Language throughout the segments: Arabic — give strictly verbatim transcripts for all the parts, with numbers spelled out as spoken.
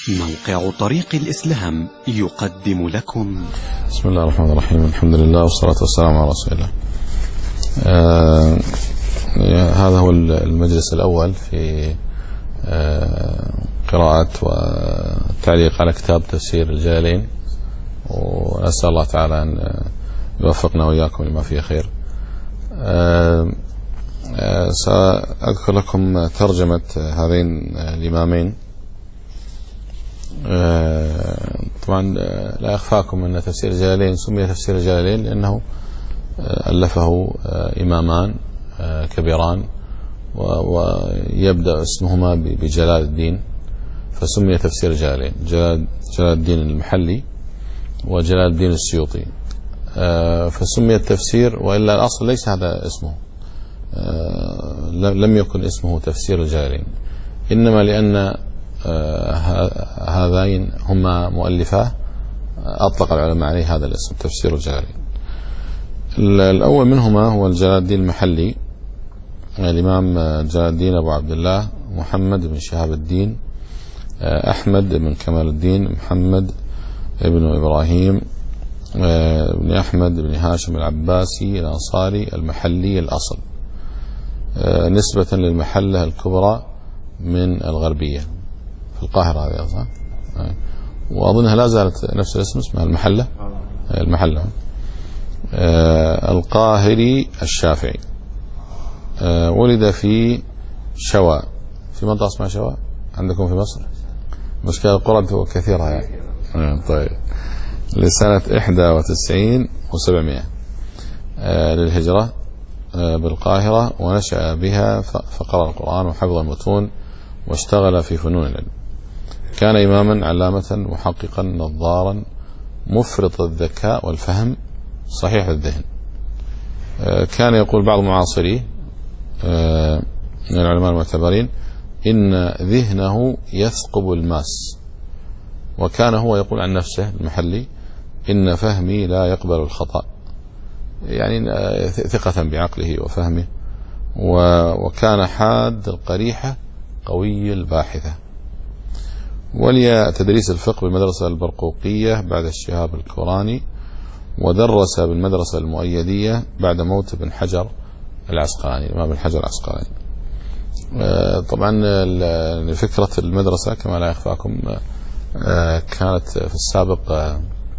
موقع طريق الإسلام يقدم لكم. بسم الله الرحمن الرحيم. الحمد لله والصلاة والسلام على رسول الله. آه هذا هو المجلس الأول في آه قراءة وتعليق على كتاب تفسير الجلالين، ونسأل الله تعالى أن يوفقنا وإياكم لما فيه خير. آه آه سأذكر لكم ترجمة هذين الإمامين. آه طبعا لا يخفاكم أن تفسير الجلالين سمي تفسير الجلالين لأنه ألفه إمامان كبيران، ويبدأ اسمهما بجلال الدين، فسمي تفسير الجلالين، جلال, جلال الدين المحلي وجلال الدين السيوطي. فسمي التفسير، وإلا الأصل ليس هذا اسمه، لم يكن اسمه تفسير الجلالين، إنما لأن هذين هما مؤلفاه أطلق العلماء عليه هذا الاسم تفسير الجلالين. الأول منهما هو جلال الدين المحلي، الإمام جلال الدين أبو عبد الله محمد بن شهاب الدين أحمد بن كمال الدين محمد بن إبراهيم بن أحمد بن هاشم العباسي الأنصاري المحلي الأصل، نسبة للمحلة الكبرى من الغربية في القاهرة هذه صح؟ وأظنها لا زالت نفس الاسم، اسمها المحلة المحلة آه القاهري الشافعي. آه ولد في شواء، في منطقة اسمها شواء عندكم في مصر، مشكلة القرى كثيرة يعني. آه طيب لسنة إحدى وتسعين وسبعمائة آه للهجرة آه بالقاهرة، ونشأ بها فقرأ القرآن وحفظ المتون واشتغل في فنون العلم. كان إماما علامة محققا نظارا مفرط الذكاء والفهم صحيح الذهن. كان يقول بعض معاصريه من العلماء المعتبرين إن ذهنه يثقب الماس، وكان هو يقول عن نفسه المحلي إن فهمي لا يقبل الخطأ، يعني ثقة بعقله وفهمه. وكان حاد القريحة قوي الباحثة. ولي تدريس الفقه بالمدرسة البرقوقية بعد الشهاب الكوراني، ودرس بالمدرسة المؤيدية بعد موت ابن حجر العسقلاني، الإمام ابن حجر العسقلاني. طبعا فكرة المدرسة كما لا يخفاكم كانت في السابق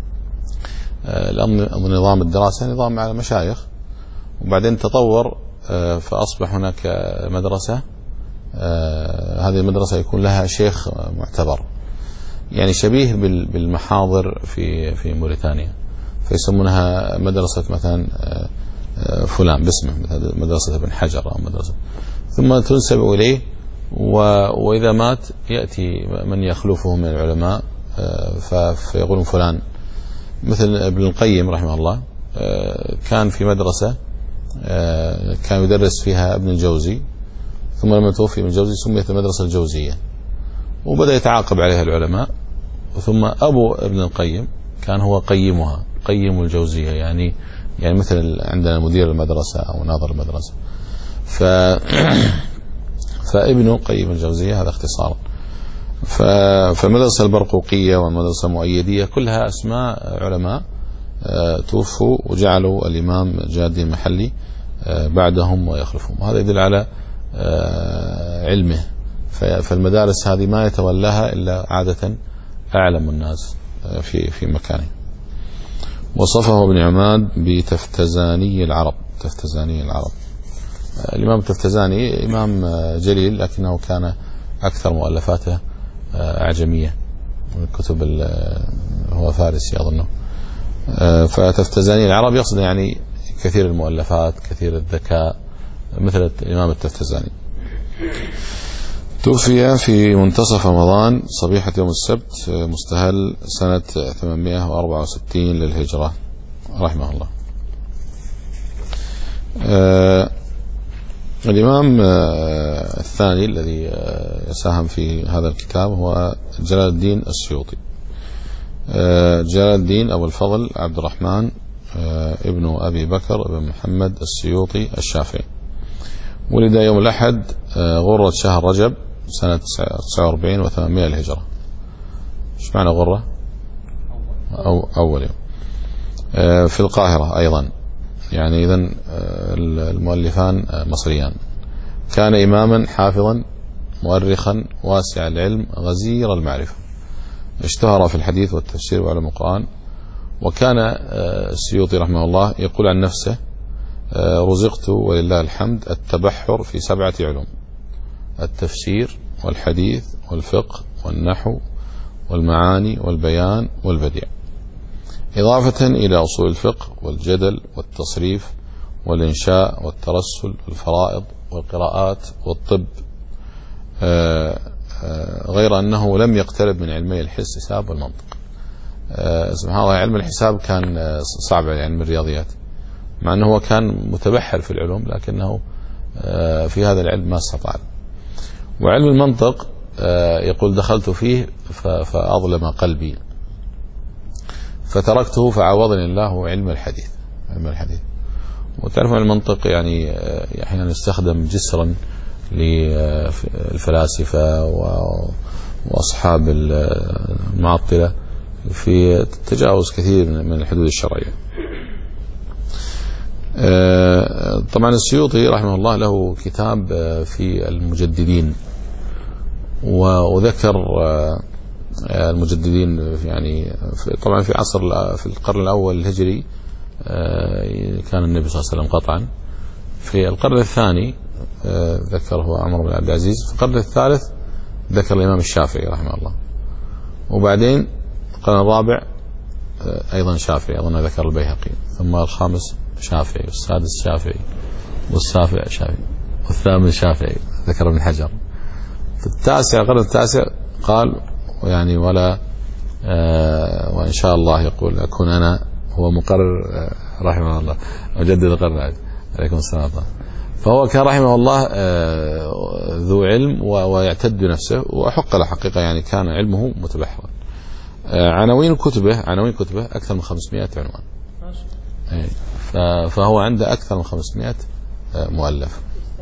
نظام الدراسة نظام على مشايخ، وبعدين تطور فأصبح هناك مدرسة، هذه المدرسة يكون لها شيخ معتبر، يعني شبيه بالمحاضر في في موريتانيا، فيسمونها مدرسة مثلا فلان باسمه، مثلا مدرسة ابن حجر أو مدرسة، ثم تنسب إليه، وإذا مات يأتي من يخلفه من العلماء فيقولون فلان. مثل ابن القيم رحمه الله كان في مدرسة كان يدرس فيها ابن الجوزي، ثم لما توفي ابن الجوزي سميت المدرسة الجوزية، وبدأ يتعاقب عليها العلماء. ثم أبو ابن القيم كان هو قيمها، قيم الجوزية، يعني يعني مثل عندنا مدير المدرسة أو ناظر المدرسة، ف فابن قيم الجوزية هذا اختصارا. فالمدرسة البرقوقية والمدرسة المؤيدية كلها أسماء علماء توفوا وجعلوا الإمام جلال الدين المحلي بعدهم ويخلفهم. هذا يدل على علمه. فالمدارس هذه ما يتولاها إلا عادة أعلم الناس في في مكانه. وصفه ابن عماد بتفتزاني العرب، تفتزاني العرب. الإمام التفتزاني إمام جليل، لكنه كان أكثر مؤلفاته أعجمية، الكتب هو فارسي أظنه. فتفتزاني العرب يقصد يعني كثير المؤلفات، كثير الذكاء، مثل الإمام التفتزاني. توفي في منتصف رمضان صبيحة يوم السبت مستهل سنة ثمانمائة وأربعة وستين للهجرة رحمه الله. آه الإمام آه الثاني الذي آه يساهم في هذا الكتاب هو جلال الدين السيوطي. آه جلال الدين أبو الفضل عبد الرحمن آه ابن أبي بكر بن محمد السيوطي الشافعي. ولد يوم الأحد غرة شهر رجب سنة تسعة وأربعين وثمانمائة الهجرة، إيش معنى غرة؟ أو أول يوم. في القاهرة أيضا، يعني إذن المؤلفان مصريان. كان إماما حافظا مؤرخا واسع العلم غزير المعرفة، اشتهر في الحديث والتفسير وعلم القرآن. وكان السيوطي رحمه الله يقول عن نفسه: رزقت ولله الحمد التبحر في سبعة علوم: التفسير والحديث والفقه والنحو والمعاني والبيان والبديع، إضافة إلى أصول الفقه والجدل والتصريف والإنشاء والترسل والفرائض والقراءات والطب، غير أنه لم يقترب من علمي الحساب والمنطق. سبحان الله، علم الحساب كان صعب يعني علم الرياضيات، مع أنه هو كان متبحر في العلوم، لكنه في هذا العلم ما استطاع. وعلم المنطق يقول: دخلت فيه فأظلم قلبي فتركته فعوضني الله علم الحديث. علم الحديث، وتعرفون المنطق يعني أحيانا يستخدم جسرا للفلاسفة وأصحاب المعطلة في تجاوز كثير من الحدود الشرعية. طبعا السيوطي رحمه الله له كتاب في المجددين، وذكر المجددين يعني طبعا في عصر في القرن الأول الهجري كان النبي صلى الله عليه وسلم قطعا. في القرن الثاني ذكره عمر بن عبد العزيز. في القرن الثالث ذكر الإمام الشافعي رحمه الله. وبعدين القرن الرابع أيضا شافعي، أظن ذكر البيهقي. ثم الخامس شافعي، والسادس شافعي، والسابع شافعي، والثامن شافعي ذكر ابن حجر. في التاسع القرن التاسع قال يعني ولا آه وإن شاء الله يقول أكون أنا هو مقرر آه رحمه الله مجدد القرن. عليكم السلام. فهو كان رحمه الله آه ذو علم ويعتد بنفسه، وحق له حقيقة، يعني كان علمه متبحرا. آه عناوين كتبه عناوين كتبه أكثر من خمسمائة عنوان، فهو عنده أكثر من خمسمائة آه مؤلف.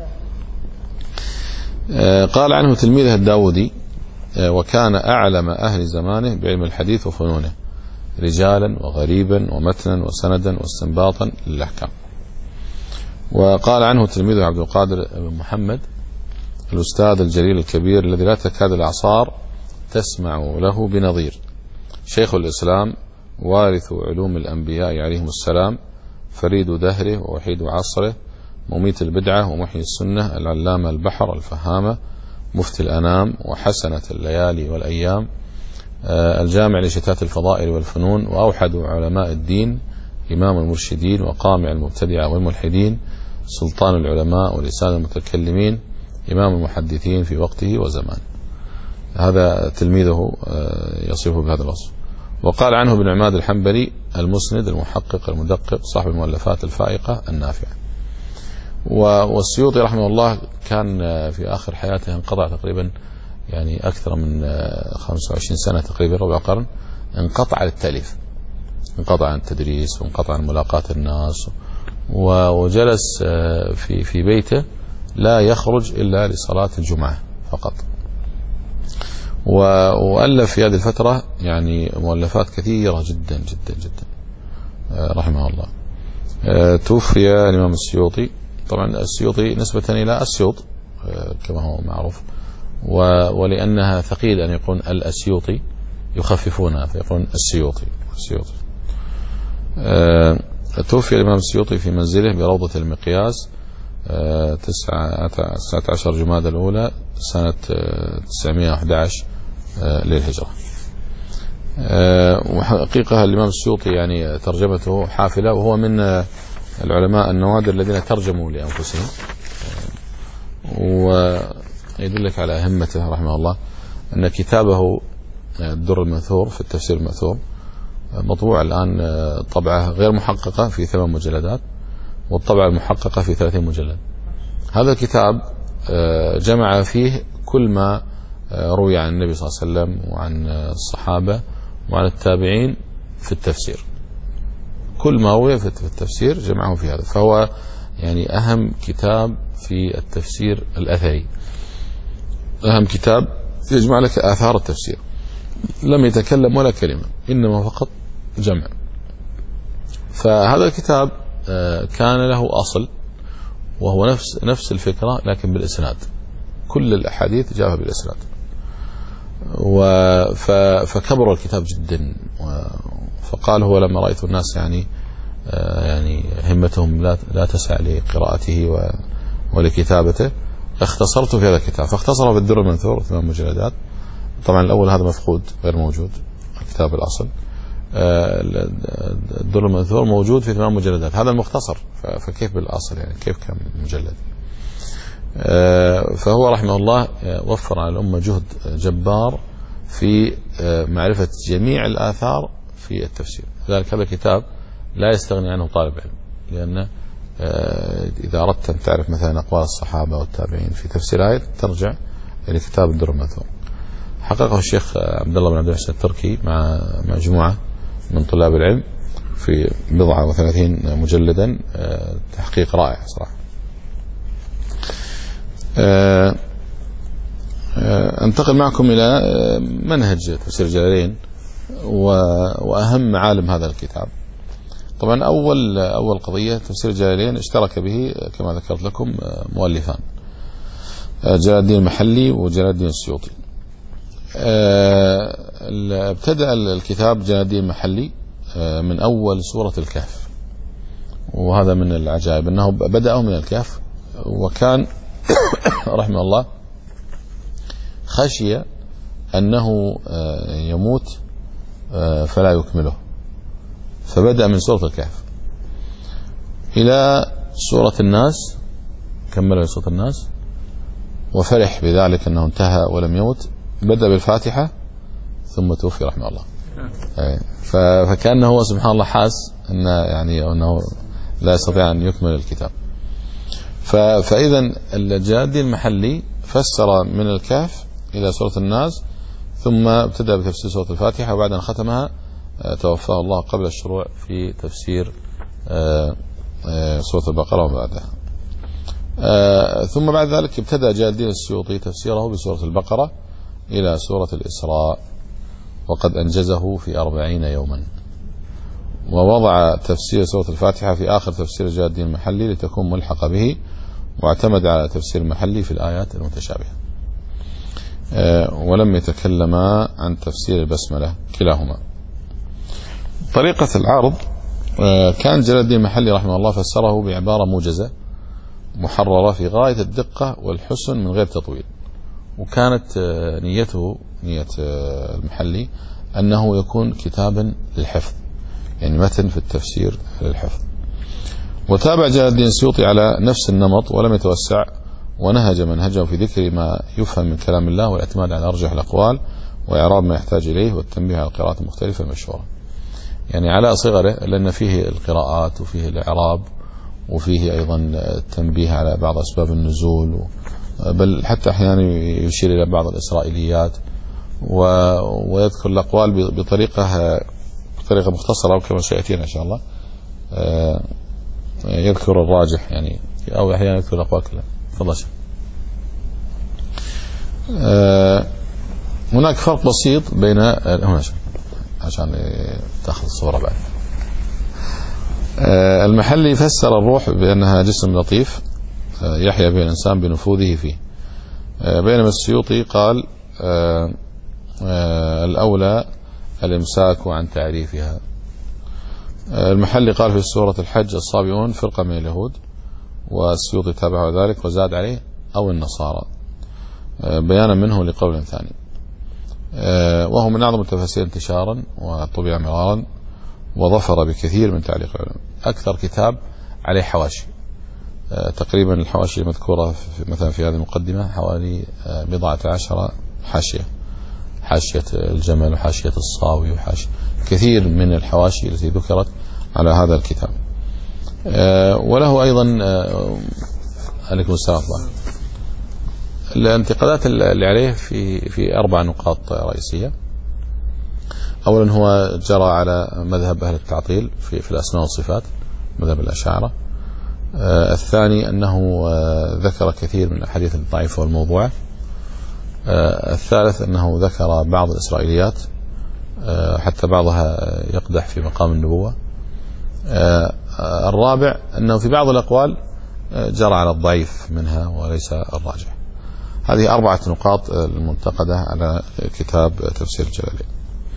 آه قال عنه تلميذه الداودي: وكان أعلم أهل زمانه بعلم الحديث وفنونه، رجالا وغريبا ومتنا وسندا واستنباطا للأحكام. وقال عنه تلميذه عبد القادر بن محمد الأستاذ الجليل الكبير الذي لا تكاد الأعصار تسمع له بنظير، شيخ الإسلام، وارث علوم الأنبياء عليهم السلام، فريد دهره ووحيد عصره، مميت البدعة ومحيي السنة، العلامة البحر الفهامة، مفتي الأنام وحسنة الليالي والأيام، الجامع لشتات الفضائل والفنون، وأوحد علماء الدين، إمام المرشدين وقامع المبتدعة والملحدين، سلطان العلماء ولسان المتكلمين، إمام المحدثين في وقته وزمان. هذا تلميذه يصفه بهذا الوصف. وقال عنه ابن عماد الحنبلي: المسند المحقق المدقق صاحب المؤلفات الفائقة النافعة. والسيوطي رحمه الله كان في آخر حياته انقطع تقريبا يعني أكثر من خمسة وعشرين سنة تقريبا، ربع قرن، انقطع للتأليف، انقطع عن التدريس وانقطع عن ملاقاة الناس، وجلس في في بيته لا يخرج إلا لصلاة الجمعة فقط. وألف في هذه الفترة يعني مؤلفات كثيرة جدا جدا جدا رحمه الله. توفي الإمام السيوطي. طبعا السيوطي نسبة إلى أسيوط كما هو معروف، ولأنها ثقيل أن يكون الأسيوطي يخففونها فيقولون السيوطي. السيوطي توفي الإمام السيوطي في منزله بروضة المقياس تسعة عشر جمادى الأولى سنة تسعمائة وأحد عشر للهجرة. وحقيقة الإمام السيوطي يعني ترجمته حافلة، وهو من العلماء النوادر الذين ترجموا لأنفسهم، ويدلك على همته رحمه الله أن كتابه الدر المنثور في التفسير المأثور مطبوع الآن طبعة غير محققة في ثمان مجلدات، والطبعة المحققة في ثلاثين مجلد. هذا الكتاب جمع فيه كل ما روي عن النبي صلى الله عليه وسلم وعن الصحابة وعن التابعين في التفسير، كل ما روي في التفسير جمعه في هذا. فهو يعني أهم كتاب في التفسير الأثري، أهم كتاب يجمع لك آثار التفسير. لم يتكلم ولا كلمة، إنما فقط جمع. فهذا الكتاب كان له أصل، وهو نفس نفس الفكرة لكن بالإسناد، كل الأحاديث جاءها بالإسناد. فكبر الكتاب جدا، فقال هو لما رأيت الناس يعني يعني همتهم لا لا تسع لقراءته ولكتابته، اختصرت في هذا الكتاب، فاختصر في الدر المنثور ثمان مجلدات. طبعا الأول هذا مفقود غير موجود، الكتاب الأصل الدر المنثور موجود في ثمان مجلدات، هذا المختصر، فكيف بالأصل يعني كيف كان مجلد؟ فهو رحمه الله وفر على الأمة جهد جبار في معرفة جميع الآثار في التفسير. لذلك هذا الكتاب لا يستغني عنه طالب علم، لأن إذا أردت أن تعرف مثلا أقوال الصحابة والتابعين في تفسير آية ترجع إلى كتاب الدر المنثور. حققه الشيخ عبد الله بن عبد المحسن التركي مع مجموعة من طلاب العلم في بضعة وثلاثين مجلدا، تحقيق رائع صراحة. انتقل معكم إلى منهج تفسير الجلالين وأهم معالم هذا الكتاب. طبعا أول أول قضية تفسير الجلالين اشترك به كما ذكرت لكم مؤلفان، جلال الدين المحلي وجلال الدين السيوطي. ابتدأ الكتاب جلال الدين المحلي من أول سورة الكهف، وهذا من العجائب أنه بدأه من الكهف، وكان رحمه الله خشي أنه يموت فلا يكمله، فبدأ من سورة الكهف إلى سورة الناس، كمل من سورة الناس وفرح بذلك أنه انتهى ولم يموت. بدأ بالفاتحة ثم توفي رحمه الله. فكأنه هو سبحان الله حاس أنه يعني أنه لا يستطيع أن يكمل الكتاب. فإذا جلال الدين المحلي فسر من الكهف إلى سورة الناس، ثم ابتدأ بتفسير سورة الفاتحة، وبعد أن ختمها توفاه الله قبل الشروع في تفسير سورة البقرة وبعدها. ثم بعد ذلك ابتدأ جلال الدين السيوطي تفسيره بسورة البقرة إلى سورة الإسراء، وقد أنجزه في أربعين يوما، ووضع تفسير سورة الفاتحة في آخر تفسير جلال الدين المحلي لتكون ملحقة به، واعتمد على تفسير المحلي في الآيات المتشابهة، ولم يتكلم عن تفسير البسملة كلاهما. طريقة العرض كان جلال الدين المحلي رحمه الله فسره بعبارة موجزة محررة في غاية الدقة والحسن من غير تطويل، وكانت نيته نية المحلي أنه يكون كتابا للحفظ، يعني متن في التفسير للحفظ. وتابع جلال الدين السيوطي على نفس النمط ولم يتوسع، ونهج منهجه في ذكر ما يفهم من كلام الله والاعتماد على أرجح الأقوال وإعراب ما يحتاج إليه والتنبيه على القراءات المختلفة المشهورة، يعني على صغره، لأن فيه القراءات وفيه الإعراب وفيه أيضا التنبيه على بعض أسباب النزول، بل حتى أحيانا يشير إلى بعض الإسرائيليات ويذكر الأقوال بطريقة بطريقة مختصرة، أو كما سيأتينا إن شاء الله يذكر الراجح يعني، أو أحيانا يذكر الأقوال كلها. تفضل. هناك فرق بسيط بين هنا عشان تأخذ الصورة بعد. المحلي فسر الروح بأنها جسم لطيف يحيا به الإنسان بنفوذه فيه، بينما السيوطي قال الأولى الإمساك عن تعريفها. المحلي قال في سورة الحج الصابئون فرقة من اليهود، والسيوطي تابعه ذلك وزاد عليه أو النصارى، بيانا منه لقول ثاني، وهو من أعظم التفاسير انتشارا وطبع مرارا، وظفر بكثير من تعليق العلماء. أكثر كتاب عليه حواشي، تقريبا الحواشي المذكورة في مثلا في هذه المقدمة حوالي بضعة عشر حاشية، حاشية الجمل وحاشية الصاوي وحاشية كثير من الحواشي التي ذكرت على هذا الكتاب. وله أيضا عليكم السلام الله الانتقادات اللي عليه في في أربع نقاط رئيسية. أولا هو جرى على مذهب أهل التعطيل في في الأسماء والصفات، مذهب الأشاعرة. آه الثاني أنه آه ذكر كثير من الأحاديث الضعيفة والموضوعة. آه الثالث أنه ذكر بعض الإسرائيليات حتى بعضها يقدح في مقام النبوة. الرابع أنه في بعض الأقوال جرى على الضعيف منها وليس الراجح. هذه أربعة نقاط المنتقدة على كتاب تفسير الجلالين.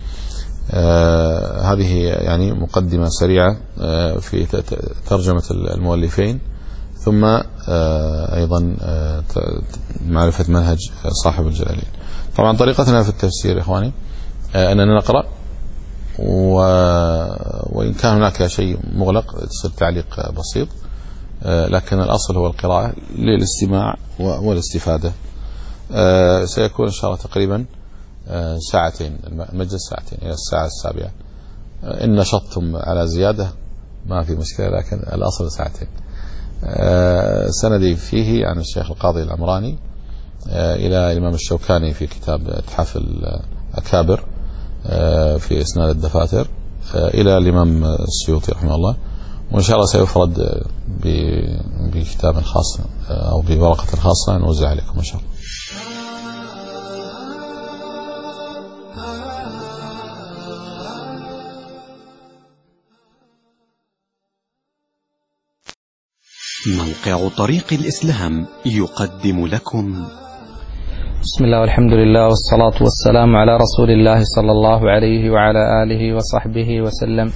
آه هذه يعني مقدمة سريعة آه في ترجمة المؤلفين، ثم آه أيضا آه معرفة منهج صاحب الجلالين. طبعا طريقتنا في التفسير إخواني آه أننا نقرأ، وإن كان هناك شيء مغلق تصير تعليق بسيط، آه لكن الأصل هو القراءة للاستماع والاستفادة. آه سيكون إن شاء الله تقريبا آه ساعتين، المجلس ساعتين إلى الساعة السابعة. آه إن نشطتم على زيادة ما في مشكلة، لكن الأصل ساعتين. آه سندي فيه عن الشيخ القاضي العمراني آه إلى الإمام الشوكاني في كتاب إتحاف الأكابر آه في إسناد الدفاتر آه إلى الإمام السيوطي رحمه الله، وإن شاء الله سيفرد بكتاب خاص أو بورقة خاصة نوزع عليكم إن شاء الله. موقع طريق الإسلام يقدم لكم. بسم الله والحمد لله والصلاة والسلام على رسول الله صلى الله عليه وعلى آله وصحبه وسلم.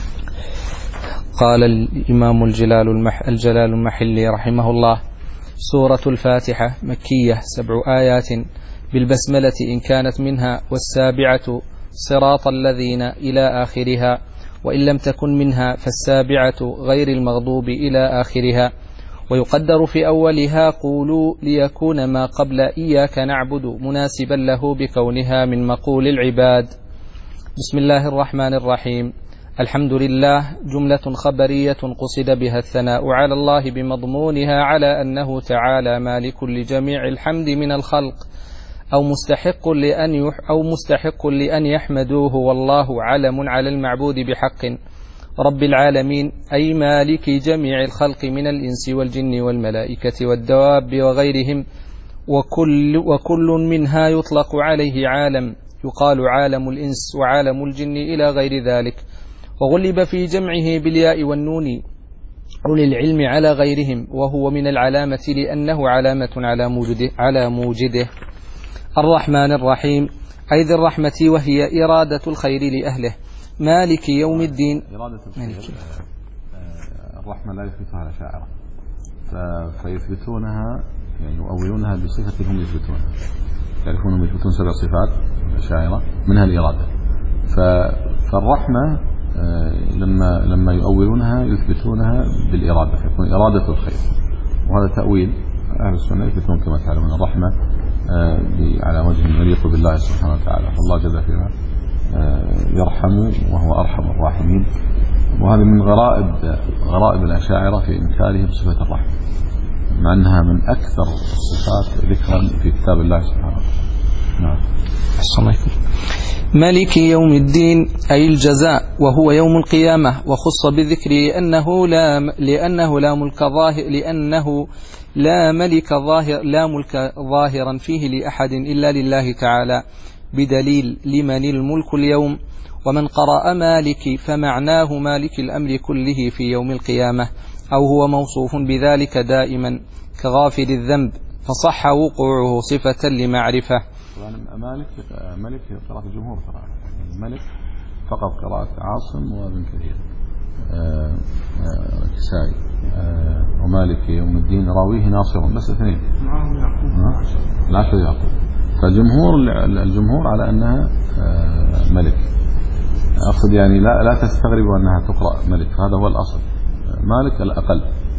قال الإمام الجلال, المح الجلال المحلي رحمه الله: سورة الفاتحة مكية، سبع آيات بالبسملة إن كانت منها، والسابعة صراط الذين إلى آخرها، وإن لم تكن منها فالسابعة غير المغضوب إلى آخرها. ويقدر في أولها قولوا ليكون ما قبل إياك نعبد مناسبا له بكونها من مقول العباد. بسم الله الرحمن الرحيم. الحمد لله جملة خبرية قصد بها الثناء على الله بمضمونها على أنه تعالى مالك لجميع الحمد من الخلق، أو مستحق لأن يح أو مستحق لأن يحمدوه، والله علم على المعبود بحق رب العالمين، أي مالك جميع الخلق من الإنس والجن والملائكة والدواب وغيرهم، وكل, وكل منها يطلق عليه عالم، يقال عالم الإنس وعالم الجن إلى غير ذلك. وغلب في جمعه بالياء والنون أولي العلم على غيرهم، وهو من العلامة لأنه علامة على موجده, على موجده. الرحمن الرحيم أي ذي الرحمة، وهي إرادة الخير لأهله. مالك يوم الدين. إرادة الخير الرحمة لا يثبتها الأشاعرة، فيثبتونها يعني يؤولونها بصفة هم يثبتونها، يعرفون هم يثبتون سبع صفات الأشاعرة منها الإرادة. فالرحمة لما لما يؤولونها يثبتونها بالإرادة، فيكون إرادة الخير، وهذا تأويل أهل السنة يثبتون كما تعلمون الرحمة على وجه يليق بالله سبحانه وتعالى، والله جل في علاه يرحم وهو أرحم الراحمين. وهذا من غرائب غرائب الأشاعرة في إنكارهم صفة الرحمة، مع أنها من أكثر الصفات ذكرا في كتاب الله سبحانه وتعالى. نعم. السلام عليكم. مالك يوم الدين أي الجزاء، وهو يوم القيامة، وخص بالذكر لأنه لا لأنه لا ملك ظاهر لأنه لا ملك ظاهر لا ملك ظاهرا فيه لأحد إلا لله تعالى، بدليل لمن الملك اليوم. ومن قرأ مالك فمعناه مالك الأمر كله في يوم القيامة، أو هو موصوف بذلك دائما كغافر الذنب، فصح وقوعه صفة لمعرفة. مالك ملك قراءة الجمهور، قراءة الملك فقط قراءة عاصم وابن كثير كسائي. ومالك يوم الدين راويه ناصر، بس اثنين العشر يعقوب. فالجمهور الجمهور على أنها ملك. أقصد يعني لا لا تستغربوا أنها تقرأ ملك، هذا هو الأصل، مالك الأقل.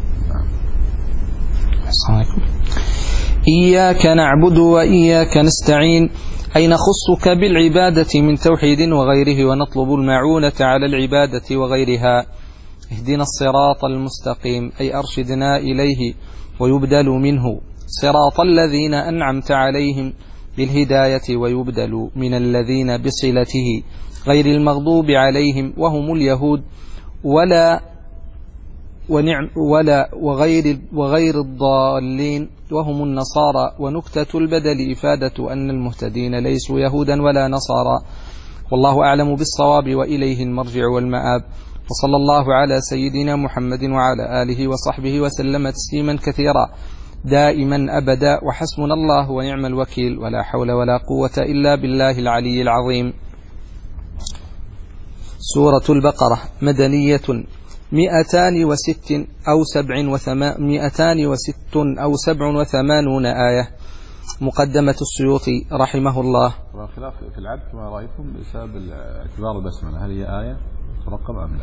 السلام عليكم. إياك نعبد وإياك نستعين أي نخصك بالعبادة من توحيد وغيره، ونطلب المعونة على العبادة وغيرها. اهدنا الصراط المستقيم أي أرشدنا إليه ويبدل منه، صراط الذين أنعمت عليهم بالهداية، ويبدل من الذين بصلته غير المغضوب عليهم وهم اليهود، ولا ونعم ولا وغير وغير الضالين وهم النصارى. ونكتة البدل إفادة أن المهتدين ليسوا يهودا ولا نصارى، والله أعلم بالصواب وإليه المرجع والمآب. وصلى الله على سيدنا محمد وعلى آله وصحبه وسلم تسليما كثيرا دائما أبدا، وحسبنا الله ونعم الوكيل، ولا حول ولا قوة إلا بالله العلي العظيم. سورة البقرة مدنية مئتان وست أو سبع وثما مئتان وست أو سبع وثمانون آية. مقدمة السيوطي رحمه الله. خلاف في العد كما رأيتم بسبب اعتبار البسملة، هل هي آية ترقم أم لا؟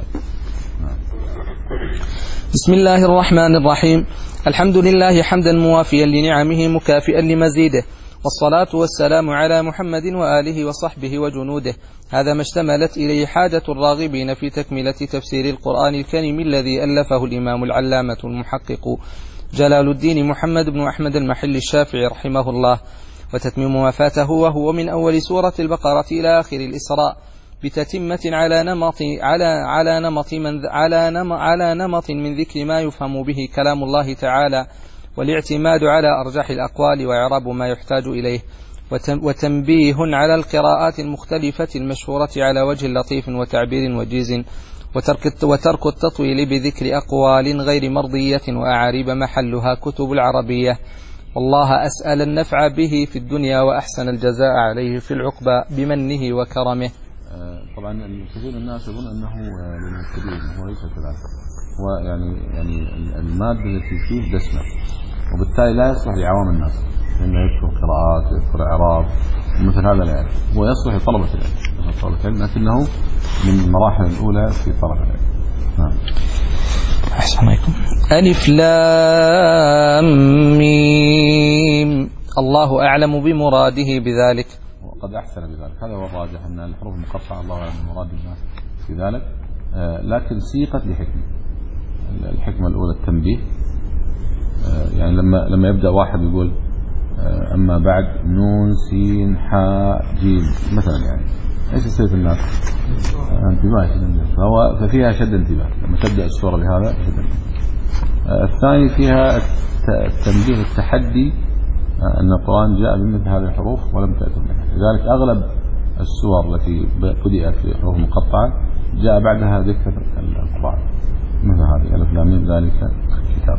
بسم الله الرحمن الرحيم. الحمد لله حمدا موافيا لنعمه مكافئا لمزيده، والصلاة والسلام على محمد وآله وصحبه وجنوده. هذا ما اشتملت إليه حاجة الراغبين في تكملة تفسير القرآن الكريم الذي ألفه الإمام العلامة المحقق جلال الدين محمد بن أحمد المحلي الشافعي رحمه الله، وتتميم ما فاته وهو من أول سورة البقرة إلى آخر الإسراء بتتمة على نمط على على نمط من على نمط على نمط من ذكر ما يفهم به كلام الله تعالى، والاعتماد على أرجح الأقوال وإعراب ما يحتاج إليه، وتنبيه على القراءات المختلفة المشهورة على وجه لطيف وتعبير وجيز، وترك وترك التطويل بذكر أقوال غير مرضية وأعاريب محلها كتب العربية. والله أسأل النفع به في الدنيا وأحسن الجزاء عليه في العقبى بمنه وكرمه. طبعا كثير من الناس يظن أنه للمبتدئين، هو ليس كذلك، هو يعني يعني المادة التي فيه دسمة، وبالتالي لا يصلح لعوام الناس لأنه يذكر قراءات ويذكر إعراب مثل هذا لا يعرف، هو يصلح لطلبة العلم طلبة العلم، لكنه من المراحل الأولى في طلب العلم. نعم. أحسن عليكم. ألف لام ميم، الله أعلم بمراده بذلك. وقد أحسن بذلك، هذا هو الراجح أن الحروف المقطعة الله أعلم بمراده في ذلك، آه لكن سيقت لحكمة. الحكمة الأولى التنبيه، آه يعني لما لما يبدأ واحد يقول آه أما بعد نون سين حاء جيم مثلا، يعني ايش يصير في الناس؟ آه انتباه شد، فهو ففيها شد انتباه لما تبدأ السورة بهذا شد انتباه. آه الثاني فيها التنبيه التحدي، آه أن القرآن جاء بمثل هذه الحروف ولم تأتي منها، لذلك أغلب السور التي بدأت في حروف مقطعة جاء بعدها ذكر القرآن مثل هذه ألف لام ميم ذلك الكتاب.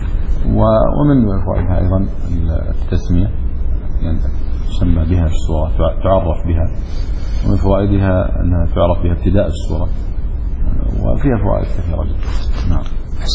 ومن فوائدها أيضا التسمية، يعني تسمى بها السورة تعرف بها، ومن فوائدها أنها تعرف بها ابتداء السورة، وفيها فوائد كثيرة جدا. نعم.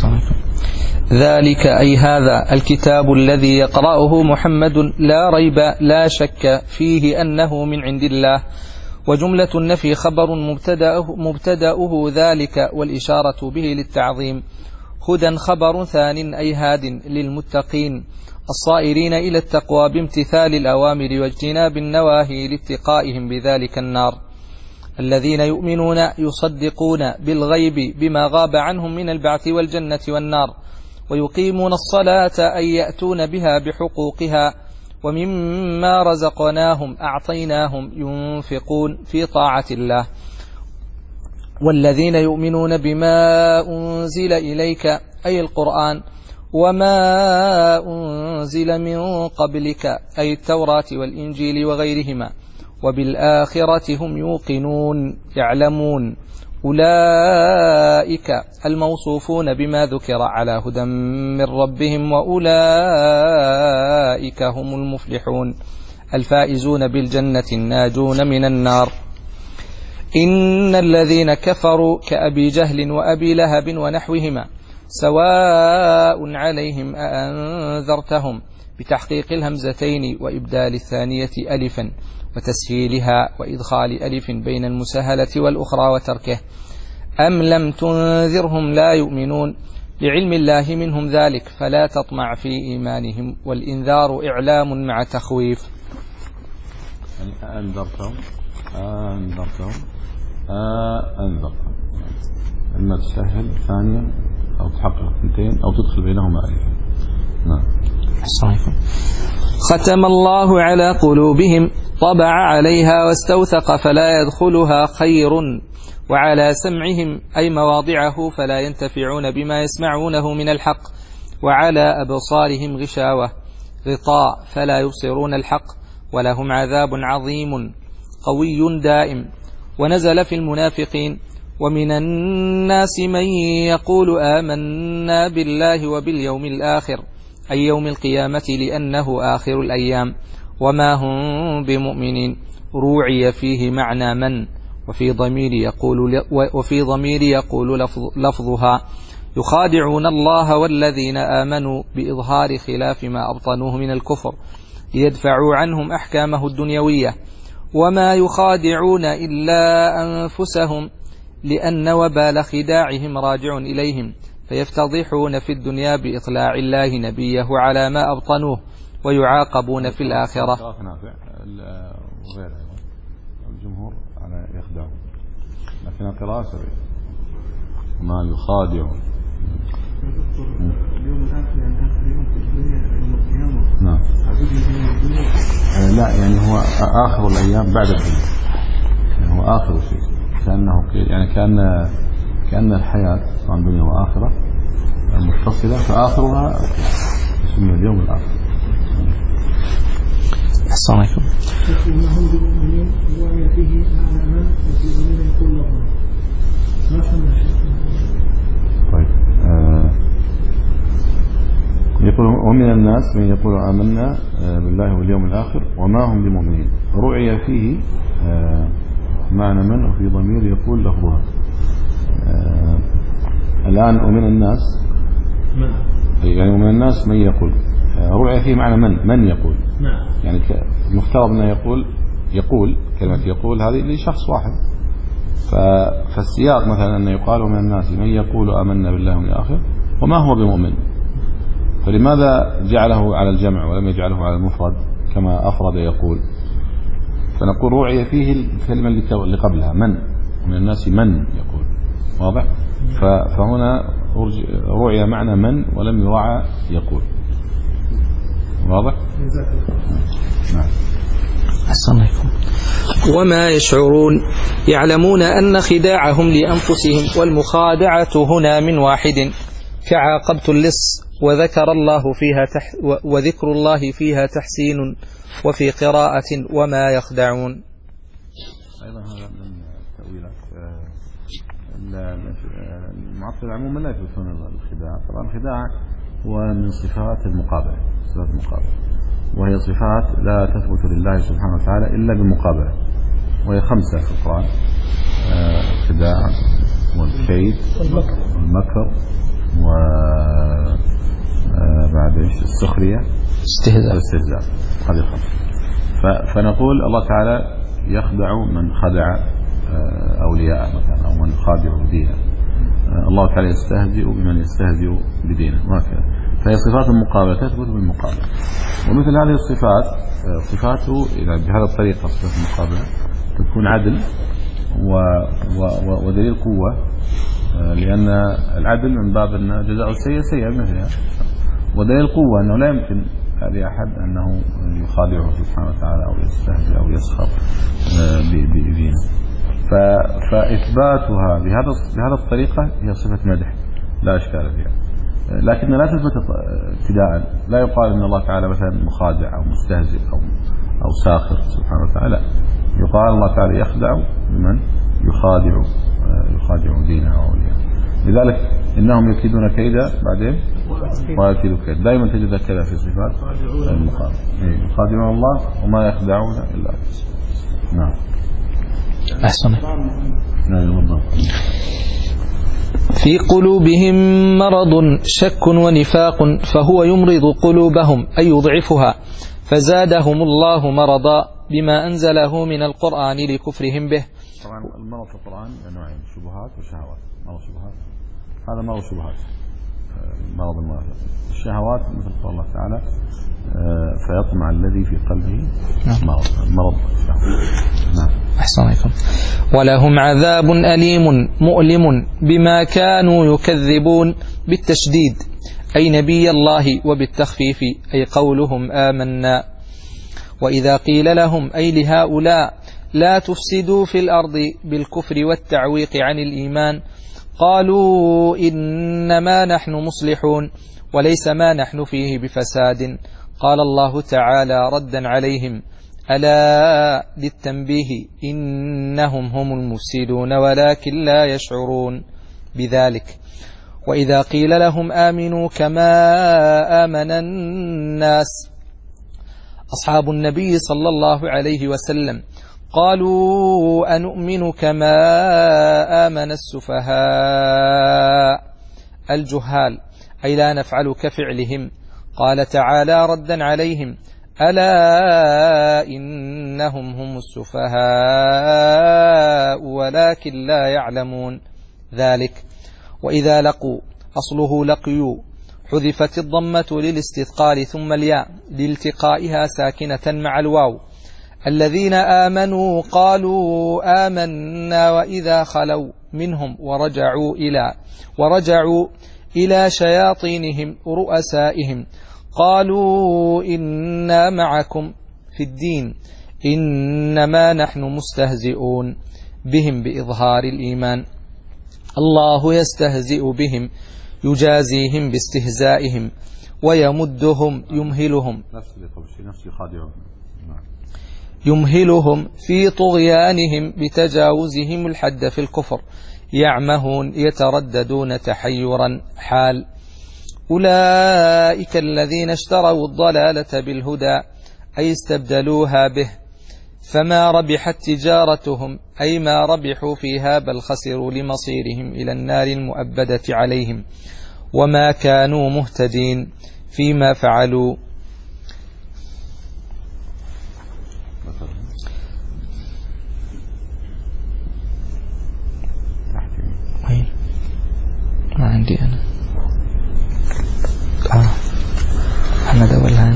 ذلك أي هذا الكتاب الذي يقرأه محمد لا ريب لا شك فيه أنه من عند الله، وجملة النفي خبر مبتدأه, مبتدأه ذلك والإشارة به للتعظيم. هدى خبر ثان أي هاد للمتقين الصائرين إلى التقوى بامتثال الأوامر واجتناب النواهي لاتقائهم بذلك النار، الذين يؤمنون يصدقون بالغيب بما غاب عنهم من البعث والجنة والنار، ويقيمون الصلاة أي يأتون بها بحقوقها، ومما رزقناهم أعطيناهم ينفقون في طاعة الله، والذين يؤمنون بما أنزل إليك أي القرآن وما أنزل من قبلك أي التوراة والإنجيل وغيرهما، وبالآخرة هم يوقنون يعلمون، أولئك الموصوفون بما ذكر على هدى من ربهم، وأولئك هم المفلحون الفائزون بالجنة الناجون من النار. إن الذين كفروا كأبي جهل وأبي لهب ونحوهما سواء عليهم أأنذرتهم بتحقيق الهمزتين وإبدال الثانية ألفا وتسهيلها وإدخال ألف بين المسهلة والأخرى وتركه، أم لم تنذرهم لا يؤمنون، لعلم الله منهم ذلك فلا تطمع في إيمانهم، والإنذار إعلام مع تخويف. يعني أنذرتهم أنذرتهم أنذرتهم إما تسهل ثانيا أو تحقق اثنتين أو تدخل بينهما ألف. نعم. ختم الله على قلوبهم طبع عليها واستوثق فلا يدخلها خير، وعلى سمعهم أي مواضعه فلا ينتفعون بما يسمعونه من الحق، وعلى أبصارهم غشاوة غطاء فلا يبصرون الحق، ولهم عذاب عظيم قوي دائم. ونزل في المنافقين: ومن الناس من يقول آمنا بالله وباليوم الآخر، أي يوم القيامة لأنه آخر الأيام، وما هم بمؤمنين. روعي فيه معنى من، وفي ضمير يقول وفي ضمير يقول لفظ لفظها: يخادعون الله والذين آمنوا بإظهار خلاف ما أبطنوه من الكفر ليدفعوا عنهم أحكامه الدنيوية، وما يخادعون إلا أنفسهم، لأن وبال خداعهم راجع إليهم، فيفتضحون في الدنيا بإطلاع الله نبيه على ما أبطنوه، ويعاقبون في الآخرة. الجمهور على يخدعون، لكن القراءة ما يخادعون. اليوم الآخر يعني آخر يوم في الدنيا يوم القيامة. نعم. لا يعني هو آخر الأيام بعد الدنيا، يعني هو آخر شيء، كأنه يعني كأن كأن الحياة عن دنيا وآخرة متصلة، فآخرها اسمه اليوم الآخر. السلام عليكم. وما هم بمؤمنين وعي فيه معنى من وفي ضمير يقول لهم ما فهمنا شيء. طيب آه يقول: ومن الناس من يقول آمنا بالله واليوم الآخر وما هم بمؤمنين. رؤي فيه آه معنى من وفي ضمير يقول لفظها. آه الآن ومن الناس من، يعني ومن الناس من يقول، آه رؤي فيه معنى من من يقول. نعم. يعني المفترض أنه يقول يقول كلمة يقول هذه لشخص واحد، فالسياق مثلا أنه يقال ومن الناس من يقول آمنا بالله واليوم الآخر وما هو بمؤمن، فلماذا جعله على الجمع ولم يجعله على المفرد كما أفرد يقول؟ فنقول رؤي فيه الكلمة اللي قبلها من، ومن الناس من يقول. واضح؟ فهنا رؤي معنى من ولم يراعى يقول. واضح؟ نعم. السلام عليكم. وما يشعرون يعلمون أن خداعهم لأنفسهم، والمخادعة هنا من واحد كعاقبة اللص، وذكر الله فيها تح وذكر الله فيها تحسين، وفي قراءة وما يخدعون. أيضا هذا من التأويلات. المعطل عموما لا يثبتون الخداع. طبعا الخداع هو من صفات المقابلة، صفات المقابلة، وهي صفات لا تثبت لله سبحانه وتعالى إلا بالمقابلة، وهي خمسة في القرآن: الخداع والكيد والمكر وبعد ايش السخرية والاستهزاء. هذه الخمسة. فنقول الله تعالى يخدع من خدع أولياء مثلا، أو من خادع دينه. الله تعالى يستهزئ بمن يستهزئ بدينه، وهكذا. فهي صفات المقابلة تثبت بالمقابلة. ومثل هذه الصفات صفاته بهذا الطريقة، صفات المقابلة تكون عدل و و ودليل قوة، لأن العدل من باب أن جزاء السيئة سيئة مثلها، ودليل قوة أنه لا يمكن لأحد أنه يخادعه سبحانه وتعالى أو يستهزئ أو يسخر بدينه. فإثباتها بهذا بهذا الطريقة هي صفة مدح لا إشكال فيها، لكن لا تثبت ابتداء. لا يقال أن الله تعالى مثلا مخادع أو مستهزئ أو أو ساخر سبحانه وتعالى. يقال الله تعالى يخدع من يخادع يخادع دينه وأولياءه. لذلك إنهم يكيدون كيدا بعدين ويكيدوا كيدا. دائما تجد كذا في صفات المقابل، يخادعون الله وما يخدعون إلا أنفسهم. نعم. أحسن. نعم والله. في قلوبهم مرض شك ونفاق، فهو يمرض قلوبهم أي يضعفها، فزادهم الله مرضا بما أنزله من القرآن لكفرهم به. طبعا المرض في القرآن نوعين: شبهات وشهوات. مرض شبهات هذا مرض شبهات، مرض المنافق. الشهوات مثل قول الله تعالى: فيطمع الذي في قلبه مرض. مرض نعم. أحسن عليكم. ولهم عذاب أليم مؤلم بما كانوا يكذبون، بالتشديد أي نبي الله، وبالتخفيف أي قولهم آمنا. وإذا قيل لهم أي لهؤلاء لا تفسدوا في الأرض بالكفر والتعويق عن الإيمان، قالوا إنما نحن مصلحون وليس ما نحن فيه بفساد. قال الله تعالى ردا عليهم: ألا للتنبيه إنهم هم المفسدون ولكن لا يشعرون بذلك. وإذا قيل لهم آمنوا كما آمن الناس أصحاب النبي صلى الله عليه وسلم قالوا أنؤمن كما آمن السفهاء الجهال، أي لا نفعل كفعلهم. قال تعالى ردا عليهم ألا إنهم هم السفهاء ولكن لا يعلمون ذلك. وإذا لقوا أصله لقيوا، حذفت الضمة للاستثقال ثم الياء لالتقائها ساكنة مع الواو. الذين آمنوا قالوا آمنا وإذا خلوا منهم ورجعوا إلى ورجعوا إلى شياطينهم رؤسائهم قالوا إنا معكم في الدين إنما نحن مستهزئون بهم بإظهار الإيمان. الله يستهزئ بهم يجازيهم باستهزائهم ويمدهم يمهلهم يمهلهم في طغيانهم بتجاوزهم الحد في الكفر، يعمهون يترددون تحيرا حال. أولئك الذين اشتروا الضلالة بالهدى أي استبدلوها به، فما ربحت تجارتهم أي ما ربحوا فيها بل خسروا لمصيرهم إلى النار المؤبدة عليهم، وما كانوا مهتدين فيما فعلوا. ما عندي أنا آه. أنا دولها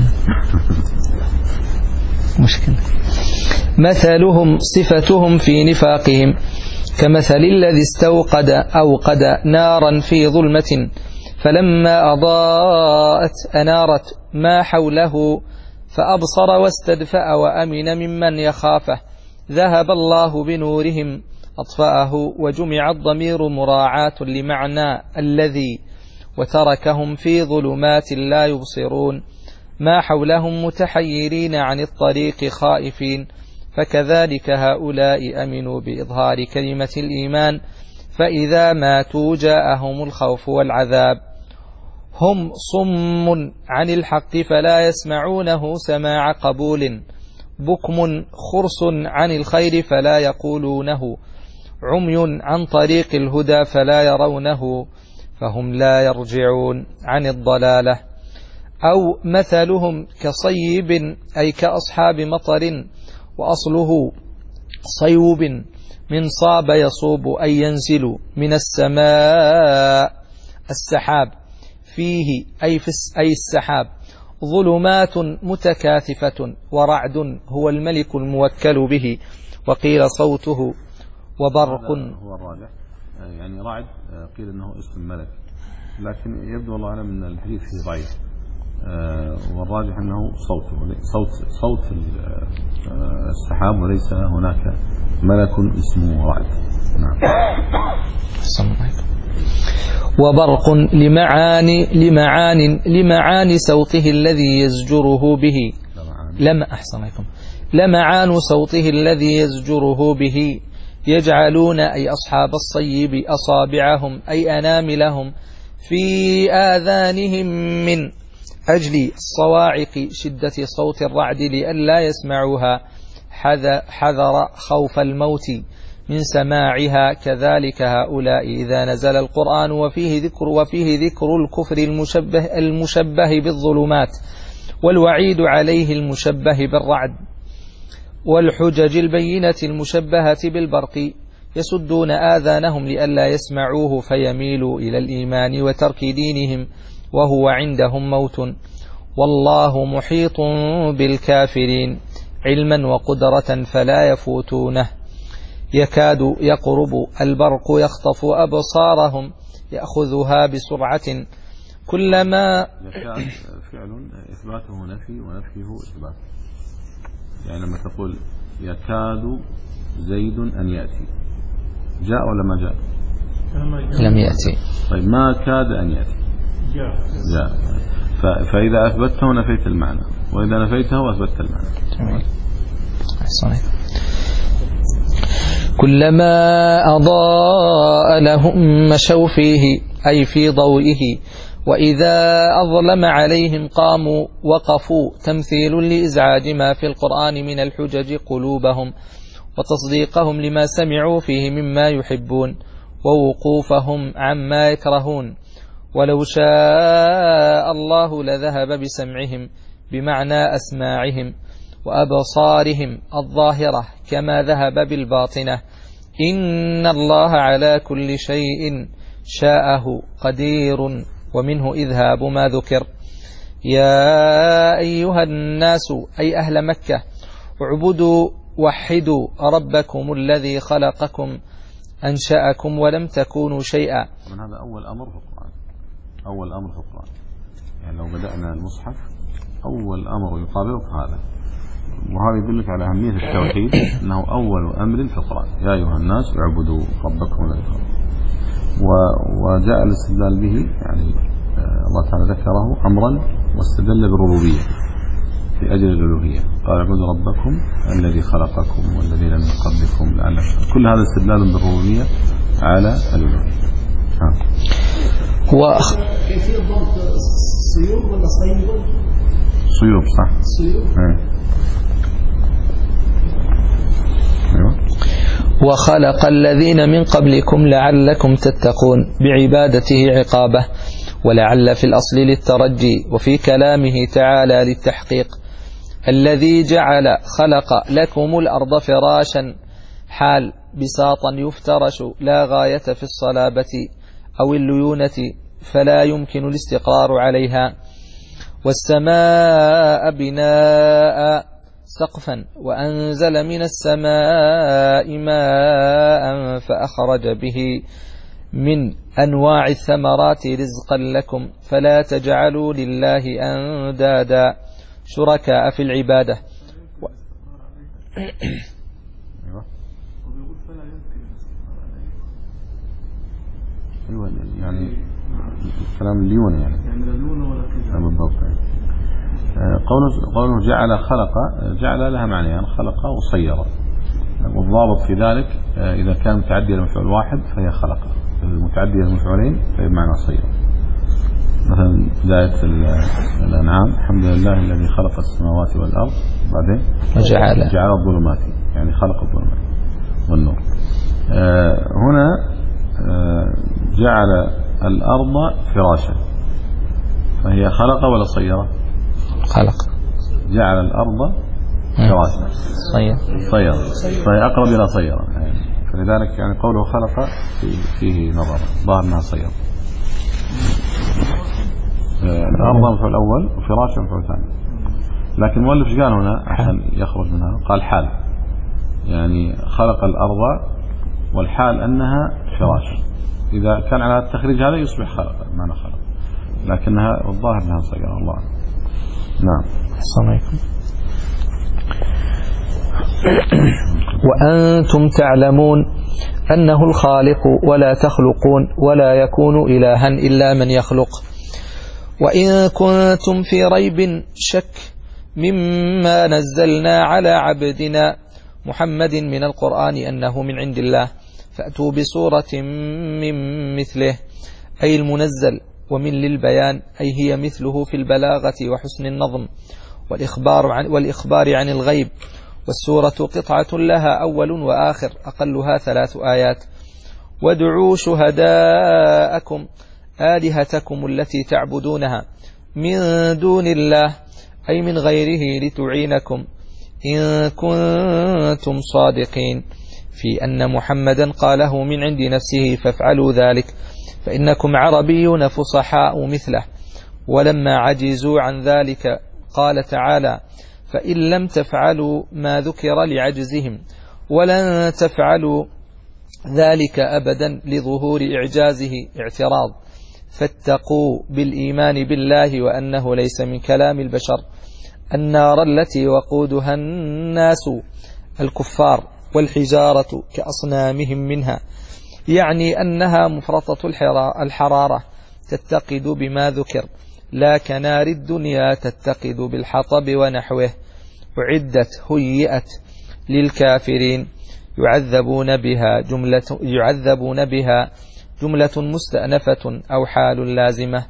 مشكلة. مثلهم صفتهم في نفاقهم كمثل الذي استوقد أوقد نارا في ظلمة فلما أضاءت أنارت ما حوله فأبصر واستدفأ وأمن ممن يخافه ذهب الله بنورهم أطفأه. وجمع الضمير مراعاة لمعنى الذي وتركهم في ظلمات لا يبصرون ما حولهم متحيرين عن الطريق خائفين. فكذلك هؤلاء أمنوا بإظهار كلمة الإيمان فإذا ماتوا جاءهم الخوف والعذاب. هم صم عن الحق فلا يسمعونه سماع قبول، بكم خرس عن الخير فلا يقولونه، عمي عن طريق الهدى فلا يرونه، فهم لا يرجعون عن الضلالة. أو مثلهم كصيب أي كأصحاب مطر، وأصله صيوب من صاب يصوب أي ينزل من السماء السحاب، فيه أي, في أي السحاب ظلمات متكاثفة، ورعد هو الملك الموكل به، وقيل صوته وبرق هو الراجح. يعني رعد قيل انه اسم ملك، لكن يبدو والله اعلم ان الحديث فيه ضعيف، والراجح انه صوت صوت صوت السحاب وليس هناك ملك اسمه رعد. نعم. وبرق لمعاني لمعان لمعاني صوته الذي يزجره به لما أحسنكم لمعان صوته الذي يزجره به، يجعلون أي أصحاب الصيب أصابعهم أي أناملهم في آذانهم من أجل الصواعق شدة صوت الرعد لئلا يسمعوها، حذر خوف الموت من سماعها. كذلك هؤلاء إذا نزل القرآن وفيه ذكر وفيه ذكر الكفر المشبه المشبه بالظلمات، والوعيد عليه المشبه بالرعد، والحجج البينة المشبهة بالبرق، يسدون آذانهم لئلا يسمعوه فيميلوا إلى الإيمان وترك دينهم وهو عندهم موت. والله محيط بالكافرين علما وقدرة فلا يفوتونه. يكاد يقرب البرق يخطف أبصارهم يأخذها بسرعة كلما. يكاد فعل إثباته نفي ونفيه إثبات، يعني لما تقول يكاد زيد أن يأتي، جاء ولا ما جاء؟ لم يأتي. طيب ما كاد أن يأتي؟ جاء. جاء. فإذا أثبته نفيت المعنى، وإذا نفيته أثبت المعنى. كلما أضاء لهم مشوا فيه أي في ضوئه، وإذا أظلم عليهم قاموا وقفوا، تمثيل لإزعاج ما في القرآن من الحجج قلوبهم وتصديقهم لما سمعوا فيه مما يحبون ووقوفهم عما يكرهون. ولو شاء الله لذهب بسمعهم بمعنى أسماعهم وأبصارهم الظاهرة كما ذهب بالباطنة، إن الله على كل شيء شاءه قدير، ومنه إذهاب ما ذكر. يا أيها الناس أي أهل مكة اعبدوا وحدوا ربكم الذي خلقكم أنشأكم ولم تكونوا شيئا. من هذا أول أمر في القرآن، أول أمر في القرآن، يعني لو بدأنا المصحف أول أمر يطابق هذا، وهذا يدلك على أهمية التوحيد أنه أول أمر في القرآن. يا أيها الناس اعبدوا ربكم الذي خلقكم. وجاء الاستدلال به، يعني الله تعالى ذكره أمرا واستدل بالربوبية في أجل الألوهية، قال اعبدوا ربكم الذي خلقكم والذين من قبلكم لعلكم. كل هذا استدلال بالربوبية على الألوهية. و كيفية ضبط الصيوب ولا صيوب؟ صيوب صح. صيوب. أيوه. وخلق الذين من قبلكم لعلكم تتقون، بعبادته عقابه، ولعل في الأصل للترجي، وفي كلامه تعالى للتحقيق. الذي جعل خلق لكم الأرض فراشا حال بساطا يفترش لا غاية في الصلابة أو الليونة فلا يمكن الاستقرار عليها، والسماء بناء سقفا، وأنزل من السماء ماء فأخرج به من أنواع الثمرات رزقا لكم، فلا تجعلوا لله أندادا شركاء في العبادة. أيوة يعني كلام الليونة يعني بالضبط. قوله قوله جعل خلق، جعل لها معنى يعني خلق وصير، والضابط في ذلك إذا كان متعديا لمفعول واحد فهي خلق، متعديا لمفعولين فهي بمعنى صير. مثلا بداية الأنعام الحمد لله الذي خلق السماوات والأرض، بعدين وجعل جعل الظلمات يعني خلق الظلمات والنور. هنا جعل الأرض فراشا، فهي خلق ولا صيرة؟ خلق. جعل الأرض فراشا صير صير فهي أقرب إلى صيرة يعني. فلذلك يعني قوله خلق فيه نظر، ظاهر أنها صير. الأرض مفعول أول وفراشا مفعول ثاني، لكن المؤلف ايش قال هنا عشان يخرج منها؟ قال حال، يعني خلق الأرض والحال أنها فراش. إذا كان على التخريج هذا يصبح خلق معنى خلق، لكنها الظاهر أنها صير. الله نعم. السلام عليكم. وأنتم تعلمون أنه الخالق ولا تخلقون ولا يكون إلها إلا من يخلق. وإن كنتم في ريب شك مما نزلنا على عبدنا محمد من القرآن أنه من عند الله فأتوا بصورة من مثله، أي المنزل، ومن للبيان أي هي مثله في البلاغة وحسن النظم والإخبار عن, والإخبار عن الغيب. والسورة قطعة لها أول وآخر أقلها ثلاث آيات. وادعوا شهداءكم آلهتكم التي تعبدونها من دون الله أي من غيره لتعينكم إن كنتم صادقين في أن محمدا قاله من عند نفسه فافعلوا ذلك فإنكم عربيون فصحاء مثله. ولما عجزوا عن ذلك قال تعالى فإن لم تفعلوا ما ذكر لعجزهم ولن تفعلوا ذلك أبدا لظهور إعجازه اعتراض، فاتقوا بالإيمان بالله وأنه ليس من كلام البشر. النار التي وقودها الناس الكفار والحجارة كأصنامهم منها، يعني أنها مفرطة الحرارة تتقد بما ذكر لا كنار الدنيا تتقد بالحطب ونحوه. أعدت هيئت للكافرين يعذبون بها جملة يعذبون بها جملة مستأنفة أو حال لازمة.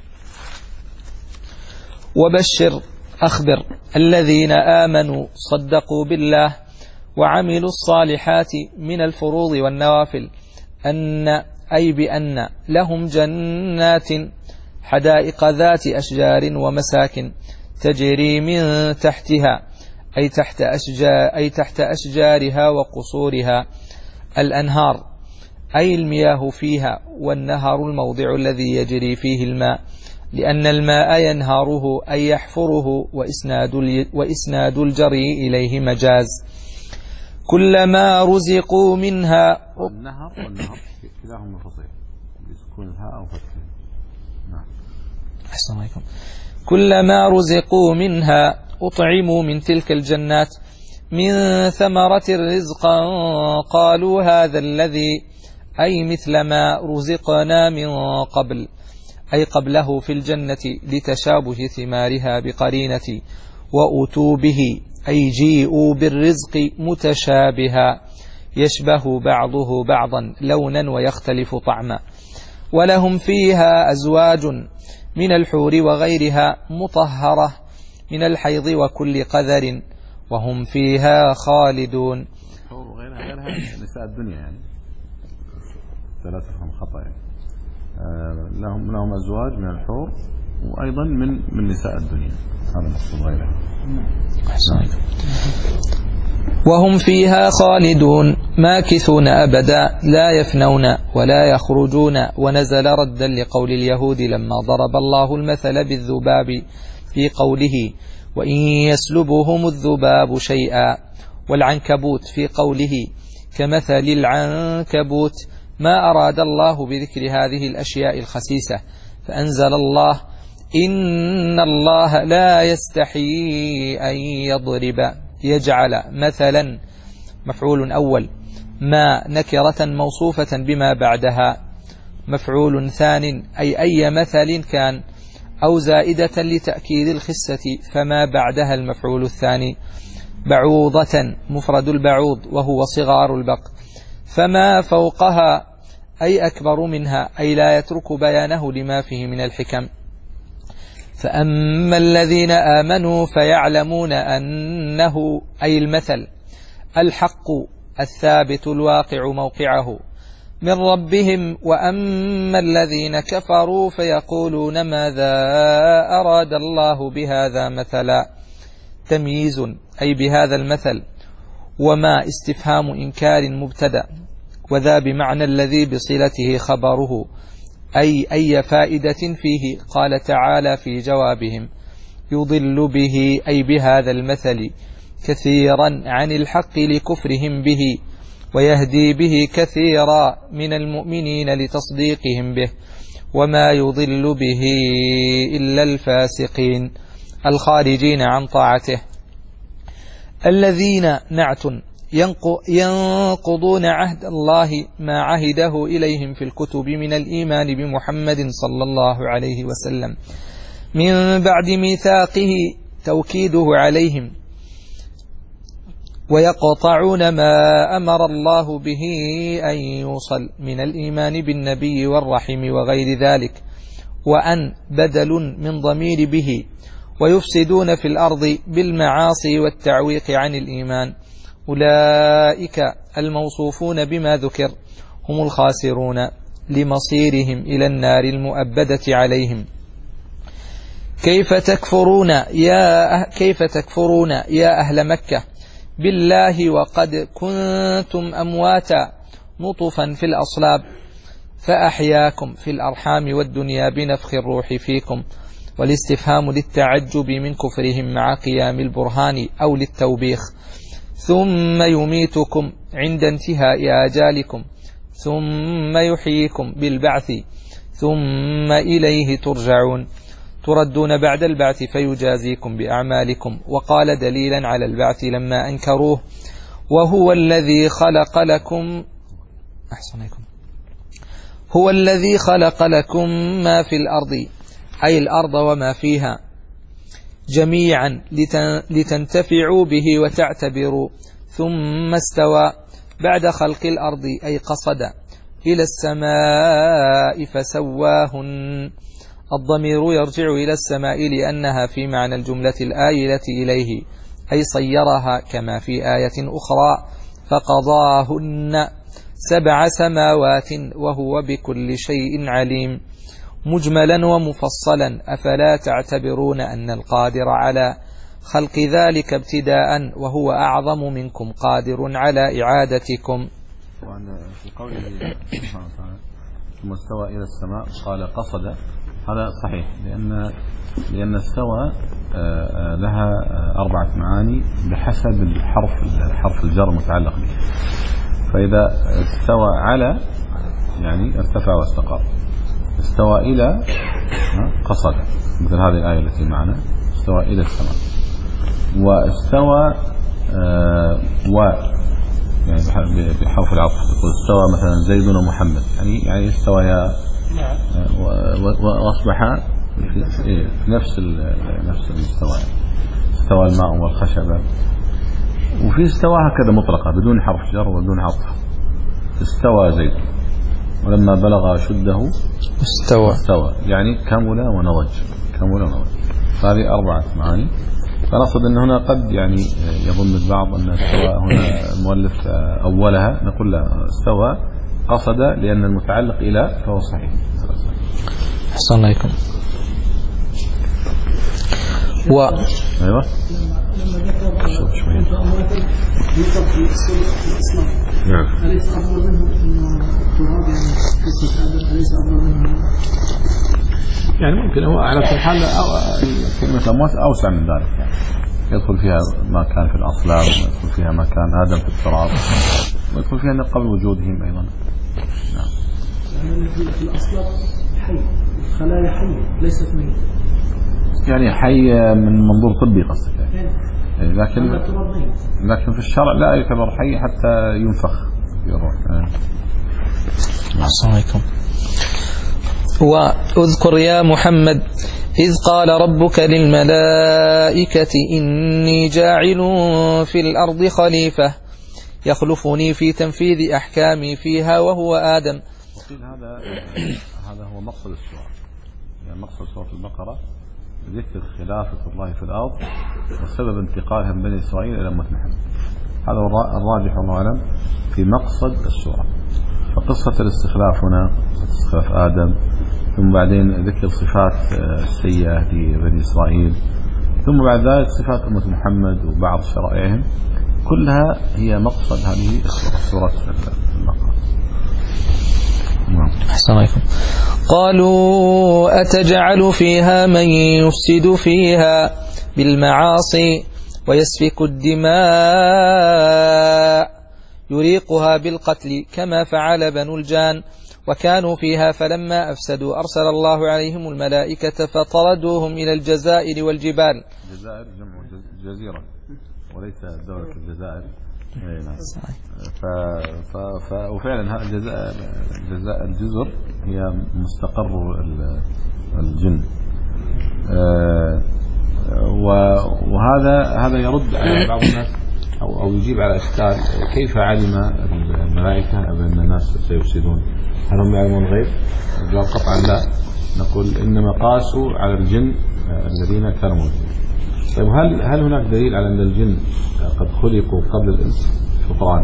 وبشر أخبر الذين آمنوا صدقوا بالله وعملوا الصالحات من الفروض والنوافل أن أي بأن لهم جنات حدائق ذات أشجار ومساكن تجري من تحتها أي تحت أشجار أي تحت أشجارها وقصورها الأنهار أي المياه فيها، والنهر الموضع الذي يجري فيه الماء، لأن الماء ينهاره أي يحفره، وإسناد, وإسناد الجري إليه مجاز. كلما رزقوا منها النهر والنهر كلاهما فصيح بسكون الهاء أو فتحها. نعم. أحسن عليكم. كلما رزقوا منها أطعموا من تلك الجنات من ثمرة رزقا قالوا هذا الذي أي مثل ما رزقنا من قبل أي قبله في الجنة لتشابه ثمارها بقرينة، وأتوا به أي جيئوا بالرزق متشابها يشبه بعضه بعضا لونا ويختلف طعما. ولهم فيها أزواج من الحور وغيرها مطهرة من الحيض وكل قذر وهم فيها خالدون. الحور وغيرها غيرها نساء الدنيا يعني ثلاثة فهم خطأ يعني. آه لهم لهم أزواج من الحور وأيضا من من نساء الدنيا، هذا مقصود غيرها. أحسن. وهم فيها خالدون ماكثون أبدا لا يفنون ولا يخرجون. ونزل ردا لقول اليهود لما ضرب الله المثل بالذباب في قوله وإن يسلبهم الذباب شيئا، والعنكبوت في قوله كمثل العنكبوت، ما أراد الله بذكر هذه الأشياء الخسيسة، فأنزل الله إن الله لا يستحيي أن يضرب يجعل مثلا مفعول أول ما نكرة موصوفة بما بعدها، مفعول ثان أي أي مثل كان، أو زائدة لتأكيد الخسة فما بعدها المفعول الثاني. بعوضة مفرد البعوض وهو صغار البق، فما فوقها أي أكبر منها أي لا يترك بيانه لما فيه من الحكم. فأما الذين آمنوا فيعلمون أنه أي المثل الحق الثابت الواقع موقعه من ربهم، وأما الذين كفروا فيقولون ماذا أراد الله بهذا مثلا. تمييز أي بهذا المثل، وما استفهام إنكار مبتدأ، وذا بمعنى الذي بصلته خبره أي أي فائدة فيه. قال تعالى في جوابهم يضل به أي بهذا المثل كثيرا عن الحق لكفرهم به، ويهدي به كثيرا من المؤمنين لتصديقهم به، وما يضل به إلا الفاسقين الخارجين عن طاعته. الذين نعت ينقضون عهد الله ما عهده إليهم في الكتب من الإيمان بمحمد صلى الله عليه وسلم من بعد ميثاقه توكيده عليهم، ويقطعون ما أمر الله به أن يوصل من الإيمان بالنبي والرحم وغير ذلك، وأن بدل من ضمير به، ويفسدون في الأرض بالمعاصي والتعويق عن الإيمان. أولئك الموصوفون بما ذكر هم الخاسرون لمصيرهم إلى النار المؤبدة عليهم. كيف تكفرون يا كيف تكفرون يا أهل مكة بالله وقد كنتم أمواتا نطفا في الأصلاب فأحياكم في الأرحام والدنيا بنفخ الروح فيكم. والاستفهام للتعجب من كفرهم مع قيام البرهان أو للتوبيخ. ثم يميتكم عند انتهاء آجالكم ثم يحييكم بالبعث ثم إليه ترجعون. تردون بعد البعث فيجازيكم بأعمالكم. وقال دليلا على البعث لما أنكروه وهو الذي خلق لكم أحسنكم هو الذي خلق لكم ما في الأرض أي الأرض وما فيها جميعا لتنتفعوا به وتعتبروا، ثم استوى بعد خلق الأرض أي قصد إلى السماء فسواهن. الضمير يرجع إلى السماء لأنها في معنى الجملة الآيلة إليه، أي صيرها كما في آية أخرى فقضاهن سبع سماوات وهو بكل شيء عليم. مجملا ومفصلا، أفلا تعتبرون أن القادر على خلق ذلك ابتداء وهو أعظم منكم قادر على إعادتكم. وأن في قوله سبحانه وتعالى ثم استوى إلى السماء قال قصد، هذا صحيح، لأن لأن استوى لها أربعة معاني بحسب الحرف حرف الجر المتعلق به. فإذا استوى على يعني ارتفع واستقر، استوى إلى قصد مثل هذه الآية التي معنا استوى إلى السماء. واستوى و يعني بحرف العطف يقول استوى مثلا زيد ومحمد، يعني يعني استوى يا واصبح في نفس نفس المستوى. استوى الماء والخشبة. وفي استوى هكذا مطلقة بدون حرف جر وبدون عطف. استوى زيد ولما بلغ أشده استوى استوى يعني كمل ونضج، كمل ونضج. هذه أربعة معاني. فنقصد أن هنا قد يعني يظن البعض أن استوى هنا المؤلف أولها، نقول لا، استوى قصد لأن المتعلق إلى فهو صحيح. أحسن الله عليكم. و أيوة لما ذكر يوصف في الإسلام، نعم، أليس أفضل منه أن التراب يعني قصة آدم أليس أفضل منه؟ يعني ممكن هو على كل حال كلمة الأموات أوسع من ذلك، يعني يدخل فيها ما كان في الأصلاب، ويدخل فيها ما كان آدم في التراب، ويدخل فيها قبل وجودهم أيضا. نعم. يعني في الأصلاب حي، الخلايا حية ليست ميتة. يعني حي من منظور طبي قصدك يعني. لكن لكن في الشرع لا يعتبر حي حتى ينفخ في الروح. السلام عليكم. واذكر يا محمد إذ قال ربك للملائكة إني جاعل في الأرض خليفة يخلفني في تنفيذ أحكامي فيها وهو آدم. وقيل هذا هذا هو مقصد السورة، يعني مقصد سورة البقرة ذكر خلافة الله في الأرض وسبب انتقالها من بني إسرائيل إلى أمة محمد. هذا هو الراجح والله أعلم في مقصد السورة. فقصة الاستخلاف هنا استخلاف آدم، ثم بعدين ذكر صفات السيئة لبني إسرائيل، ثم بعد ذلك صفات أمة محمد وبعض شرائعهم، كلها هي مقصد هذه السورة البقرة. أحسن عليكم. قالوا أتجعل فيها من يفسد فيها بالمعاصي ويسفك الدماء يريقها بالقتل كما فعل بنو الجان وكانوا فيها فلما أفسدوا أرسل الله عليهم الملائكة فطردوهم إلى الجزائر والجبال. الجزائر جمع جزيرة وليس دولة الجزائر. ف... ف... ف... وفعلا هذا الجزاء الجزاء الجزر هي مستقر الجن. أه... وهذا هذا يرد على بعض الناس أو أو يجيب على إشكال كيف علم الملائكة بأن الناس سيفسدون؟ هل هم يعلمون غيب؟ الجواب قطعا لا. نقول إنما قاسوا على الجن الذين كانوا موجودين. طيب هل هل هناك دليل على أن الجن قد خلقوا قبل الإنس في القرآن؟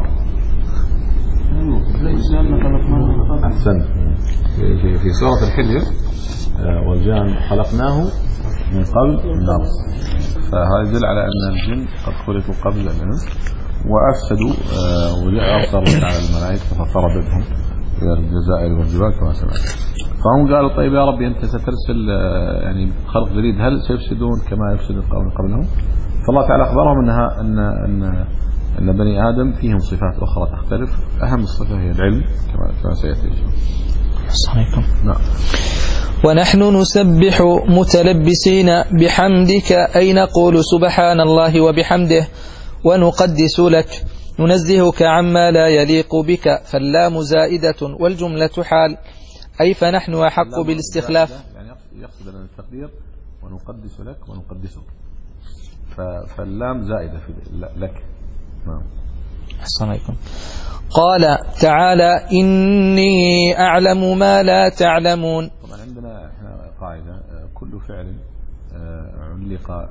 أحسن. في في سورة الحجر والجان خلقناه من قبل النار. فهذا يدل على أن الجن قد خلقوا قبل الإنس وأفسدوا، وأرسلوا على الملائكة فطردتهم إلى الجزائر والجبال كما سمعت. فهم قالوا طيب يا ربي أنت سترسل يعني خلق جديد، هل سيفسدون كما يفسد القوم قبلهم؟ فالله تعالى أخبرهم أنها أن أن أن بني آدم فيهم صفات أخرى تختلف، أهم الصفة هي العلم كما كما سيأتي. صحيح. نعم. ونحن نسبح متلبسين بحمدك أي نقول سبحان الله وبحمده ونقدس لك ننزهك عما لا يليق بك، فاللام زائدة والجملة حال، أي فنحن أحق بالاستخلاف. يعني يقصد أن التقدير ونقدس لك ونقدسك، فاللام زائدة في لك. نعم. أحسن عليكم. قال تعالى إني أعلم ما لا تعلمون. طبعا عندنا قاعدة كل فعل علق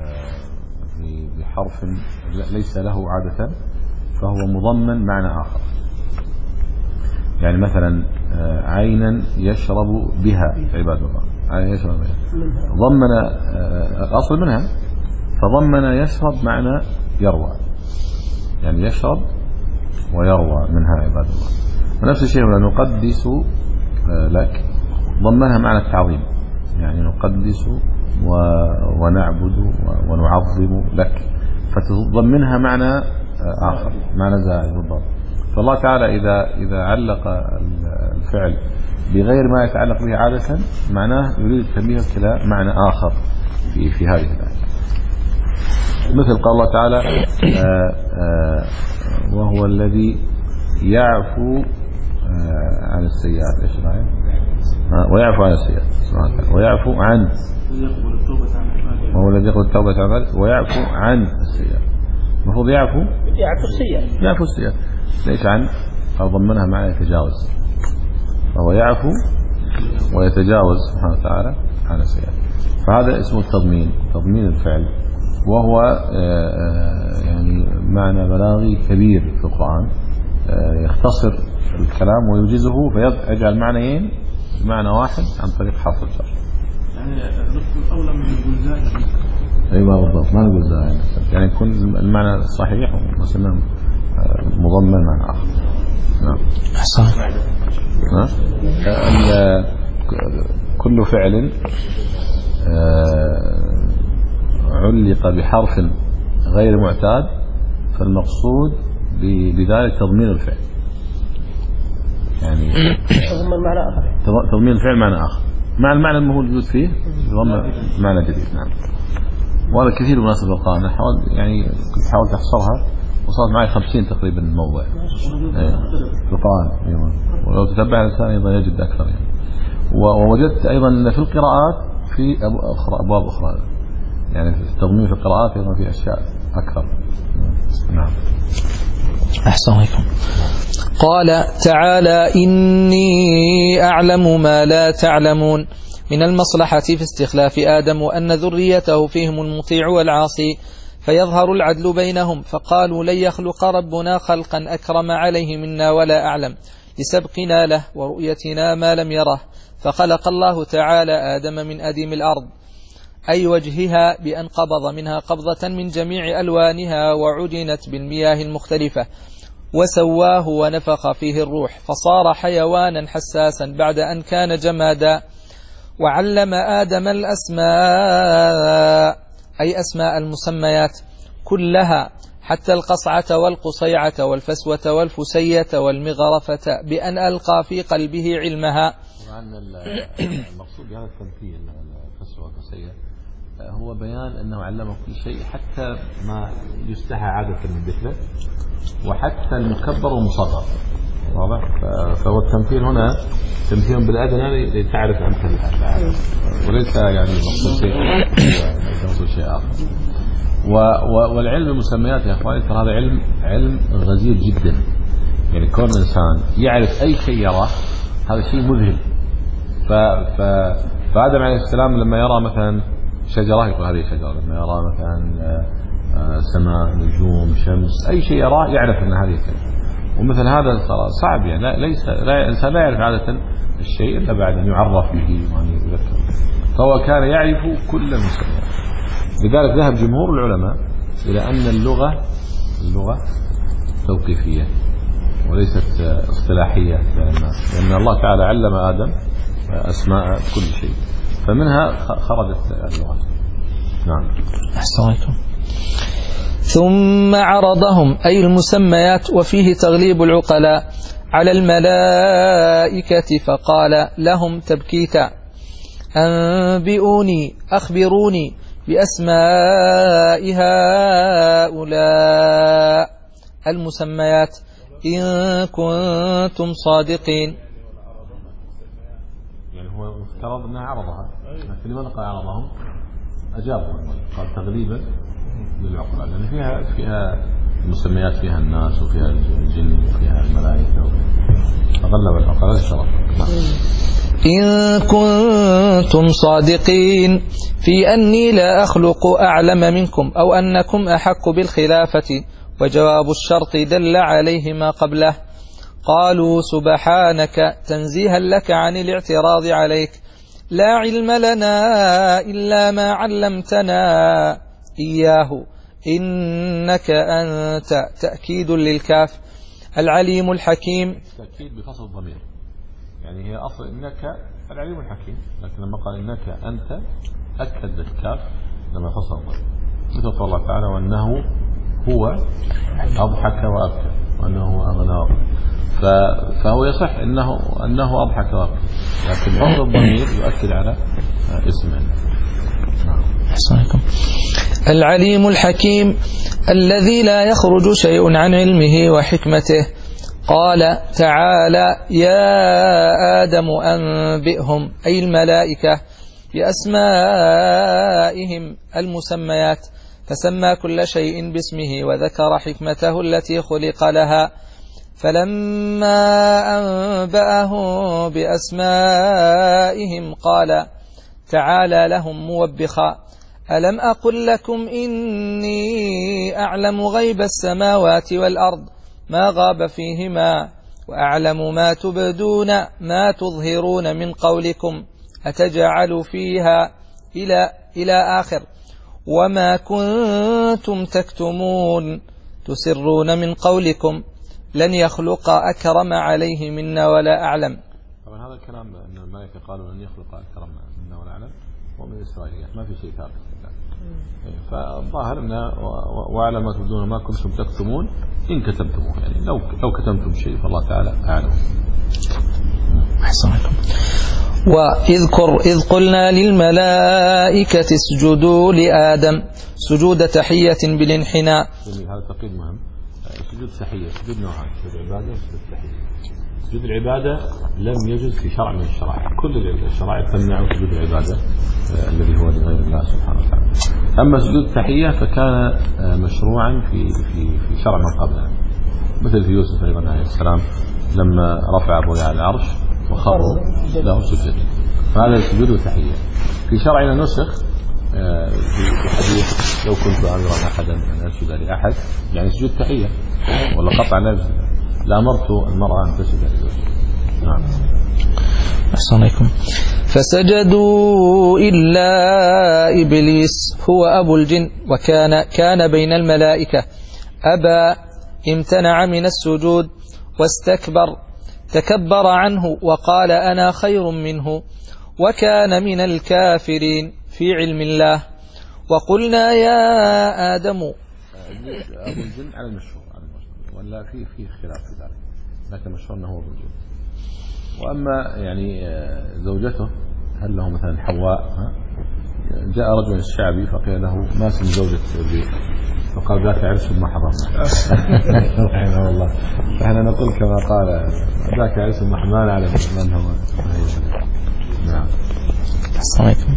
بحرف ليس له عادة فهو مضمن معنى آخر. يعني مثلا عينا يشرب بها عباد الله، عينا يشرب بها ضمن أصل منها، فضمن يشرب معنى يروى، يعني يشرب ويروى منها عباد الله. ونفس الشيء لما نقدس لك ضمنها معنى التعظيم، يعني نقدس ونعبد ونعظم لك، فتضمنها معنى آخر، معنى زائد بالضبط. فالله تعالى إذا إذا علق الفعل بغير ما يتعلق به عادة معناه يريد التنبيه إلى معنى آخر في في هذه الآية. مثل قال الله تعالى آآ آآ وهو الذي يعفو عن السيئات، ايش الآية؟ ويعفو عن السيئات ويعفو عن، وهو الذي يقبل التوبة عن عباده ويعفو عن السيئات. المفروض يعفو يعفو السيئات، يعفو السيئات، ليش عن؟ قال ضمنها معنى يتجاوز، فهو يعفو ويتجاوز سبحانه وتعالى عن السيئات. فهذا اسمه التضمين، تضمين الفعل، وهو يعني معنى بلاغي كبير في القرآن، يختصر الكلام ويوجزه فيجعل معنيين بمعنى واحد عن طريق حرف الجر. يعني الأولى من الجزاء. أيوة بالضبط، ما نقول زائد، يعني يكون المعنى صحيح ومسمى مضمن معنى آخر. نعم. أحسن. كل فعل علق بحرف غير معتاد فالمقصود بذلك تضمين الفعل، يعني تضمن معنى آخر، تضمين الفعل معنى آخر مع المعنى الموجود فيه تضمن معنى جديد. نعم. وهذا كثير مناسب للقرآن، أنا حاول يعني كنت حاولت أحصرها وصارت معي خمسين تقريبا موضوع في القرآن. أيوة. ولو تتبع الإنسان أيضا يجد أكثر يعني. ووجدت أيضا أن في القراءات في أبواب أخرى، يعني في التضمين في القراءات أيضا في أشياء أكثر. نعم. أحسن عليكم. قال تعالى إني أعلم ما لا تعلمون. من المصلحة في استخلاف آدم وأن ذريته فيهم المطيع والعاصي فيظهر العدل بينهم، فقالوا لن يخلق ربنا خلقا أكرم عليه منا ولا أعلم لسبقنا له ورؤيتنا ما لم يره، فخلق الله تعالى آدم من أديم الأرض أي وجهها بأن قبض منها قبضة من جميع ألوانها وعجنت بالمياه المختلفة وسواه ونفخ فيه الروح فصار حيوانا حساسا بعد أن كان جمادا، وعلم آدم الأسماء أي أسماء المسميات كلها حتى القصعة والقصيعة والفسوة والفسية والمغرفة بأن ألقى في قلبه علمها. طبعا المقصود بهذا التمثيل الفسوة والفسية هو بيان أنه علمه كل شيء حتى ما يستحى عادة من ذكره وحتى المكبر والمصغر، واضح؟ فهو التمثيل هنا تمثيل بالأدنى لتعرف أمثل الأفعال وليس يعني مقصود شيء ليس مقصود شيء آخر. والعلم المسميات يا أخواني ترى هذا علم علم غزير جدا، يعني كون الإنسان يعرف أي شيء يراه هذا شيء مذهل. ف فآدم عليه السلام لما يرى مثلا شجرة يقول هذه شجرة، لما يرى مثلا سماء نجوم شمس أي شيء يراه يعرف أن هذه شجرة. ومثل هذا صعب، يعني لا ليس لا الإنسان لا يعرف عادة الشيء إلا بعد أن يعرف به وأن يذكر، فهو كان يعرف كل مسمى. لذلك ذهب جمهور العلماء إلى أن اللغة اللغة توقيفية وليست اصطلاحية بين الناس، لأن الله تعالى علم آدم أسماء كل شيء فمنها خرجت اللغة. نعم. أحسن عليكم. ثم عرضهم أي المسميات وفيه تغليب العقلاء على الملائكة فقال لهم تبكيتا أنبئوني أخبروني بأسماء هؤلاء المسميات إن كنتم صادقين. يعني هو افترض أنها عرضها، لكن لماذا قال عرضهم؟ أجابهم، قال تغليبا للعقلاء، لأن فيها فيها المسميات فيها الناس وفيها الجن وفيها الملائكة أغلب الأقل الشرف. إن كنتم صادقين في أني لا أخلق أعلم منكم أو أنكم أحق بالخلافة، وجواب الشرط دل عليه ما قبله. قالوا سبحانك تنزيها لك عن الاعتراض عليك، لا علم لنا إلا ما علمتنا إياه إنك أنت تأكيد للكاف العليم الحكيم. تأكيد بفصل الضمير، يعني هي أصل إنك العليم الحكيم، لكن لما قال إنك أنت أكد الكاف لما فصل الضمير، مثل قول الله تعالى وأنه هو أضحك وأبكى وأنه هو أغنى وأقنى، فهو يصح إنه أنه أضحك وأبكى، لكن فصل الضمير يؤكد على اسمه. العليم الحكيم الذي لا يخرج شيء عن علمه وحكمته. قال تعالى يا آدم أنبئهم أي الملائكة بأسمائهم المسميات، فسمى كل شيء باسمه وذكر حكمته التي خلق لها. فلما أنبأهم بأسمائهم قال تعالى لهم موبخا ألم أقل لكم إني أعلم غيب السماوات والأرض ما غاب فيهما وأعلم ما تبدون ما تظهرون من قولكم أتجعل فيها إلى, إلى آخر وما كنتم تكتمون تسرون من قولكم لن يخلق أكرم عليه منا ولا أعلم. طبعا هذا الكلام أن الملائكة قالوا لن يخلق أكرم منا ولا أعلم ومن الإسرائيليات ما في شيء ثابت. فالظاهر أن وأعلم ما تبدون ما كنتم تكتمون إن كتمتموه، يعني لو لو كتمتم شيء فالله تعالى أعلم. أحسنكم. وإذكر إذ قلنا للملائكة اسجدوا لآدم سجود تحية بالانحناء. هذا تقييد مهم. سجود تحية سجود نوعان، سجود العبادة وسجود التحية. سجود العبادة لم يجوز في شرع من الشرائع، كل الشرائع تمنع سجود العبادة الذي هو لغير الله سبحانه وتعالى. أما سجود التحية فكان مشروعا في في في شرع من قبله، مثل في يوسف أيضا عليه السلام لما رفع أبوه على العرش وخروا له سجد، فهذا سجود التحية. في شرعنا نسخ في حديث لو كنت أمر أحدا أن أسجد لأحد، يعني سجود تحية ولا قطع لا يجوز، لأمرت المرأة أن تسجد لزوجها. نعم. أحسن عليكم. فسجدوا إلا إبليس هو أبو الجن وكان كان بين الملائكة أبى امتنع من السجود واستكبر تكبر عنه وقال أنا خير منه وكان من الكافرين في علم الله. وقلنا يا آدم أبو الجن على المشهور ولا في في خلاف في ذلك، لكن المشهور أنه هو أبو الجن. وأما يعني زوجته هل له مثلا حواء، جاء رجل الشعبي فقيل له ما اسم زوجة إبليس فقال ذاك عرس ما حرمنا رحمه الله. فإحنا نقول كما قال ذاك عرس ما حرمنا على من هو. نعم. السلام.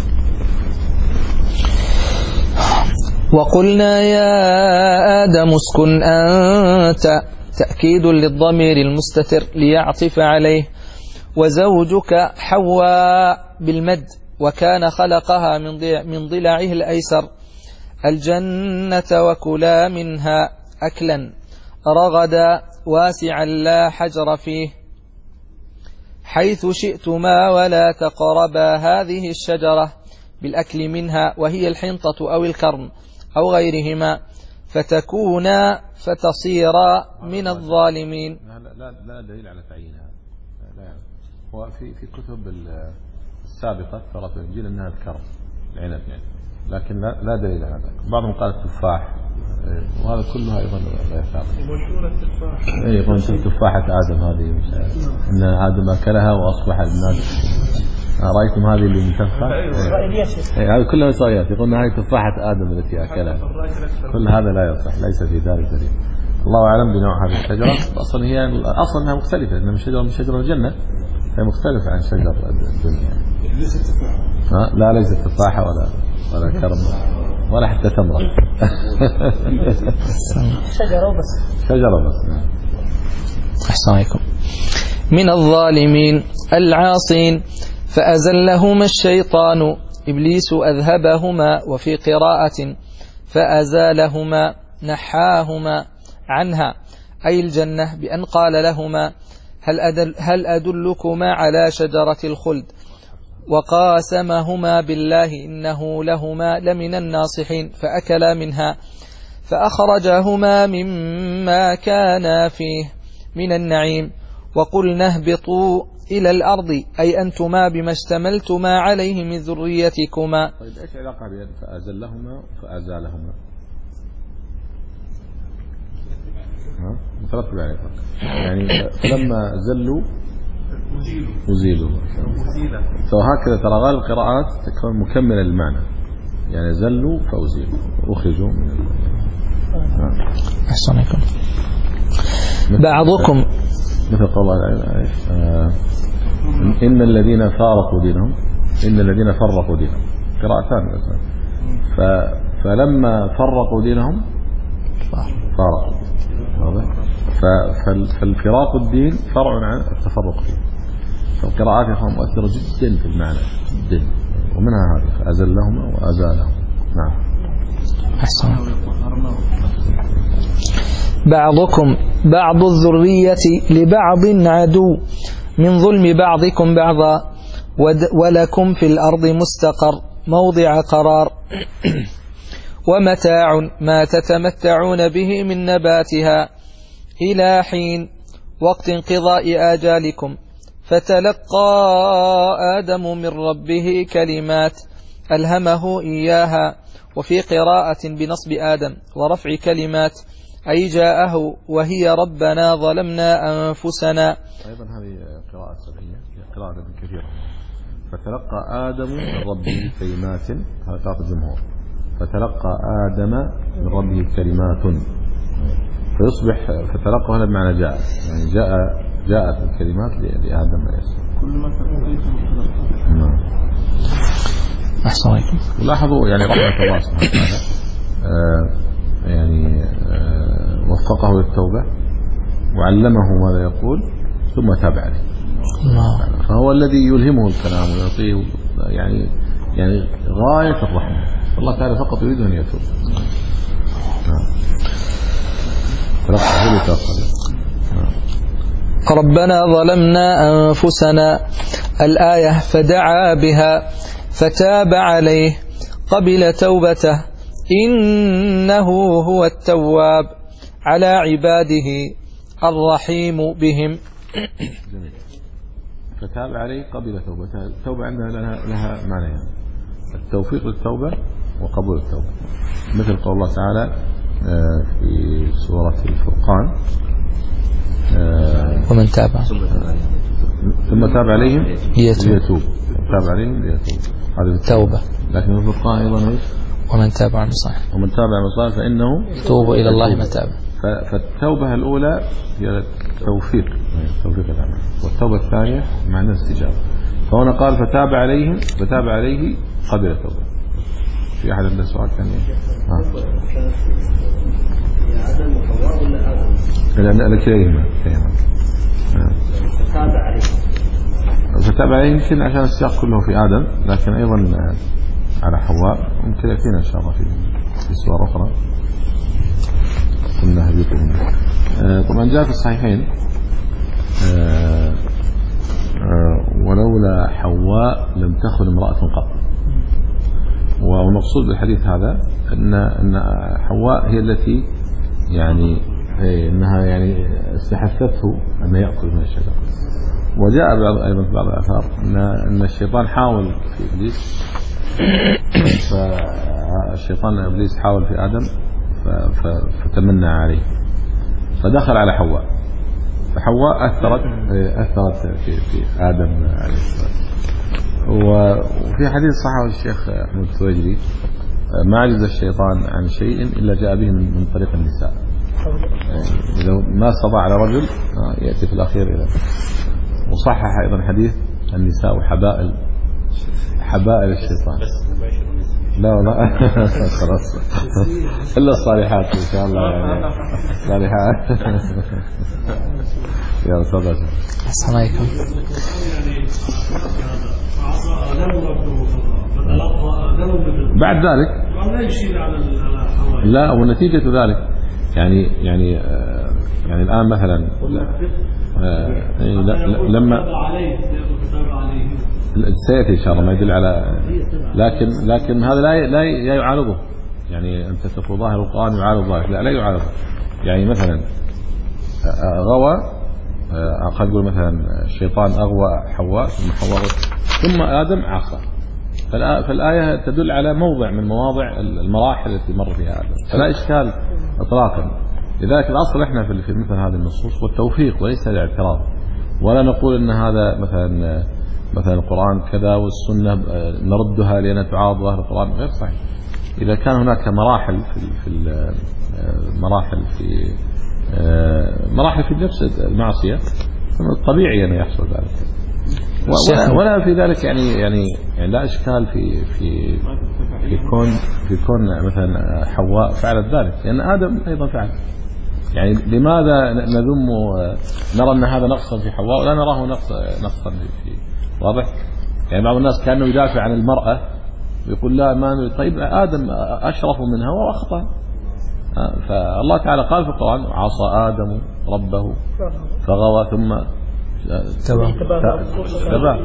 وقلنا يا آدم اسكن أنت تأكيد للضمير المستتر ليعطف عليه وزوجك حواء بالمد وكان خلقها من من ضلعه الأيسر الجنة وكلا منها أكلا رغدا واسعا لا حجر فيه حيث شئتما ولا تقربا هذه الشجرة بالأكل منها وهي الحنطة أو الكرم أو غيرهما فتكونا فتصيرا من الظالمين. لا لا لا دليل على تعيينها، لا هو في في كتب السابقة ترى في الإنجيل أنها الكرم العنب يعني، لكن لا لا دليل على ذلك. بعضهم قال التفاح وهذا كلها أيضا لا يثابت. مشهورة التفاح. إيه يقولون تفاحة آدم هذه إن آدم أكلها وأصبح الناس. رأيتم هذه اللي منتفخة؟ إيه هذه كلها إسرائيليات يقولون هذه تفاحة آدم التي أكلها. كل هذا لا يصح، ليس في ذلك دليل. الله أعلم بنوع هذه الشجرة. أصلا هي أصلا أنها مختلفة، إنها شجرة من شجر الجنة، هي مختلفة عن شجر الدنيا. ليست تفاحة. لا ليست تفاحة ولا ولا كرم. ولا حتى تمرة. شجرة بس. شجرة بس. أحسن عليكم. من الظالمين العاصين فأزلهما الشيطان إبليس أذهبهما، وفي قراءة فأزالهما نحاهما عنها أي الجنة، بأن قال لهما هل, أدل هل أدلكما على شجرة الخلد، وقاسمهما بالله إنه لهما لمن الناصحين، فأكلا منها فأخرجهما مما كانا فيه من النعيم، وقلنا اهبطوا إلى الأرض أي أنتما بما اشتملتما عليه من ذريتكما. طيب إيش علاقة بين فأزلهما فأزالهما؟ ها مترتب عليه يعني فلما زلوا أزيلوا، فهكذا ترى غالب القراءات تكون مكملة للمعنى، يعني زلوا فأزيلوا أخرجوا من أحسن عليكم. بعضكم مثل قول الله آه إن الذين فارقوا دينهم، إن الذين فرقوا دينهم، قراءتان مثلا. فلما فرقوا دينهم فارقوا، فالفراق الدين فرع عن التفرق فيه. فالقراءات يا مؤثرة جدا في المعنى جدا، ومنها هذه فأزلهما وأزالهم. نعم. أحسن. بعضكم بعض الذرية لبعض عدو من ظلم بعضكم بعضا، ولكم في الأرض مستقر موضع قرار ومتاع ما تتمتعون به من نباتها إلى حين وقت انقضاء آجالكم. فتلقى آدم من ربه كلمات ألهمه إياها، وفي قراءة بنصب آدم ورفع كلمات أي جاءه وهي ربنا ظلمنا أنفسنا. أيضا هذه قراءة سبعية، قراءة كثيرة. فتلقى آدم من ربه كلمات، هذا قراءة الجمهور. فتلقى آدم من ربه كلمات، فيصبح فتلقى هنا بمعنى جاء، يعني جاء جاءت الكلمات لآدم عليه السلام. كل ما تقول. أحسن عليكم. لاحظوا يعني رحمة الله سبحانه وتعالى آه يعني آه وفقه للتوبة وعلمه ماذا يقول ثم تاب عليه. الله. فهو الذي يلهمه الكلام ويعطيه يعني يعني غاية الرحمة. الله تعالى فقط يريد أن يتوب. ربنا ظلمنا أنفسنا الآية فدعا بها فتاب عليه قبل توبته إنه هو التواب على عباده الرحيم بهم. جميل. فتاب عليه قبل توبته. التوبة عندنا لها, لها معنى، التوفيق للتوبة وقبول التوبة، مثل قول الله تعالى في سورة الفرقان ومن تاب ثم تاب عليهم ليتوب، ليتوب. تاب عليهم ليتوب، هذه التوبة. لكن في الفرقان أيضا ومن تاب عن صالح ومن تاب عن صالح فإنه توب إلى الله متابا. فالتوبة الأولى هي التوفيق، توفيق العمل، والتوبة الثانية معنى الاستجابة. فهنا قال فتاب عليهم، فتاب عليه قبل التوبة. في أحد عنده سؤال ثاني؟ لا لا كليهما كليهما. فتاب عليه. فتاب عليه يمكن عشان السياق كله في آدم، لكن أيضا على حواء ممكن يأتينا إن شاء الله في في سور أخرى. قلنا هديكم. طبعا جاء في الصحيحين ولولا حواء لم تخل امرأة قط. والمقصود بالحديث هذا أن أن حواء هي التي يعني أنها يعني استحثته أن يأكل من الشجرة. وجاء بعض أيضا في بعض الآثار أن أن الشيطان حاول في إبليس، فالشيطان إبليس حاول في آدم فتمنى عليه فدخل على حواء، فحواء أثرت أثرت في في آدم عليه السلام. وفي حديث صححه الشيخ أحمد التويجري ما عجز الشيطان عن شيء إلا جاء به من طريق النساء. إذا ما استطاع على رجل يأتي في الأخير إلى. وصحح أيضا حديث النساء حبائل حبائل الشيطان. لا والله خلاص إلا الصالحات إن شاء الله يعني صالحات. يا تفضل. السلام عليكم. بعد ذلك لا، ونتيجة ذلك يعني يعني يعني الآن مثلا لما سيأتي إن شاء الله ما يدل على، لكن لكن هذا لا لا يعارضه. يعني أنت تقول ظاهر القرآن يعارض ظاهر، لا لا يعارضه. يعني مثلا غوى، خلينا نقول مثلا الشيطان أغوى حواء ثم حواء ثم آدم عصى، فالآية تدل على موضع من مواضع المراحل التي مر فيها آدم، فلا إشكال إطلاقا. لذلك الأصل إحنا في مثل هذه النصوص والتوفيق وليس الاعتراض، ولا نقول أن هذا مثلا مثلا القرآن كذا والسنة نردها لأنها تعارض ظاهر القرآن، غير صحيح. إذا كان هناك مراحل في في مراحل في مراحل في نفس المعصية طبيعي أن يحصل ذلك، ولا في ذلك يعني يعني يعني لا إشكال في في في كون في كون مثلا حواء فعلت ذلك، لأن آدم أيضا فعل. يعني لماذا نذم نرى أن هذا نقصا في حواء ولا نراه نقص نقصا في، واضح؟ يعني بعض الناس كانوا يدافع عن المرأة ويقول لا ما، طيب آدم أشرف منها وأخطأ. فالله تعالى قال في القرآن عصى آدم ربه فغوى ثم تبع تبع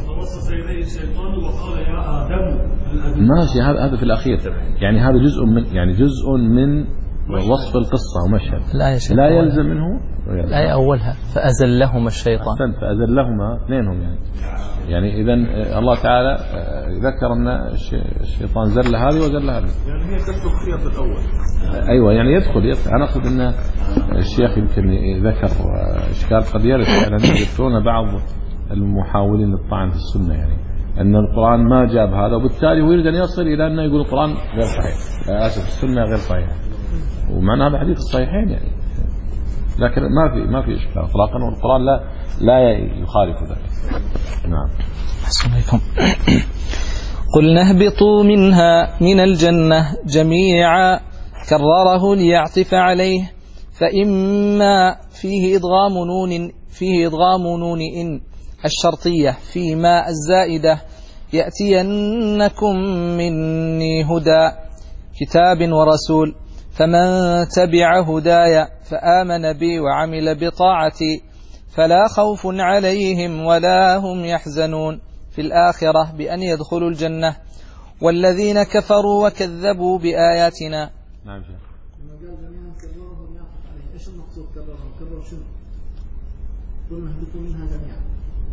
ماشي. هذا هذا في الأخير، يعني هذا جزء من يعني جزء من وصف القصة ومشهد، لا يلزم منه. الآية أولها فأزلهما الشيطان، أحسنت، فأزلهما اثنينهم. يعني يعني إذن الله تعالى ذكر أن الشيطان زل هذه وزل هذه، يعني هي تدخل فيها في الأول. أيوة يعني يدخل يدخل. أنا أقصد أن الشيخ يمكن ذكر إشكال قد يرد فعلا يذكرون بعض المحاولين للطعن في السنة، يعني أن القرآن ما جاب هذا، وبالتالي هو يريد أن يصل إلى أنه يقول القرآن غير صحيح، آسف السنة غير صحيحة، ومعنى هذا حديث الصحيحين يعني. لكن ما في ما في إشكال إطلاقا، والقرآن لا لا يخالف ذلك. نعم. السلام عليكم. قلنا اهبطوا منها من الجنة جميعا، كرره ليعطف عليه، فإما فيه إدغام نون فيه إدغام نون إن الشرطية في ما الزائدة، يأتينكم مني هدى كتاب ورسول، فمن تبع هدايا فآمن بي وعمل بطاعتي فلا خوف عليهم ولا هم يحزنون في الآخرة بأن يدخلوا الجنة، والذين كفروا وكذبوا بآياتنا. نعم شيخ. لما قال جميعا كرره ونعطف عليه، ايش المقصود كرره؟ كرر شنو؟ قلنا اهبطوا منها جميعا.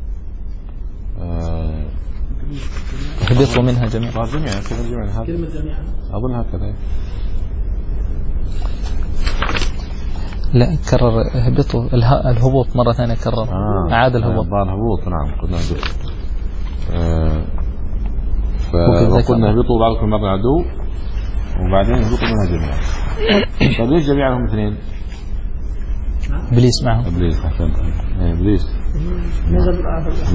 اهبطوا منها جميعا. جميعا كلمة كلمة جميعا. أظن هكذا. لا كرر اهبطوا الهبوط مرة ثانية، كرر آه. عاد الهبوط. آه. الهبوط نعم قلنا هبوط. آه. فقلنا اهبطوا بعضكم بعض عدو، وبعدين اهبطوا منها جميعا. طيب ليش جميعا هم اثنين؟ إبليس معهم. إبليس أحسنت. إبليس. نزل الآخر.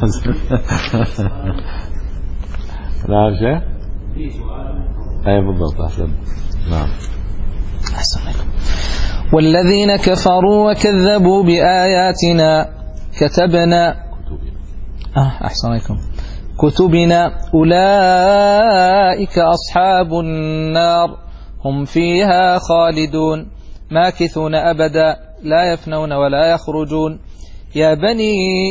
نعم شيخ. أي بالضبط أحسنت. نعم. أحسن عليكم. والذين كفروا وكذبوا بآياتنا كتبنا آه أحسن عليكم كتبنا أولئك أصحاب النار هم فيها خالدون ماكثون أبدا لا يفنون ولا يخرجون. يا بني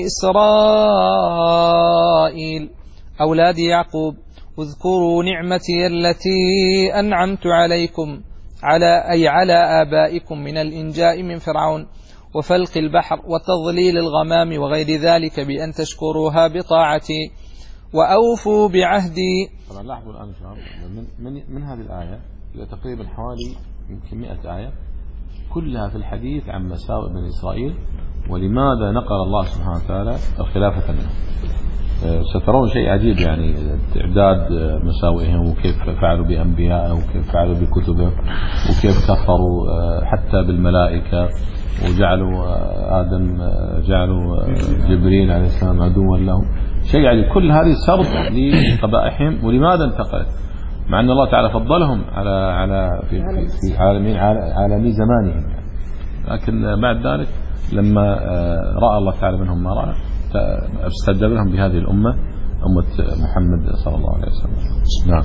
إسرائيل أولاد يعقوب اذكروا نعمتي التي أنعمت عليكم على أي على آبائكم من الإنجاء من فرعون وفلق البحر وتضليل الغمام وغير ذلك بأن تشكروها بطاعتي وأوفوا بعهدي. طبعا لاحظوا الآن من, من, من هذه الآية إلى تقريبا حوالي يمكن مئة آية كلها في الحديث عن مساوئ بني إسرائيل ولماذا نقل الله سبحانه وتعالى الخلافة منه. سترون شيء عجيب يعني تعداد مساوئهم وكيف فعلوا بأنبيائهم وكيف فعلوا بكتبهم وكيف كفروا حتى بالملائكة وجعلوا آدم جعلوا جبريل عليه السلام عدوا لهم. شيء عجيب. كل هذه سرد لقبائحهم ولماذا انتقلت. مع أن الله تعالى فضلهم على على في في, في عالمين عالمي زمانهم يعني. لكن بعد ذلك لما رأى الله تعالى منهم ما رأى استبدلهم بهذه الأمة أمة محمد صلى الله عليه وسلم. نعم.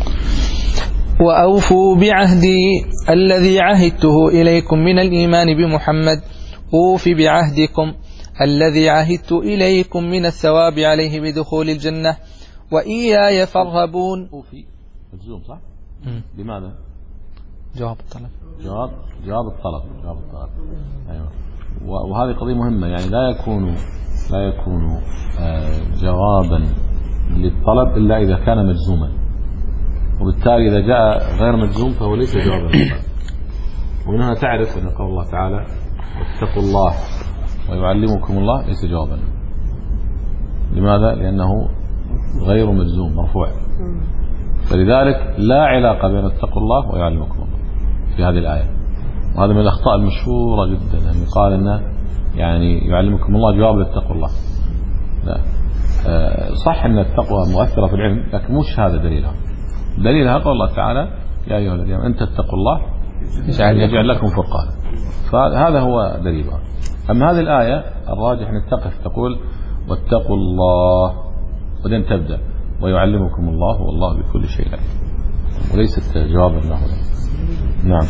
وأوفوا بعهدي الذي عهدته إليكم من الإيمان بمحمد أوف بعهدكم الذي عهدت إليكم من الثواب عليه بدخول الجنة وإياي فارهبون. أوفي مجزوم صح؟ لماذا؟ جواب الطلب. جواب جواب الطلب جواب الطلب. أيوة. وهذه قضية مهمة يعني لا يكون لا يكون جوابا للطلب إلا إذا كان مجزوما، وبالتالي إذا جاء غير مجزوم فهو ليس جوابا للطلب. ومن هنا تعرف أن قول الله تعالى واتقوا الله ويعلمكم الله ليس جوابا. لماذا؟ لأنه غير مجزوم مرفوع، فلذلك لا علاقة بين اتقوا الله ويعلمكم الله في هذه الآية. وهذا من الأخطاء المشهورة جدا أن يعني يقال أنه يعني يعلمكم الله جواب لاتقوا الله. لا صح أن التقوى مؤثرة في العلم لكن مش هذا دليلها. دليلها قول الله تعالى يا أيها الذين آمنوا إن تتقوا الله يجعل لكم فرقانا، فهذا هو دليلها. أما هذه الآية الراجح أن تقف تقول واتقوا الله وبعدين تبدأ ويعلمكم الله والله بكل شيء عليم، وليست جوابا له. نعم.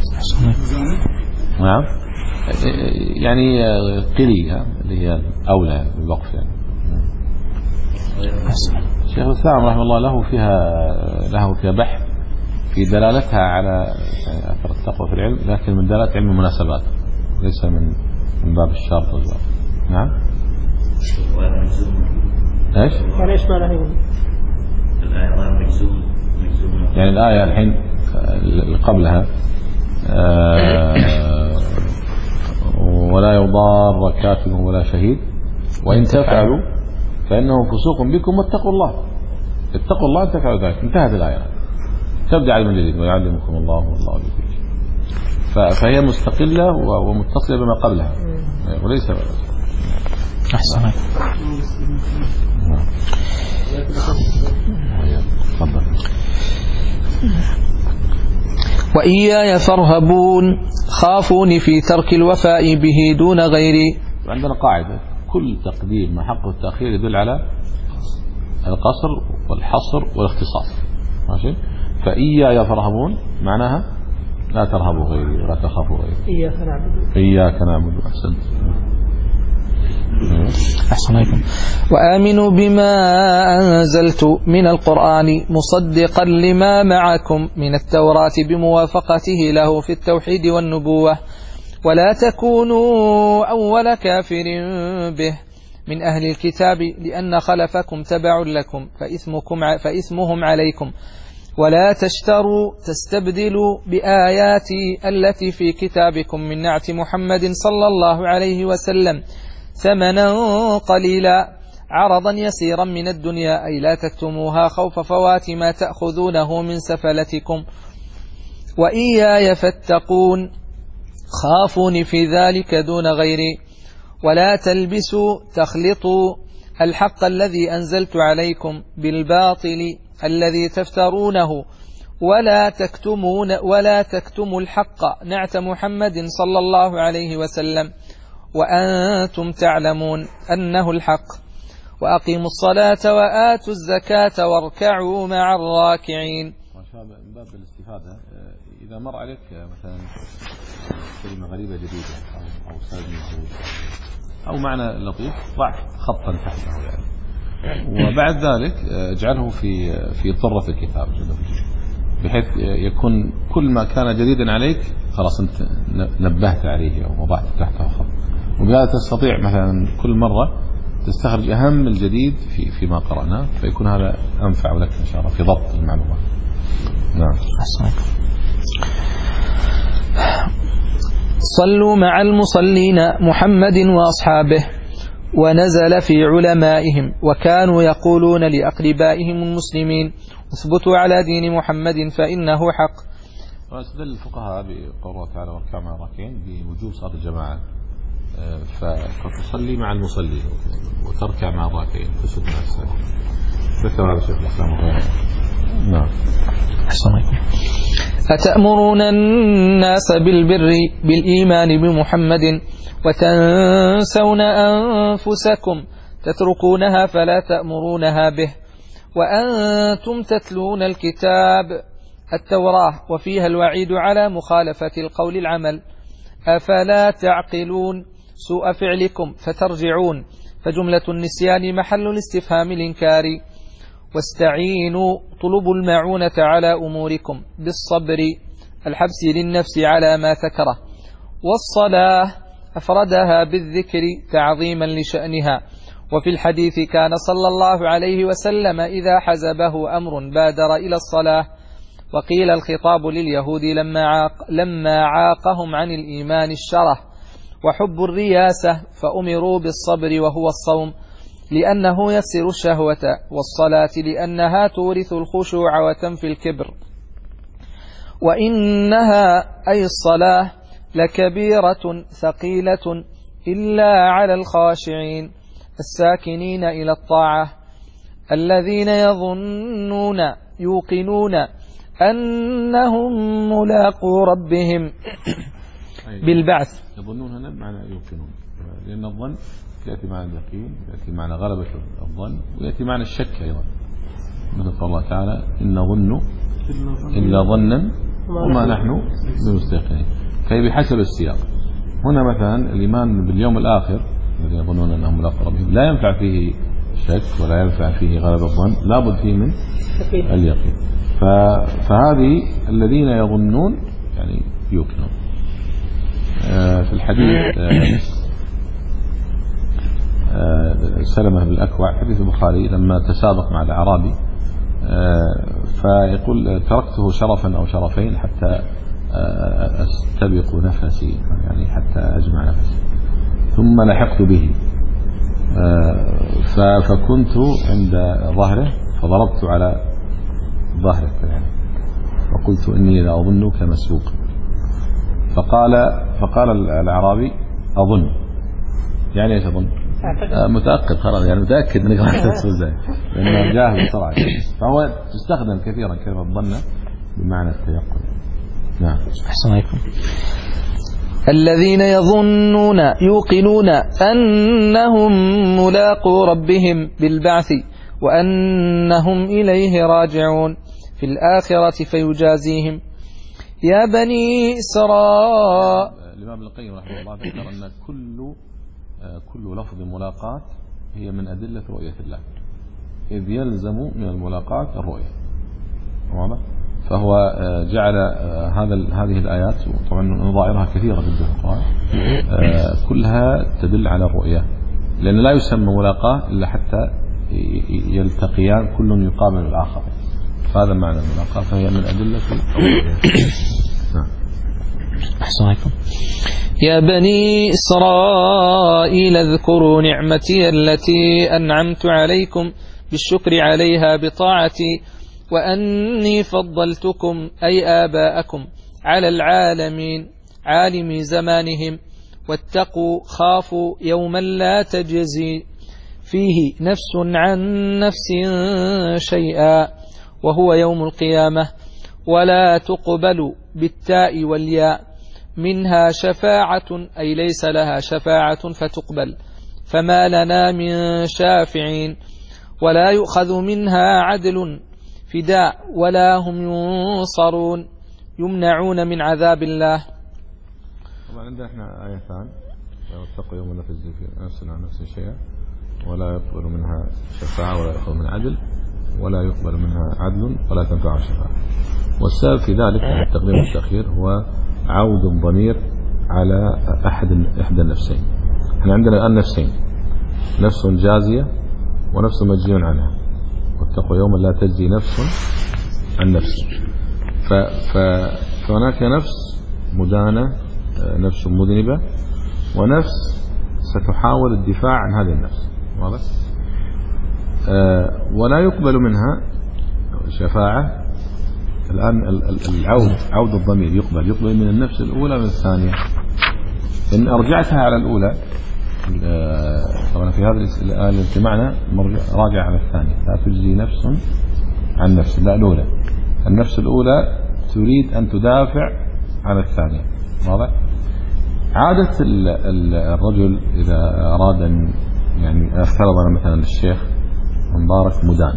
نعم يعني قليها اللي هي أولى بالوقف يعني. الشيخ الإسلام رحمه الله له فيها له فيها بحث في دلالتها على أثر التقوى في العلم، لكن من دلالة علم المناسبات ليس من من باب الشرط والجواب. نعم. ايش؟ يعني ايش معنى هي؟ الآية غير مجزوم مجزوم. يعني الآية الحين اللي قبلها ولا يضار كاتب ولا شهيد وإن تفعلوا فإنه فسوق بكم واتقوا الله. اتقوا الله تفعلوا ذلك. انتهت الآية. تبدأ على من جديد ويعلمكم الله والله بكل شيء. فهي مستقلة ومتصلة بما قبلها وليس أحسن. وإياي فارهبون خافوني في ترك الوفاء به دون غيري. عندنا قاعدة كل تقديم ما حقه التأخير يدل على القصر والحصر والاختصاص. ماشي. فإياي فارهبون معناها لا ترهبوا غيري ولا تخافوا غيري. إياك نعبد إياك نعبد. أحسنت. أحسن عليكم. وآمنوا بما أنزلت من القرآن مصدقا لما معكم من التوراة بموافقته له في التوحيد والنبوة ولا تكونوا أول كافر به من أهل الكتاب لأن خلفكم تبع لكم فإثمكم فإثمهم عليكم ولا تشتروا تستبدلوا بآياتي التي في كتابكم من نعت محمد صلى الله عليه وسلم ثمنا قليلا عرضا يسيرا من الدنيا أي لا تكتموها خوف فوات ما تأخذونه من سفلتكم وإياي فاتقون خافوني في ذلك دون غيري ولا تلبسوا تخلطوا الحق الذي أنزلت عليكم بالباطل الذي تفترونه ولا تكتمون ولا تكتموا الحق نعت محمد صلى الله عليه وسلم وأنتم تعلمون أنه الحق وأقيموا الصلاة وآتوا الزكاة واركعوا مع الراكعين. من باب الاستفادة إذا مر عليك مثلا كلمة غريبة جديدة أو سالم جديد أو معنى لطيف ضع خطا تحته يعني وبعد ذلك اجعله في في طرة الكتاب بحيث يكون كل ما كان جديدا عليك خلاص أنت نبهت عليه أو وضعت تحته خط وبهذا تستطيع مثلا كل مرة تستخرج أهم الجديد في فيما قرأناه فيكون هذا أنفع لك إن شاء الله في ضبط المعلومات. نعم. صلوا مع المصلين محمد وأصحابه ونزل في علمائهم وكانوا يقولون لأقربائهم المسلمين اثبتوا على دين محمد فإنه حق. واستدل الفقهاء بقول الله تعالى واركعوا مع الراكعين بوجوب صلاة الجماعة فتصلي مع المصلين وتركع مع الراكعين تسجد مع الساجدين. ذكر هذا الشيخ الإسلام وغيره. نعم. أتأمرون الناس بالبر بالإيمان بمحمد وتنسون أنفسكم تتركونها فلا تأمرونها به وأنتم تتلون الكتاب التوراة وفيها الوعيد على مخالفة القول العمل أفلا تعقلون سوء فعلكم فترجعون. فجملة النسيان محل الاستفهام الإنكار. واستعينوا طلبوا المعونة على أموركم بالصبر الحبس للنفس على ما ذكره. والصلاة أفردها بالذكر تعظيما لشأنها. وفي الحديث كان صلى الله عليه وسلم إذا حزبه أمر بادر إلى الصلاة. وقيل الخطاب لليهود لما, عاق لما عاقهم عن الإيمان الشره وحب الرياسة فأمروا بالصبر وهو الصوم لأنه يسر الشهوة، والصلاة لأنها تورث الخشوع وتنفي الكبر. وإنها أي الصلاة لكبيرة ثقيلة إلا على الخاشعين الساكنين إلى الطاعة الذين يظنون يوقنون أنهم ملاقو ربهم بالبعث. يظنون هنا بمعنى يوقنون، لأن الظن يأتي معنى اليقين، يأتي معنى غلبة الظن، ويأتي معنى الشك أيضا. مثل قال الله تعالى إن ظن إلا ظنا وما نحن بمستيقنين، فهي بحسب السياق. هنا مثلا الإيمان باليوم الآخر الذين يظنون أنهم ملاقو ربهم لا ينفع فيه شك ولا ينفع فيه غلبة الظن، لابد فيه من اليقين. فهذه الذين يظنون يعني يوقنون. في الحديث سلمة بن الأكوع حديث البخاري لما تسابق مع الأعرابي فيقول تركته شرفا أو شرفين حتى أستبق نفسي، يعني حتى أجمع نفسي، ثم لحقت به فكنت عند ظهره فضربت على ظهره يعني وقلت إني لا أظنك مسبوق. فقال فقال الأعرابي أظن، يعني ايش أظن؟ آه متأكد خلاص، يعني متأكد انك راح تسوي زي لأنه جاهز بسرعة، فهو تستخدم كثيرا كلمة الظن بمعنى التيقن. نعم. أحسن عليكم. الذين يظنون يوقنون أنهم ملاقو ربهم بالبعث وأنهم إليه راجعون في الآخرة فيجازيهم. يا بني إسرائيل. الإمام ابن القيم رحمه الله ذكر أن كل كل لفظ ملاقات هي من أدلة رؤية الله، إذ يلزم من الملاقات الرؤية. واضح؟ فهو جعل هذا هذه الآيات طبعا نظائرها كثيرة جدا في القرآن كلها تدل على الرؤية، لأن لا يسمى ملاقاة إلا حتى يلتقيان كل يقابل الآخر، هذا معنى الملاقاة، فهي من أدلة الرؤية. أحسن عليكم. يا بني إسرائيل اذكروا نعمتي التي أنعمت عليكم بالشكر عليها بطاعتي وأني فضلتكم أي آباءكم على العالمين عالم زمانهم. واتقوا خافوا يوما لا تجزي فيه نفس عن نفس شيئا وهو يوم القيامة ولا تقبل بالتاء والياء منها شفاعة أي ليس لها شفاعة فتقبل فما لنا من شافعين ولا يؤخذ منها عدل فداء ولا هم ينصرون يمنعون من عذاب الله. طبعا عندنا احنا آيتان، واتقوا يوم لا تجزي فيه نفس عن نفس شيئا ولا يقبل منها شفاعة ولا يؤخذ منها عدل ولا يقبل منها عدل ولا تنفع شفاعة. والسبب في ذلك التقديم والتأخير هو عود ضمير على أحد إحدى النفسين. احنا عندنا الآن نفسين، نفس جازية ونفس مجزي عنها. واتقوا يوما لا تجزي نفس عن نفس، فهناك نفس مدانة، نفس مذنبة، ونفس ستحاول الدفاع عن هذه النفس. واضح؟ ولا يقبل منها شفاعة. الآن العود عود الضمير يقبل يقبل من النفس الأولى من الثانية. إن أرجعتها على الأولى طبعا في هذا الآن انتمعنا راجع على الثانية، لا تجزي نفس عن نفسه، لا الأولى. النفس الأولى تريد أن تدافع عن الثانية. واضح؟ عادة الرجل إذا أراد أن يعني أفترض أنا مثلا الشيخ مبارك مدان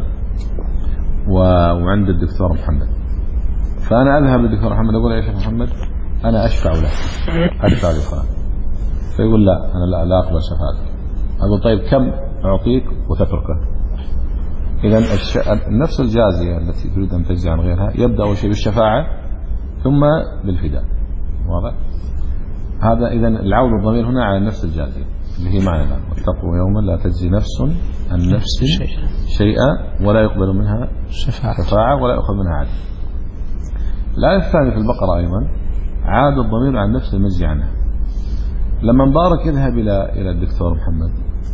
وعند الدكتور محمد، فأنا أذهب للدكتور محمد أقول يا شيخ محمد أنا أشفع له أشفع لفلان، فيقول لا أنا لا, لا أقبل شفاعتك. أقول طيب كم أعطيك وتتركه؟ إذا النفس الجازية التي تريد أن تجزي عن غيرها يبدأ أول شيء بالشفاعة ثم بالفداء. واضح؟ هذا إذا العود الضمير هنا على النفس الجازية اللي هي معنا الآن، واتقوا يوما لا تجزي نفس عن نفس شيئا ولا يقبل منها شفاعة ولا يأخذ منها عدل. الآية الثانية في البقرة أيضا عاد الضمير عن نفس المجزي عنها. لما مبارك يذهب إلى إلى الدكتور محمد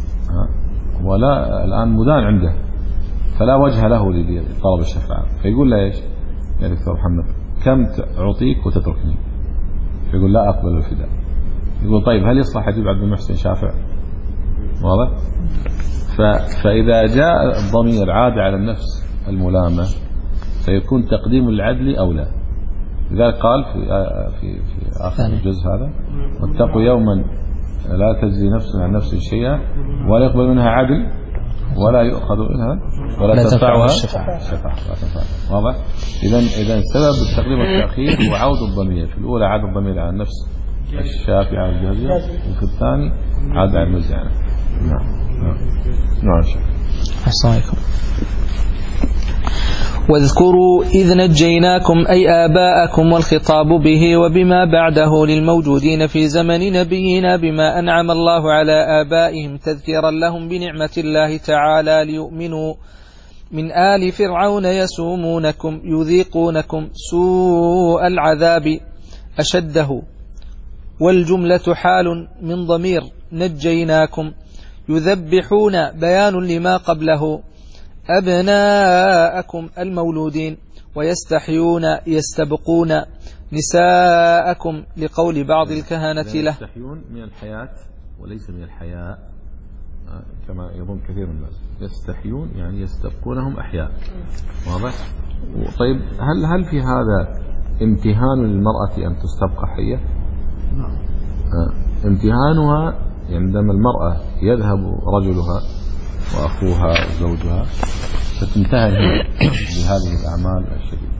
ولا الآن مدان عنده فلا وجه له لطلب الشفاعة، فيقول له ايش يا دكتور محمد كم أعطيك وتتركني؟ فيقول لا أقبل الفداء. يقول طيب هل يصلح أجيب عبد المحسن شافع؟ واضح؟ فإذا جاء الضمير عاد على النفس الملامة فيكون تقديم العدل أولى. لذلك قال في في في آخر الجزء هذا واتقوا يوما لا تجزي نفس عن نفس شيئا ولا يقبل منها عدل ولا يؤخذ منها ولا تنفعها الشفاعة. واضح؟ إذا إذا سبب التقديم والتأخير هو عود الضمير. في الأولى عاد الضمير على النفس الشافعة الجازية، وفي الثاني عاد على المجزي عنه. نعم نعم نعم. السلام عليكم. واذكروا إذ نجيناكم أي آباءكم والخطاب به وبما بعده للموجودين في زمن نبينا بما أنعم الله على آبائهم تذكيرا لهم بنعمة الله تعالى ليؤمنوا من آل فرعون يسومونكم يذيقونكم سوء العذاب أشده. والجملة حال من ضمير نجيناكم يذبحون بيان لما قبله أبناءكم المولودين ويستحيون يستبقون نساءكم لقول بعض الكهنة له. يستحيون من الحياة وليس من الحياء كما يظن كثير من الناس. يستحيون يعني يستبقونهم أحياء. واضح؟ طيب هل هل في هذا امتهان للمرأة أن تستبقى حية؟ نعم. امتهانها يعني عندما المرأة يذهب رجلها وأخوها وزوجها فتمتهن بهذه الأعمال الشديدة،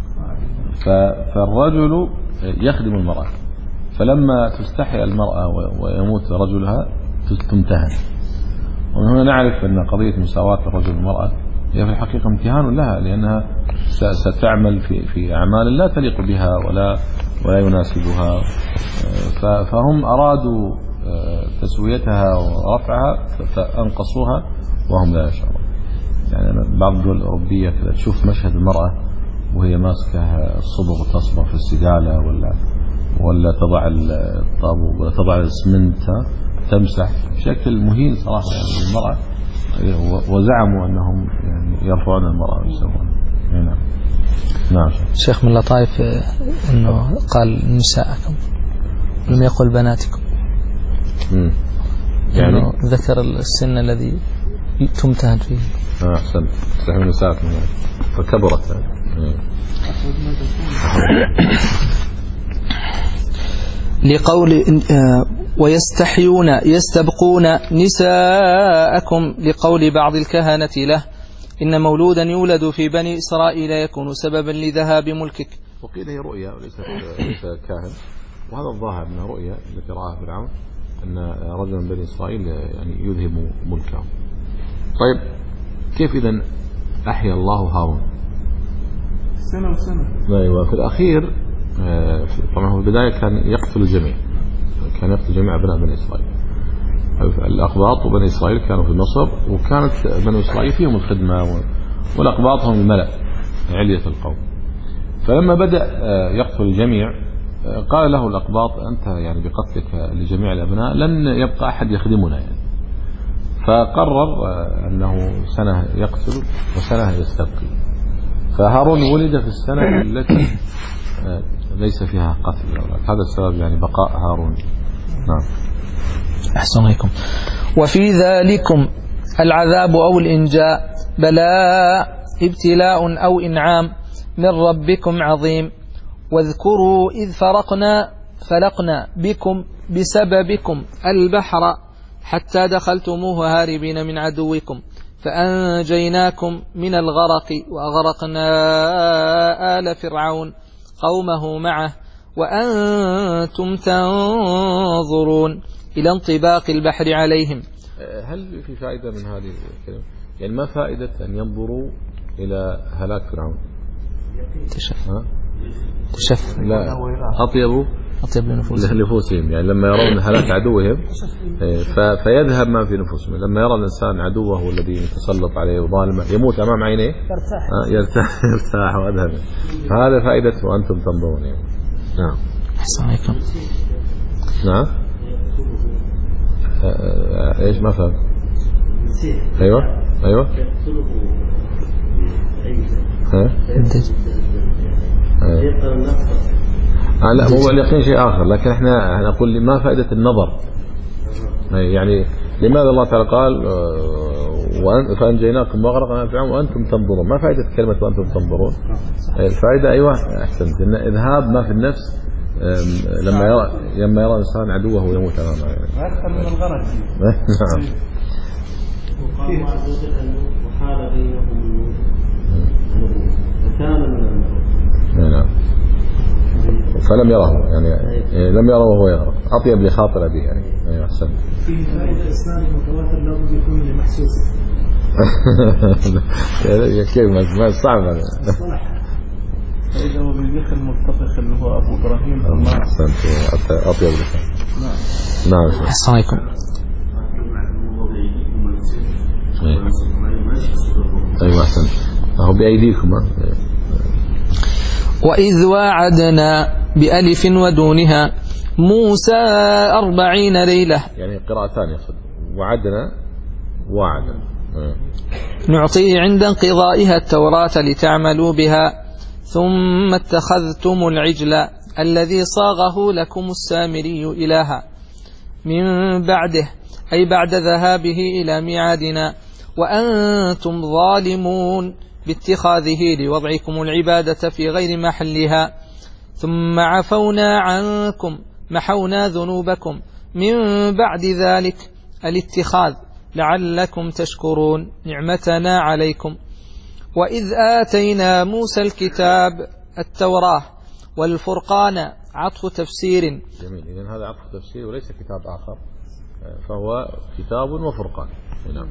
فالرجل يخدم المرأة، فلما تستحي المرأة ويموت رجلها تمتهن. ومن هنا نعرف أن قضية مساواة الرجل والمرأة هي في الحقيقة امتهان لها، لأنها ستعمل في في أعمال لا تليق بها ولا ولا يناسبها، فهم أرادوا تسويتها ورفعها فأنقصوها وهم لا يشعرون. يعني بعض الدول الأوروبية كذا تشوف مشهد المرأة وهي ماسكة الصبغ وتصبغ في السدالة ولا ولا تضع الطابو ولا تضع الاسمنت تمسح بشكل مهين صراحة يعني المرأة، وزعموا أنهم يعني يرفعون المرأة ويسوون. نعم نعم. شيخ من لطائف أنه قال نساءكم لم يقل بناتكم. امم يعني ذكر السن الذي تمتهن فيه. اه احسنت. تستحمل نساءكم يعني فكبرت. لقول ويستحيون يستبقون نساءكم لقول بعض الكهنة له إن مولودا يولد في بني إسرائيل يكون سببا لذهاب ملكك. وقيل هي رؤيا وليس كاهن، وهذا الظاهر أنها رؤيا التي رآها فرعون أن رجلا من بني إسرائيل يعني يذهب ملكه. طيب كيف إذن أحيا الله هارون؟ سنة وسنة. أيوة. في الأخير طبعا هو في البداية كان يقتل الجميع، كان يقتل جميع أبناء بني إسرائيل. الأقباط وبني إسرائيل كانوا في مصر، وكانت بني إسرائيل فيهم الخدمة، والأقباط هم الملأ علية القوم. فلما بدأ يقتل الجميع قال له الأقباط أنت يعني بقتلك لجميع الأبناء لن يبقى أحد يخدمنا يعني. فقرر أنه سنة يقتل وسنة يستبقي، فهارون ولد في السنة التي ليس فيها قتل. هذا السبب يعني بقاء هارون. نعم. أحسن عليكم. وفي ذلكم العذاب أو الإنجاء بلاء ابتلاء أو إنعام من ربكم عظيم. واذكروا إذ فرقنا فلقنا بكم بسببكم البحر حتى دخلتموه هاربين من عدوكم فأنجيناكم من الغرق وأغرقنا آل فرعون قومه معه وأنتم تنظرون إلى انطباق البحر عليهم. هل في فائدة من هذه الكلمة؟ يعني ما فائدة أن ينظروا إلى هلاك فرعون؟ تشف تشف لا أطيبوا أطيب لنفوسهم. لنفوسهم يعني لما يرون هلاك عدوهم فيذهب ما في نفوسهم. لما يرى الإنسان عدوه الذي يتسلط عليه وظالمه يموت أمام عينيه يرتاح يرتاح وأذهب. هذا فائدته وأنتم تنظرون يعني. نعم. أحسن عليكم. نعم. إيش ما فهم؟ أيوة أيوة. ها؟ آه لا هو اليقين شيء آخر، لكن احنا نقول ما فائدة النظر. يعني لماذا الله تعالى قال فأنجيناكم وأغرقنا فرعون وأنتم تنظرون؟ ما فائدة كلمة وأنتم تنظرون؟ الفائدة أيوة أحسنت إن إذهاب ما في النفس لما يرى لما يرى الإنسان عدوه ويموت أمامه. أكثر من الغرق. نعم. وقال عز وجل أنه وحال بينهم وكان من الموت. نعم. فلم يره يعني لم يره وهو يغرق. أطيب لخاطر به يعني. أيوة أحسنت. فيه فائدة إسناد المتواتر لازم يكون لمحسوس. كيف ما صعب هذا. إذا هو بيدخل المتفق اللي هو أبو إبراهيم. أحسنت أطيب لخاطر. نعم. نعم. أحسن عليكم. أيوة أحسنت. هو بأيديكم. وإذ واعدنا بألف ودونها موسى أربعين ليلة. يعني قراءتان يقصد وعدنا وعدا. نعطيه عند انقضائها التوراة لتعملوا بها ثم اتخذتم العجل الذي صاغه لكم السامري إلها من بعده أي بعد ذهابه إلى ميعادنا وأنتم ظالمون باتخاذه لوضعكم العبادة في غير محلها ثم عفونا عنكم محونا ذنوبكم من بعد ذلك الاتخاذ لعلكم تشكرون نعمتنا عليكم. وإذ آتينا موسى الكتاب التوراة والفرقان عطف تفسير. جميل. إذن هذا عطف تفسير وليس كتاب آخر فهو كتاب وفرقان. نعم.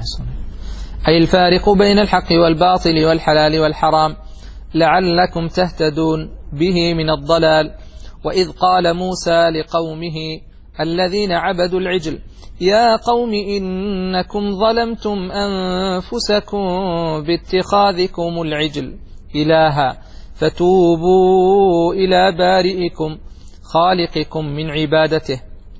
أي الفارق بين الحق والباطل والحلال والحرام لعلكم تهتدون به من الضلال. وإذ قال موسى لقومه الذين عبدوا العجل يا قوم إنكم ظلمتم أنفسكم باتخاذكم العجل إلها فتوبوا إلى بارئكم خالقكم من عبادته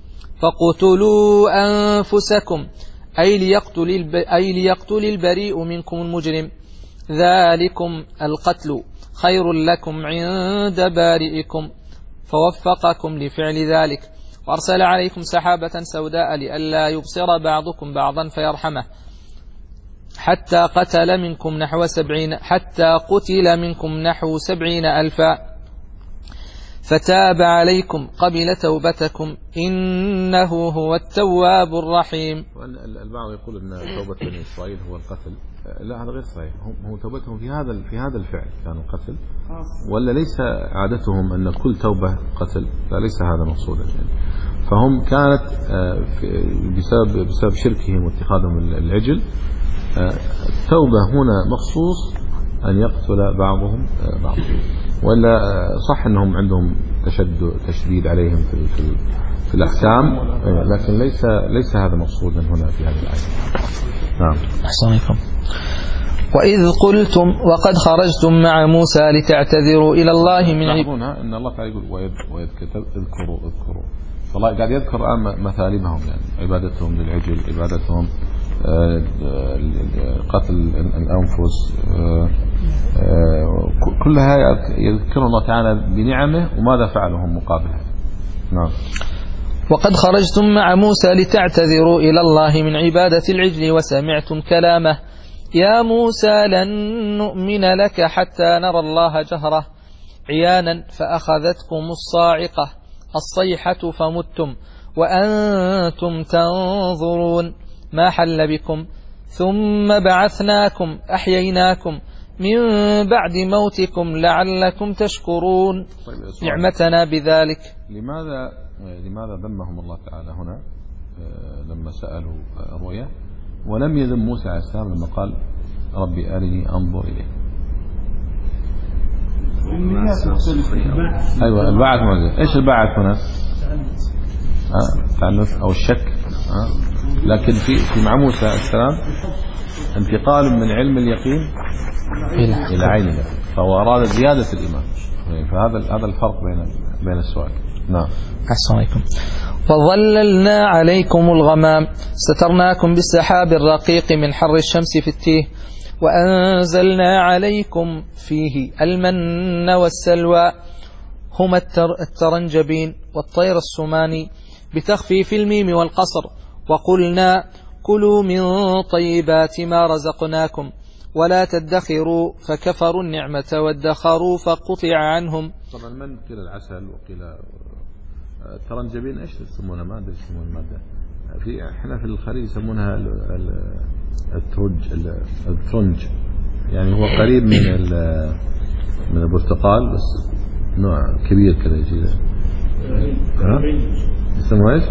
فاقتلوا أنفسكم أي ليقتل, الب... أي ليقتل البريء منكم المجرم ذلكم القتل خير لكم عند بارئكم فوفقكم لفعل ذلك وأرسل عليكم سحابة سوداء لئلا يبصر بعضكم بعضا فيرحمه حتى قتل منكم نحو سبعين حتى قتل منكم نحو سبعين ألفا فتاب عليكم قبل توبتكم إنه هو التواب الرحيم. البعض يقول أن توبة بني إسرائيل هو القتل. لا هذا غير صحيح. هم توبتهم في هذا في هذا الفعل كانوا قتل ولا ليس عادتهم أن كل توبة قتل. لا ليس هذا مقصودا يعني. فهم كانت بسبب بسبب شركهم واتخاذهم العجل التوبة هنا مخصوص أن يقتل بعضهم بعضا ولا صح أنهم عندهم تشدد تشديد عليهم في في, في الأحكام لكن ليس ليس هذا مقصودا هنا في هذه الآية. نعم. أحسن عليكم. وإذ قلتم وقد خرجتم مع موسى لتعتذروا إلى الله من عبادنا أن الله تعالى يقول اذكروا اذكروا فالله قاعد يذكر الآن مثالبهم يعني عبادتهم للعجل عبادتهم قتل الأنفس كلها يذكر الله تعالى بنعمه وماذا فعلهم مقابلها. نعم. وقد خرجتم مع موسى لتعتذروا إلى الله من عبادة العجل وسمعتم كلامه يا موسى لن نؤمن لك حتى نرى الله جهرة عيانا فأخذتكم الصاعقة الصيحة فمتم وأنتم تنظرون ما حل بكم ثم بعثناكم أحييناكم من بعد موتكم لعلكم تشكرون نعمتنا بذلك. لماذا لماذا ذمهم الله تعالى هنا لما سألوا رؤيا ولم يذم موسى عليه السلام لما قال ربي أرني أنظر إليه؟ أيوة البعث موجود. إيش البعث هنا؟ التعنف أو الشك. آه. لكن في في مع موسى السلام انتقال من علم اليقين إلى عين اليقين، فهو أراد زيادة الإيمان. فهذا هذا الفرق بين بين السؤال. نعم. السلام عليكم. وظللنا عليكم الغمام سترناكم بالسحاب الرقيق من حر الشمس في التيه وأنزلنا عليكم فيه المن والسلوى هما الترنجبين والطير السماني بتخفيف الميم والقصر وقلنا كلوا من طيبات ما رزقناكم ولا تدخروا فكفروا النعمة وادخروا فقطع عنهم. طبعا المن قيل العسل وقيل الترنجبين. ايش يسمونها؟ ما ادري يسمونها الماده. في احنا في الخليج يسمونها الترنج الترنج يعني هو قريب من من البرتقال بس نوع كبير كذا يجي له. يسموه ايش؟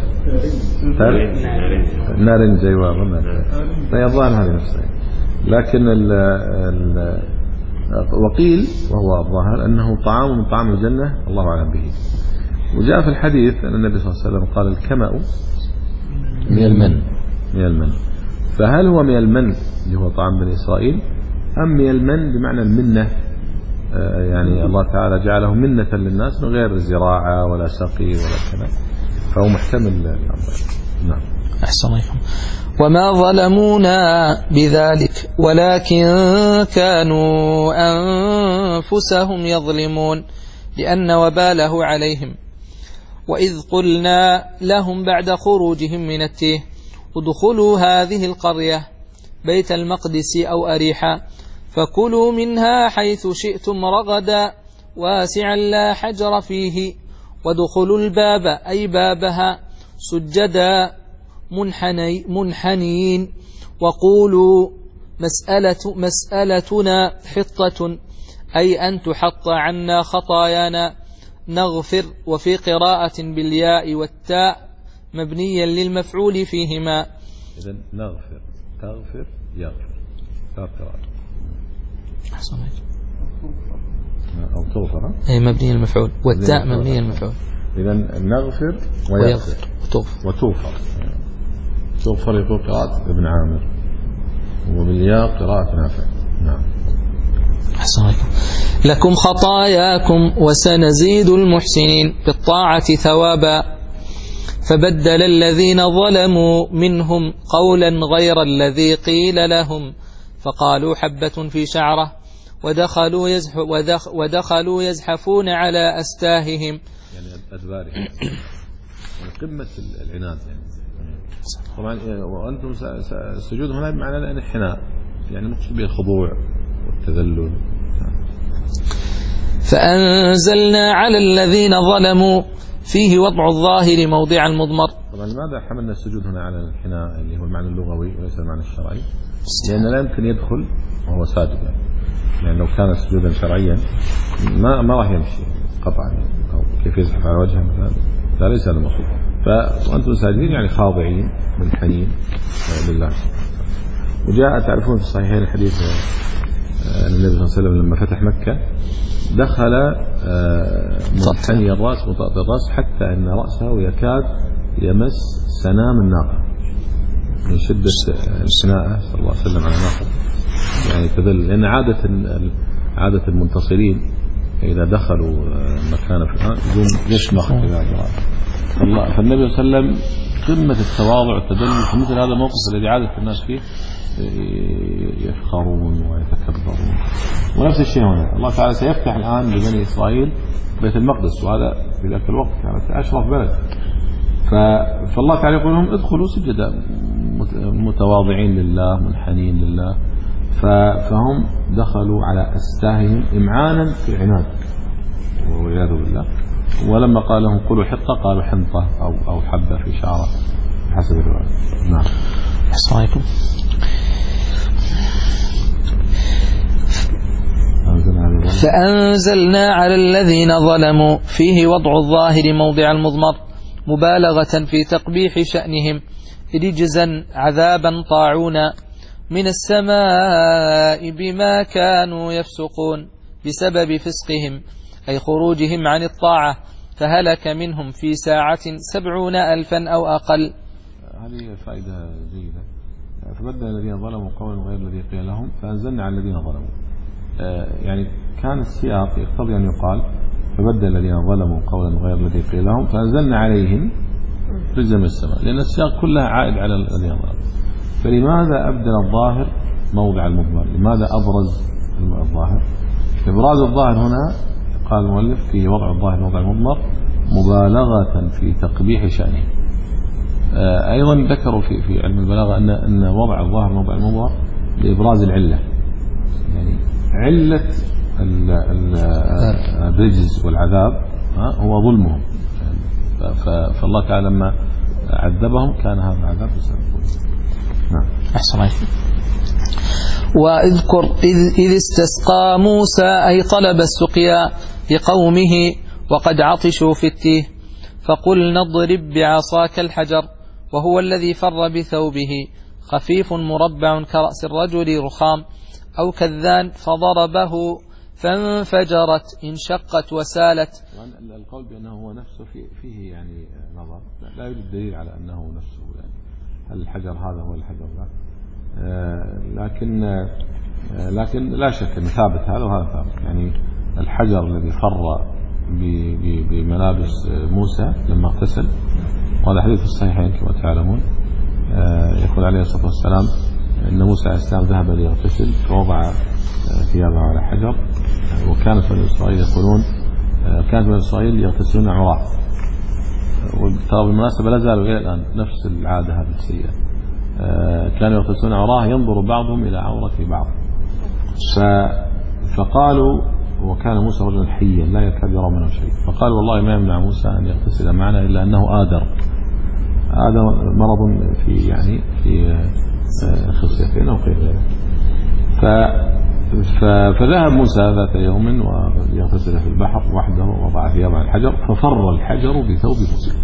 نارنج. ايوه والله لا يظهر هذه نفسها. لكن ال ال وقيل وهو الظاهر انه طعام من طعام الجنه الله اعلم به. وجاء في الحديث أن النبي صلى الله عليه وسلم قال الكمأ من المن من المن. فهل هو من المن اللي هو طعام بني إسرائيل أم من المن بمعنى المنة؟ آه يعني الله تعالى جعله منة للناس من غير زراعة ولا سقي ولا كذا، فهو محتمل الأمر. نعم. أحسن عليكم. وما ظلمونا بذلك ولكن كانوا أنفسهم يظلمون لأن وباله عليهم. وإذ قلنا لهم بعد خروجهم من التيه ادخلوا هذه القرية بيت المقدس أو أريحا فكلوا منها حيث شئتم رغدا واسعا لا حجر فيه وادخلوا الباب أي بابها سجدا منحني منحنين وقولوا مسألة مسألتنا حطة أي أن تحط عنا خطايانا نغفر. وفي قراءة بالياء والتاء مبنيا للمفعول فيهما. إذن نغفر تغفر يغفر ثلاث قراءات. أحسن أو تغفر أي مبني المفعول والتاء مبني المفعول. إذن نغفر ويغفر وتغفر وتغفر تغفر يقول قراءة ابن عامر وبالياء قراءة نافع. نعم. أحسن عليكم. لكم خطاياكم وسنزيد المحسنين بالطاعة ثوابا فبدل الذين ظلموا منهم قولا غير الذي قيل لهم فقالوا حبة في شعرة ودخلوا, يزح ودخ ودخلوا يزحفون على أستاههم يعني أدبارهم قمة العناد يعني. طبعا وأنتم السجود هنا بمعنى الانحناء يعني مقصود به الخضوع والتذلل. فأنزلنا على الذين ظلموا فيه وضع الظاهر موضع المضمر. طبعا لماذا حملنا السجود هنا على الانحناء اللي هو المعنى اللغوي وليس المعنى الشرعي؟ لأن لا يمكن يدخل وهو ساجد يعني. يعني لو كان سجودا شرعيا ما ما راح يمشي قطعا أو كيف يزحف على وجهه مثلا، لا ليس هذا المقصود. فأنتم ساجدين يعني خاضعين منحنين لله. وجاء تعرفون في الصحيحين الحديث أن النبي صلى الله عليه وسلم لما فتح مكة دخل منحني الرأس مطأطئ الرأس حتى أن رأسه يكاد يمس سنام الناقة من شدة امتناءه صلى الله عليه وسلم على ناقة يعني تذل. لأن عادة عادة المنتصرين إذا دخلوا مكان في الآن يقوم يشمخ إذا جرى الله. فالنبي صلى الله عليه وسلم قمة التواضع والتذلل في مثل هذا الموقف الذي عادة الناس فيه يفخرون ويتكبرون. ونفس الشيء هنا الله تعالى سيفتح الآن لبني إسرائيل بيت المقدس وهذا في ذاك الوقت كانت أشرف بلد. فالله تعالى يقول لهم ادخلوا سجدا متواضعين لله منحنين لله. فهم دخلوا على أستاههم إمعانا في العناد والعياذ بالله. ولما قال لهم قولوا حطة قالوا حنطة أو أو حبة في شعرة حسب الرواية. نعم. السلام عليكم. فأنزلنا على الذين ظلموا فيه وضع الظاهر موضع المضمر مبالغة في تقبيح شأنهم رجزا عذابا طاعونا من السماء بما كانوا يفسقون بسبب فسقهم أي خروجهم عن الطاعة فهلك منهم في ساعة سبعون ألفا أو أقل. هذه فائدة جيدة. فبدل الذين ظلموا قولا غير الذي قيل لهم فأنزلنا على الذين ظلموا. يعني كان السياق يقتضي أن يقال فبدل الذين ظلموا قولا غير الذي قيل لهم فأنزلنا عليهم رجزا من السماء، لأن السياق كلها عائد على الذين ظلموا. فلماذا أبدل الظاهر موضع المضمر؟ لماذا أبرز الظاهر؟ إبراز الظاهر هنا قال المؤلف في وضع الظاهر موضع المضمر مبالغة في تقبيح شأنه. أيضا ذكروا في في علم البلاغة أن أن وضع الظاهر موضع المضمر لإبراز العلة، يعني علة الرجز والعذاب هو ظلمهم، فالله تعالى لما عذبهم كان هذا العذاب بسبب ظلمهم. نعم. أحسن عليكم. واذكر إذ, إذ استسقى موسى أي طلب السقيا لقومه وقد عطشوا في التيه فقل نضرب بعصاك الحجر وهو الذي فر بثوبه خفيف مربع كرأس الرجل رخام أو كذان فضربه فانفجرت انشقت وسالت. القول بأنه هو نفسه فيه يعني نظر، لا يوجد دليل على أنه نفسه، يعني هل الحجر هذا هو الحجر لا، آه لكن آه لكن لا شك أن ثابت هذا وهذا ثابت. يعني الحجر الذي فر بملابس موسى لما اغتسل، وهذا حديث في الصحيحين كما تعلمون، آه يقول عليه الصلاة والسلام أن موسى عليه السلام ذهب ليغتسل فوضع ثيابه على حجر، وكانت بني إسرائيل يقولون كانت بني إسرائيل يغتسلون عراه، وطبعا بالمناسبة لا زالوا إلى الآن نفس العادة هذه السيئة، كانوا يغتسلون عراه ينظر بعضهم إلى عورة بعض. فقالوا وكان موسى رجلا حيا لا يكاد يرى منه شيء، فقالوا والله ما يمنع موسى أن يغتسل معنا إلا أنه آدر. هذا مرض في يعني في خصيتين أو غيره. فذهب موسى ذات يوم ويغتسل في البحر وحده ووضع ثيابه على الحجر ففر الحجر بثوب موسى،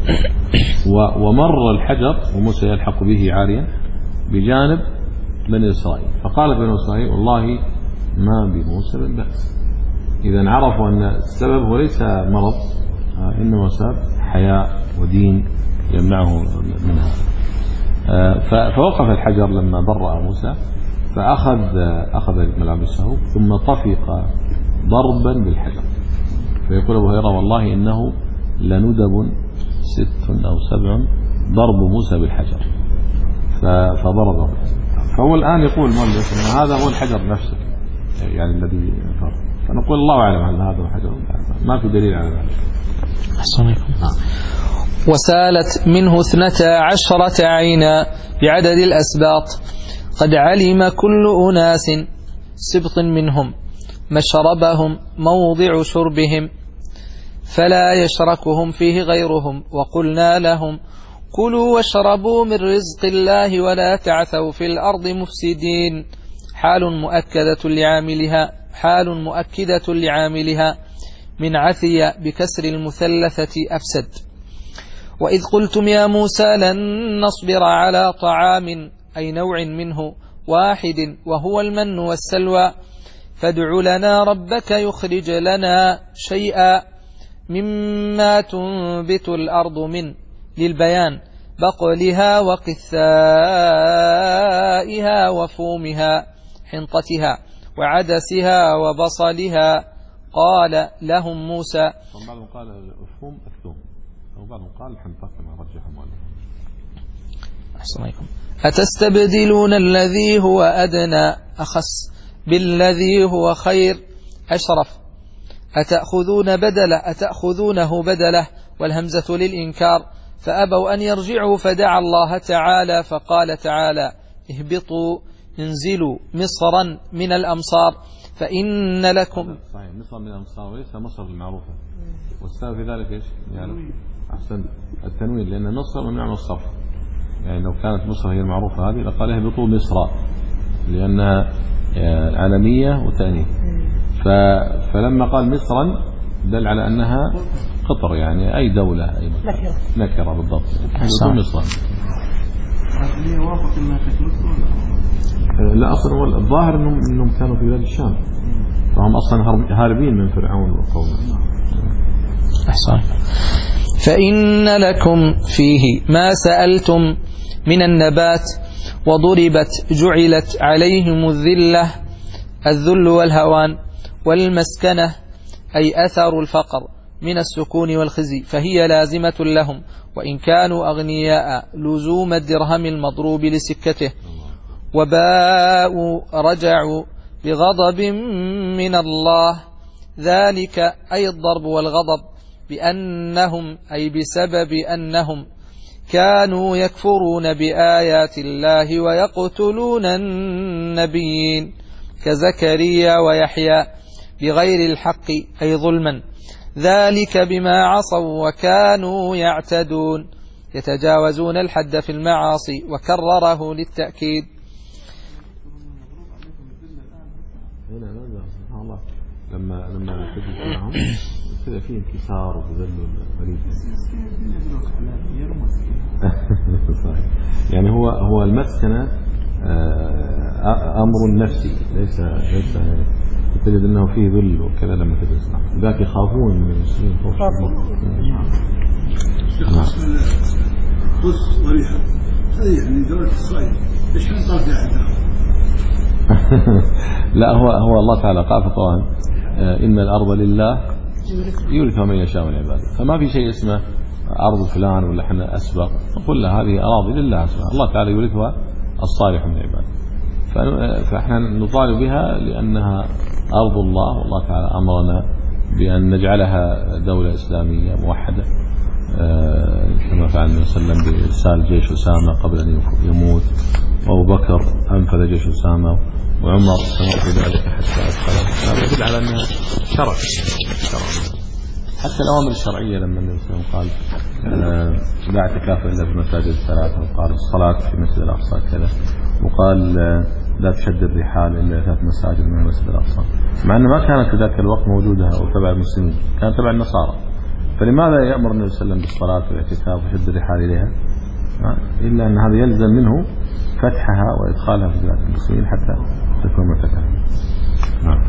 ومر الحجر وموسى يلحق به عاريا بجانب بني إسرائيل، فقال بني إسرائيل والله ما بموسى من بأس. إذا عرفوا أن السبب هو ليس مرض، إنما سبب حياء ودين يمنعه منها. فوقف الحجر لما برأ موسى فأخذ أخذ ملابسه ثم طفق ضربا بالحجر. فيقول أبو هريرة والله إنه لندب ست أو سبع ضرب موسى بالحجر، فضربه. فهو الآن يقول المؤلف أن هذا هو الحجر نفسه يعني الذي فر. فنقول الله أعلم هل هذا هو حجر، ما في دليل على ذلك. وسالت منه اثنتا عشرة عينا بعدد الأسباط قد علم كل أناس سبط منهم مشربهم موضع شربهم فلا يشركهم فيه غيرهم وقلنا لهم كلوا واشربوا من رزق الله ولا تعثوا في الأرض مفسدين حال مؤكدة لعاملها حال مؤكدة لعاملها من عثي بكسر المثلثة أفسد. وإذ قلتم يا موسى لن نصبر على طعام أي نوع منه واحد وهو المن والسلوى فادع لنا ربك يخرج لنا شيئا مما تنبت الأرض من للبيان بقلها وقثائها وفومها حنطتها وعدسها وبصلها قال لهم موسى. بعضهم قال الفوم الثوم وبعضهم قال الحنطة كما رجح المؤلف. أحسن عليكم. أتستبدلون الذي هو أدنى أخس بالذي هو خير أشرف أتأخذون بدله أتأخذونه بدله والهمزة للإنكار فأبوا أن يرجعوا فدعا الله تعالى فقال تعالى اهبطوا انزلوا مصرا من الأمصار فإن لكم. صحيح، مصر من الأمصار وليس مصر المعروفة، والسبب في ذلك إيش؟ يعني أحسن التنوين، لأن مصر ممنوع من الصرف. يعني لو كانت مصر هي المعروفة هذه لقال اهبطوا مصر، لأنها عالمية وتأنيث. فلما قال مصرا دل على أنها قطر، يعني أي دولة، أي نكرة نكرة بالضبط. اهبطوا مصر. هي وافق انها تكلفه؟ لا، أصلا هو الظاهر أنهم, إنهم كانوا في بلاد الشام، فهم أصلا هاربين من فرعون وقومه. أحسن. فإن لكم فيه ما سألتم من النبات، وضربت جعلت عليهم الذلة، الذل والهوان والمسكنة، أي أثر الفقر من السكون والخزي، فهي لازمة لهم وإن كانوا أغنياء، لزوم الدرهم المضروب لسكته. وباءوا رجعوا بغضب من الله، ذلك أي الضرب والغضب، بأنهم أي بسبب أنهم كانوا يكفرون بآيات الله ويقتلون النبيين كزكريا ويحيى بغير الحق أي ظلما، ذلك بما عصوا وكانوا يعتدون، يتجاوزون الحد في المعاصي، وكرره للتأكيد. هنا لا سبحان الله، لما لما تجد معهم كذا في انكسار وتذلل غريب. صحيح، يعني هو هو المسكنة أمر نفسي، ليس ليس يعني تجد أنه فيه ذل وكذا. لما تجد ذاك يخافون من المسلمين، قدس وريحة، هذه يعني دولة إسرائيل إيش حنطر فيها عندها؟ لا، هو هو الله تعالى قال في القرآن إن الأرض لله يورثها من يشاء من عباده، فما في شيء اسمه أرض فلان ولا احنا أسبق، نقول له هذه أراضي لله سبحانه، الله تعالى يورثها الصالح من عباده، فاحنا نطالب بها لأنها أرض الله، والله تعالى أمرنا بأن نجعلها دولة إسلامية موحدة، كما فعل النبي صلى الله عليه وسلم بإرسال جيش أسامة قبل أن يموت، وأبو بكر أنفذ جيش أسامة، وعمر استمر في ذلك حتى أدخله. هذا يدل على أنها شرع. حتى الأوامر الشرعية لما النبي صلى الله عليه وسلم قال لا اعتكاف إلا في المساجد الثلاثة، وقال الصلاة في مسجد الأقصى كذا، وقال لا تشد الرحال إلا ثلاث مساجد من المسجد الأقصى، مع أن ما كانت في ذاك الوقت موجودة أو تبع المسلمين، كانت تبع النصارى. فلماذا يأمر النبي صلى الله عليه وسلم بالصلاة والاعتكاف وشد الرحال إليها؟ إلا أن هذا يلزم منه فتحها وإدخالها في بلاد المسلمين حتى تكون متكاملة. نعم.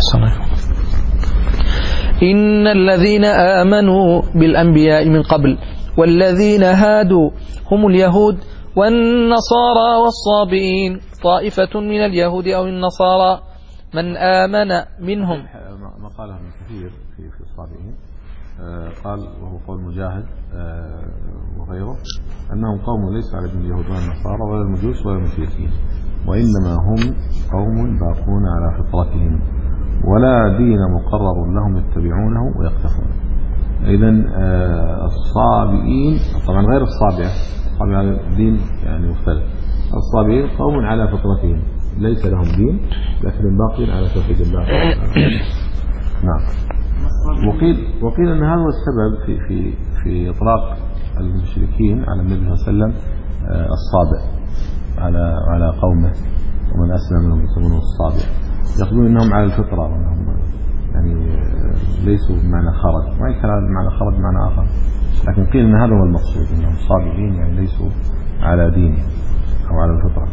إن الذين آمنوا بالأنبياء من قبل والذين هادوا هم اليهود والنصارى والصابئين، طائفة من اليهود أو النصارى من آمن منهم. ما قاله من كثير في في الصابئين، قال وهو قول مجاهد وغيره أنهم قوم ليس على دين اليهود والنصارى ولا المجوس ولا المشركين، وإنما هم قوم باقون على فطرتهم ولا دين مقرر لهم يتبعونه ويقتفونه. إذن الصابئين طبعا غير الصابئة، الصابئة على دين يعني مختلف. الصابئين قوم على فطرتهم ليس لهم دين لكن باقين على توحيد الله. نعم. وقيل وقيل أن هذا السبب في في في إطلاق المشركين على النبي صلى الله عليه وسلم الصابئ على على قومه، ومن أسلم منهم يسمونه الصابئ، يقولون أنهم على الفطرة وأنهم يعني ليسوا بمعنى خرج، ما يكون بمعنى خرج بمعنى آخر، لكن قيل أن هذا هو المقصود، أنهم صابئين يعني ليسوا على دين أو على الفطرة.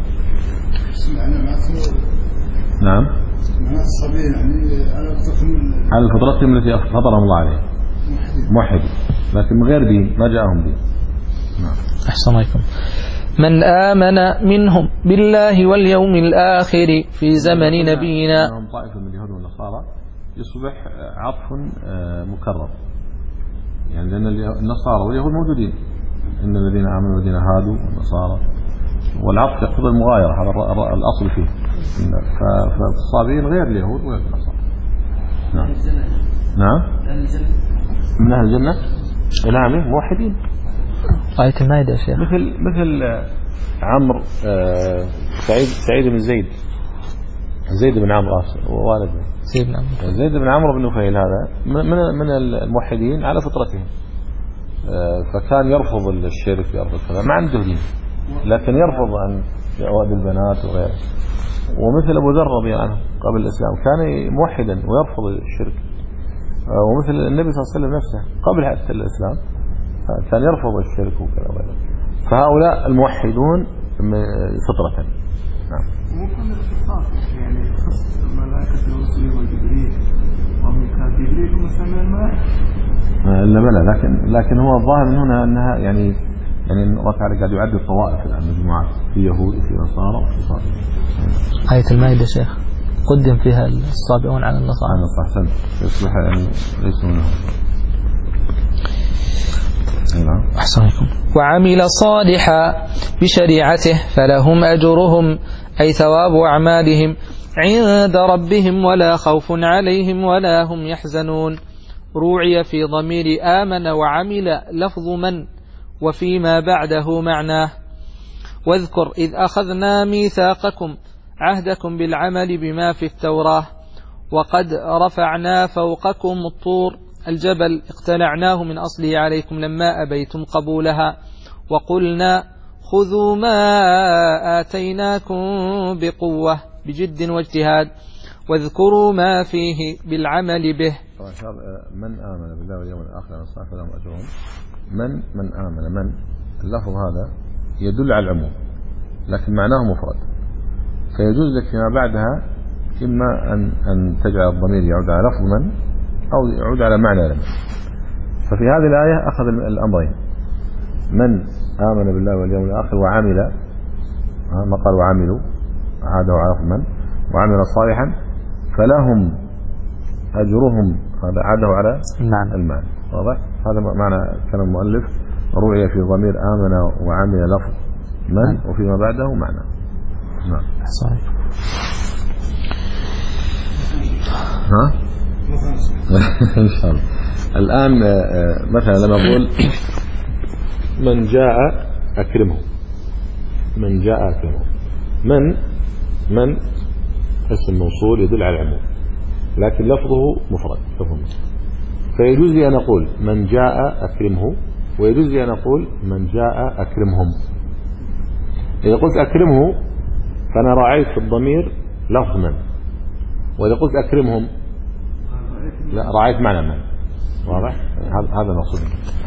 نعم. على فطرتهم التي فطرهم الله عليها موحدين، لكن من غير دين ما جاءهم دين. نعم. أحسن عليكم. من آمن منهم بالله واليوم الآخر في زمن نبينا. طائفة من اليهود والنصارى يصبح عطف مكرر، يعني لأن النصارى واليهود موجودين، إن الذين آمنوا والذين هادوا والنصارى، والعطف يقتضي المغايرة، هذا الأصل فيه. فالصابئين غير اليهود وغير النصارى. نعم. نعم. من أهل الجنة. نعم موحدين. آية المائدة يا شيخ. مثل مثل عمرو آه سعيد سعيد بن زيد زيد بن عمرو والده زيد بن عمرو زيد بن عمرو بن نفيل هذا من من الموحدين على فطرتهم، فكان يرفض الشرك يرفض كذا، ما عنده دين لكن يرفض أن يعود البنات وغيره. ومثل أبو ذر رضي الله عنه قبل الإسلام كان موحدا ويرفض الشرك، ومثل النبي صلى الله عليه وسلم نفسه قبل حتى الإسلام كان يرفض الشرك وكذا وغيره. فهؤلاء الموحدون فطرة. نعم. ممكن الاختصاص يعني خص ملائكة الرسل وجبريل وميكائيل جبريل ومسمى الملائكة. لا بلا، لكن لكن هو الظاهر من هنا انها يعني يعني الله تعالى قاعد يعد الطوائف الان مجموعات في يهود وفي نصارى وفي صالح. آية المائدة شيخ قدم فيها الصابئون على النصارى. على النصارى أحسنت، يصبح يعني ليس منهم. أحسنكم. وعمل صالحا بشريعته فلهم أجرهم أي ثواب أعمالهم عند ربهم ولا خوف عليهم ولا هم يحزنون. روعي في ضمير آمن وعمل لفظ من وفيما بعده معناه. واذكر إذ أخذنا ميثاقكم عهدكم بالعمل بما في التوراة وقد رفعنا فوقكم الطور الجبل اقتلعناه من أصله عليكم لما أبيتم قبولها وقلنا خذوا ما آتيناكم بقوة بجد واجتهاد واذكروا ما فيه بالعمل به. من آمن بالله واليوم الآخر نصاف لهم أجرهم. من من آمن من اللفظ هذا يدل على العموم لكن معناه مفرد، فيجوز لك فيما بعدها إما أن أن تجعل الضمير يعود على لفظ من أو يعود على معنى لمن. ففي هذه الآية أخذ الأمرين، من آمن بالله واليوم الآخر وعمل، ما قال وعملوا عادوا على لفظ من، وعمل صالحا فلهم أجرهم، هذا عاده على المعنى. المعنى واضح. هذا معنى كلام المؤلف روعي في ضمير آمن وعمل لفظ من وفيما بعده معنى. نعم صحيح. ها إن شاء الله. الآن مثلا لما أقول من جاء أكرمه، من جاء أكرمه، من من اسم موصول يدل على العموم لكن لفظه مفرد لفظه. فيجوز لي أن أقول من جاء أكرمه ويجوز لي أن أقول من جاء أكرمهم. إذا قلت أكرمه فأنا راعيت في الضمير لفظ من، وإذا قلت أكرمهم لا راعيت معنى من. واضح؟ هذا المقصود.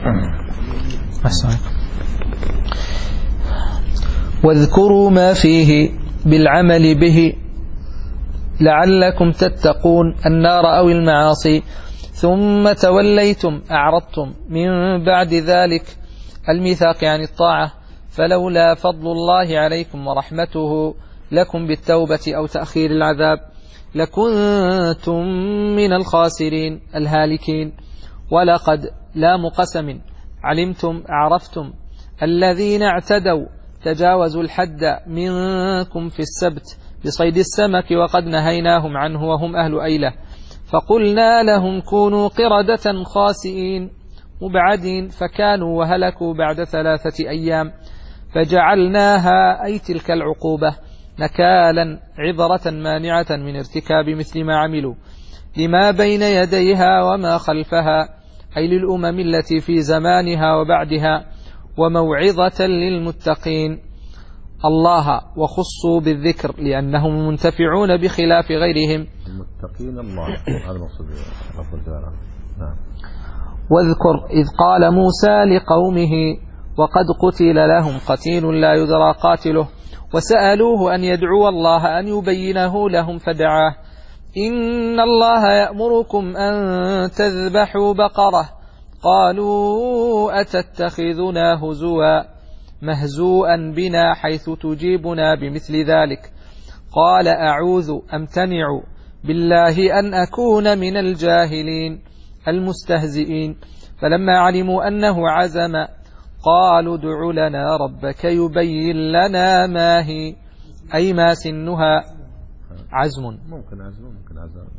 واذكروا ما فيه بالعمل به لعلكم تتقون النار أو المعاصي ثم توليتم أعرضتم من بعد ذلك الميثاق عن الطاعة فلولا فضل الله عليكم ورحمته لكم بالتوبة أو تأخير العذاب لكنتم من الخاسرين الهالكين. ولقد لام قسم علمتم عرفتم الذين اعتدوا تجاوزوا الحد منكم في السبت بصيد السمك وقد نهيناهم عنه وهم أهل أيلة فقلنا لهم كونوا قردة خاسئين مبعدين فكانوا وهلكوا بعد ثلاثة أيام فجعلناها أي تلك العقوبة نكالا عبرة مانعة من ارتكاب مثل ما عملوا لما بين يديها وما خلفها أي للأمم التي في زمانها وبعدها وموعظة للمتقين. الله وخصوا بالذكر لأنهم منتفعون بخلاف غيرهم. المتقين الله هذا مقصود لفظ الجلالة. نعم. واذكر إذ قال موسى لقومه وقد قتل لهم قتيل لا يدرى قاتله وسألوه أن يدعو الله أن يبينه لهم فدعاه إن الله يأمركم أن تذبحوا بقرة قالوا أتتخذنا هزوا مهزوءا بنا حيث تجيبنا بمثل ذلك قال أعوذ أمتنع بالله أن أكون من الجاهلين المستهزئين فلما علموا أنه عزم قالوا ادع لنا ربك يبين لنا ما هي أي ما سنها عزم ممكن عزم ممكن عزم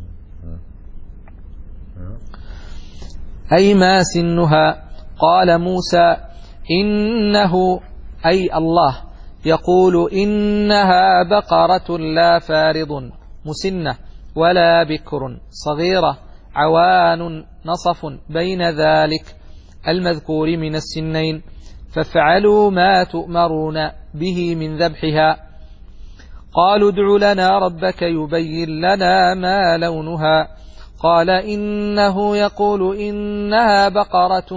أي ما سنها قال موسى إنه أي الله يقول إنها بقرة لا فارض مسنة ولا بكر صغيرة عوان نصف بين ذلك المذكور من السنين فافعلوا ما تؤمرون به من ذبحها. قالوا ادع لنا ربك يبين لنا ما لونها. قال إنه يقول إنها بقرة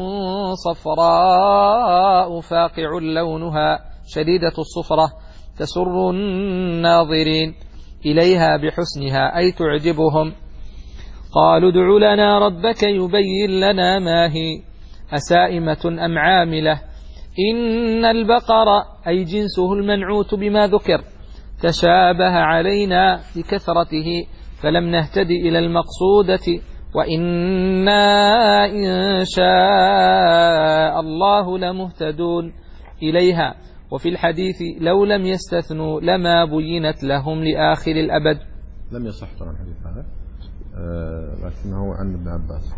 صفراء فاقع لونها شديدة الصفرة تسر الناظرين إليها بحسنها أي تعجبهم. قالوا ادع لنا ربك يبين لنا ما هي أسائمة أم عاملة. إن البقر أي جنسه المنعوت بما ذكر تشابه علينا بكثرته فلم نهتد إلى المقصودة وإنا إن شاء الله لمهتدون إليها. وفي الحديث لو لم يستثنوا لما بينت لهم لآخر الأبد. لم يصح طبعا الحديث هذا أه لكنه عن ابن عباس.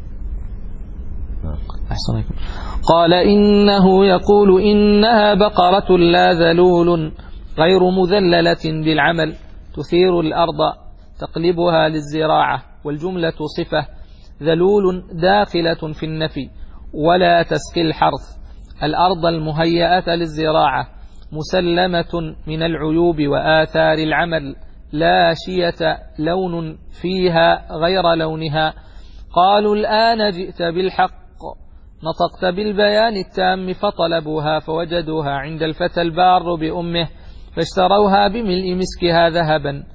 أحسنكم. قال إنه يقول إنها بقرة لا ذلول غير مذللة بالعمل تثير الأرض تقلبها للزراعة والجملة صفة ذلول داخلة في النفي ولا تسقي الحرث الأرض المهيئة للزراعة مسلمة من العيوب وآثار العمل لا شية لون فيها غير لونها. قالوا الآن جئت بالحق نطقت بالبيان التام فطلبوها فوجدوها عند الفتى البار بأمه فاشتروها بملء مسكها ذهبا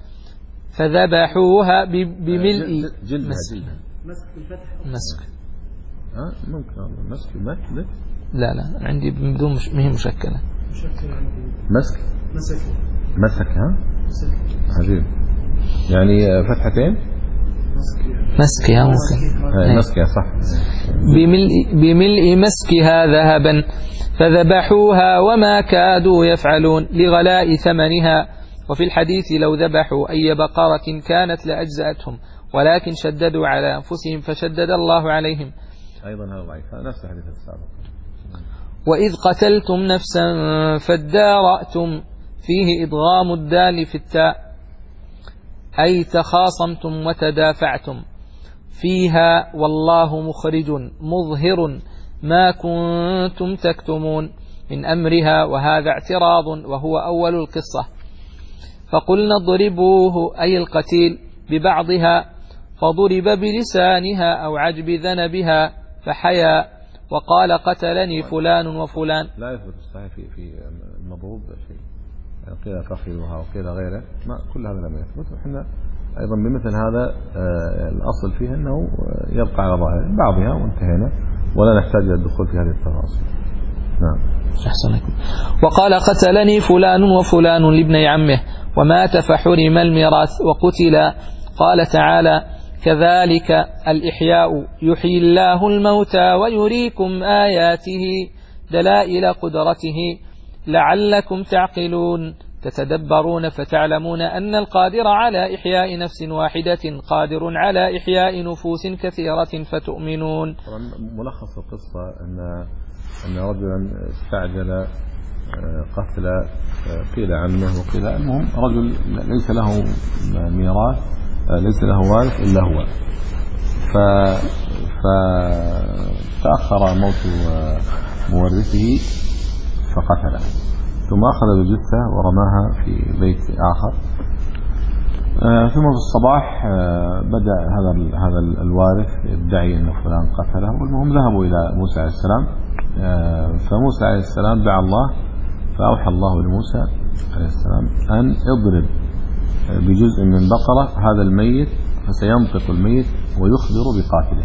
فذبحوها بملء مسك مسك الفتح مسك ها ممكن مسك مسك لا لا عندي بدون مش مهي مشكلة مسك مسك مسك ها عجيب يعني فتحتين مسك يا ممكن مسك يا صح بملء, بملء مسكها ذهبا فذبحوها وما كادوا يفعلون لغلاء ثمنها. وفي الحديث لو ذبحوا أي بقرة كانت لأجزأتهم ولكن شددوا على أنفسهم فشدد الله عليهم. أيضا هذا ضعيف نفس الحديث السابق. وإذ قتلتم نفسا فادارأتم فيه إضغام الدال في التاء أي تخاصمتم وتدافعتم فيها والله مخرج مظهر ما كنتم تكتمون من أمرها وهذا اعتراض وهو أول القصة. فقلنا اضربوه أي القتيل ببعضها فضرب بلسانها أو عجب ذنبها فحيا وقال قتلني فلان وفلان. لا يثبت الصحيح في في المضروب شيء قيل فخذها وقيل غيره ما كل هذا لم يثبت. وحنا أيضا بمثل هذا الأصل فيه أنه يبقى على ظاهر بعضها وانتهينا ولا نحتاج إلى الدخول في هذه التفاصيل. نعم. أحسنكم. وقال قتلني فلان وفلان لابن عمه ومات فحرم الميراث وقتل. قال تعالى كذلك الإحياء يحيي الله الموتى ويريكم آياته دلائل قدرته لعلكم تعقلون تتدبرون فتعلمون أن القادر على إحياء نفس واحدة قادر على إحياء نفوس كثيرة فتؤمنون. ملخص القصة أن أن رجلا استعجل قتل قيل عمه وقيل المهم رجل ليس له ميراث ليس له وارث إلا هو فتأخر موت مورثه فقتله ثم أخذ بالجثة ورماها في بيت آخر. ثم في الصباح بدأ هذا هذا الوارث يدعي أن فلان قتله. والمهم ذهبوا إلى موسى عليه السلام فموسى عليه السلام دعا الله فأوحى الله لموسى عليه السلام أن اضرب بجزء من بقرة هذا الميت فسينطق الميت ويخبر بقاتله.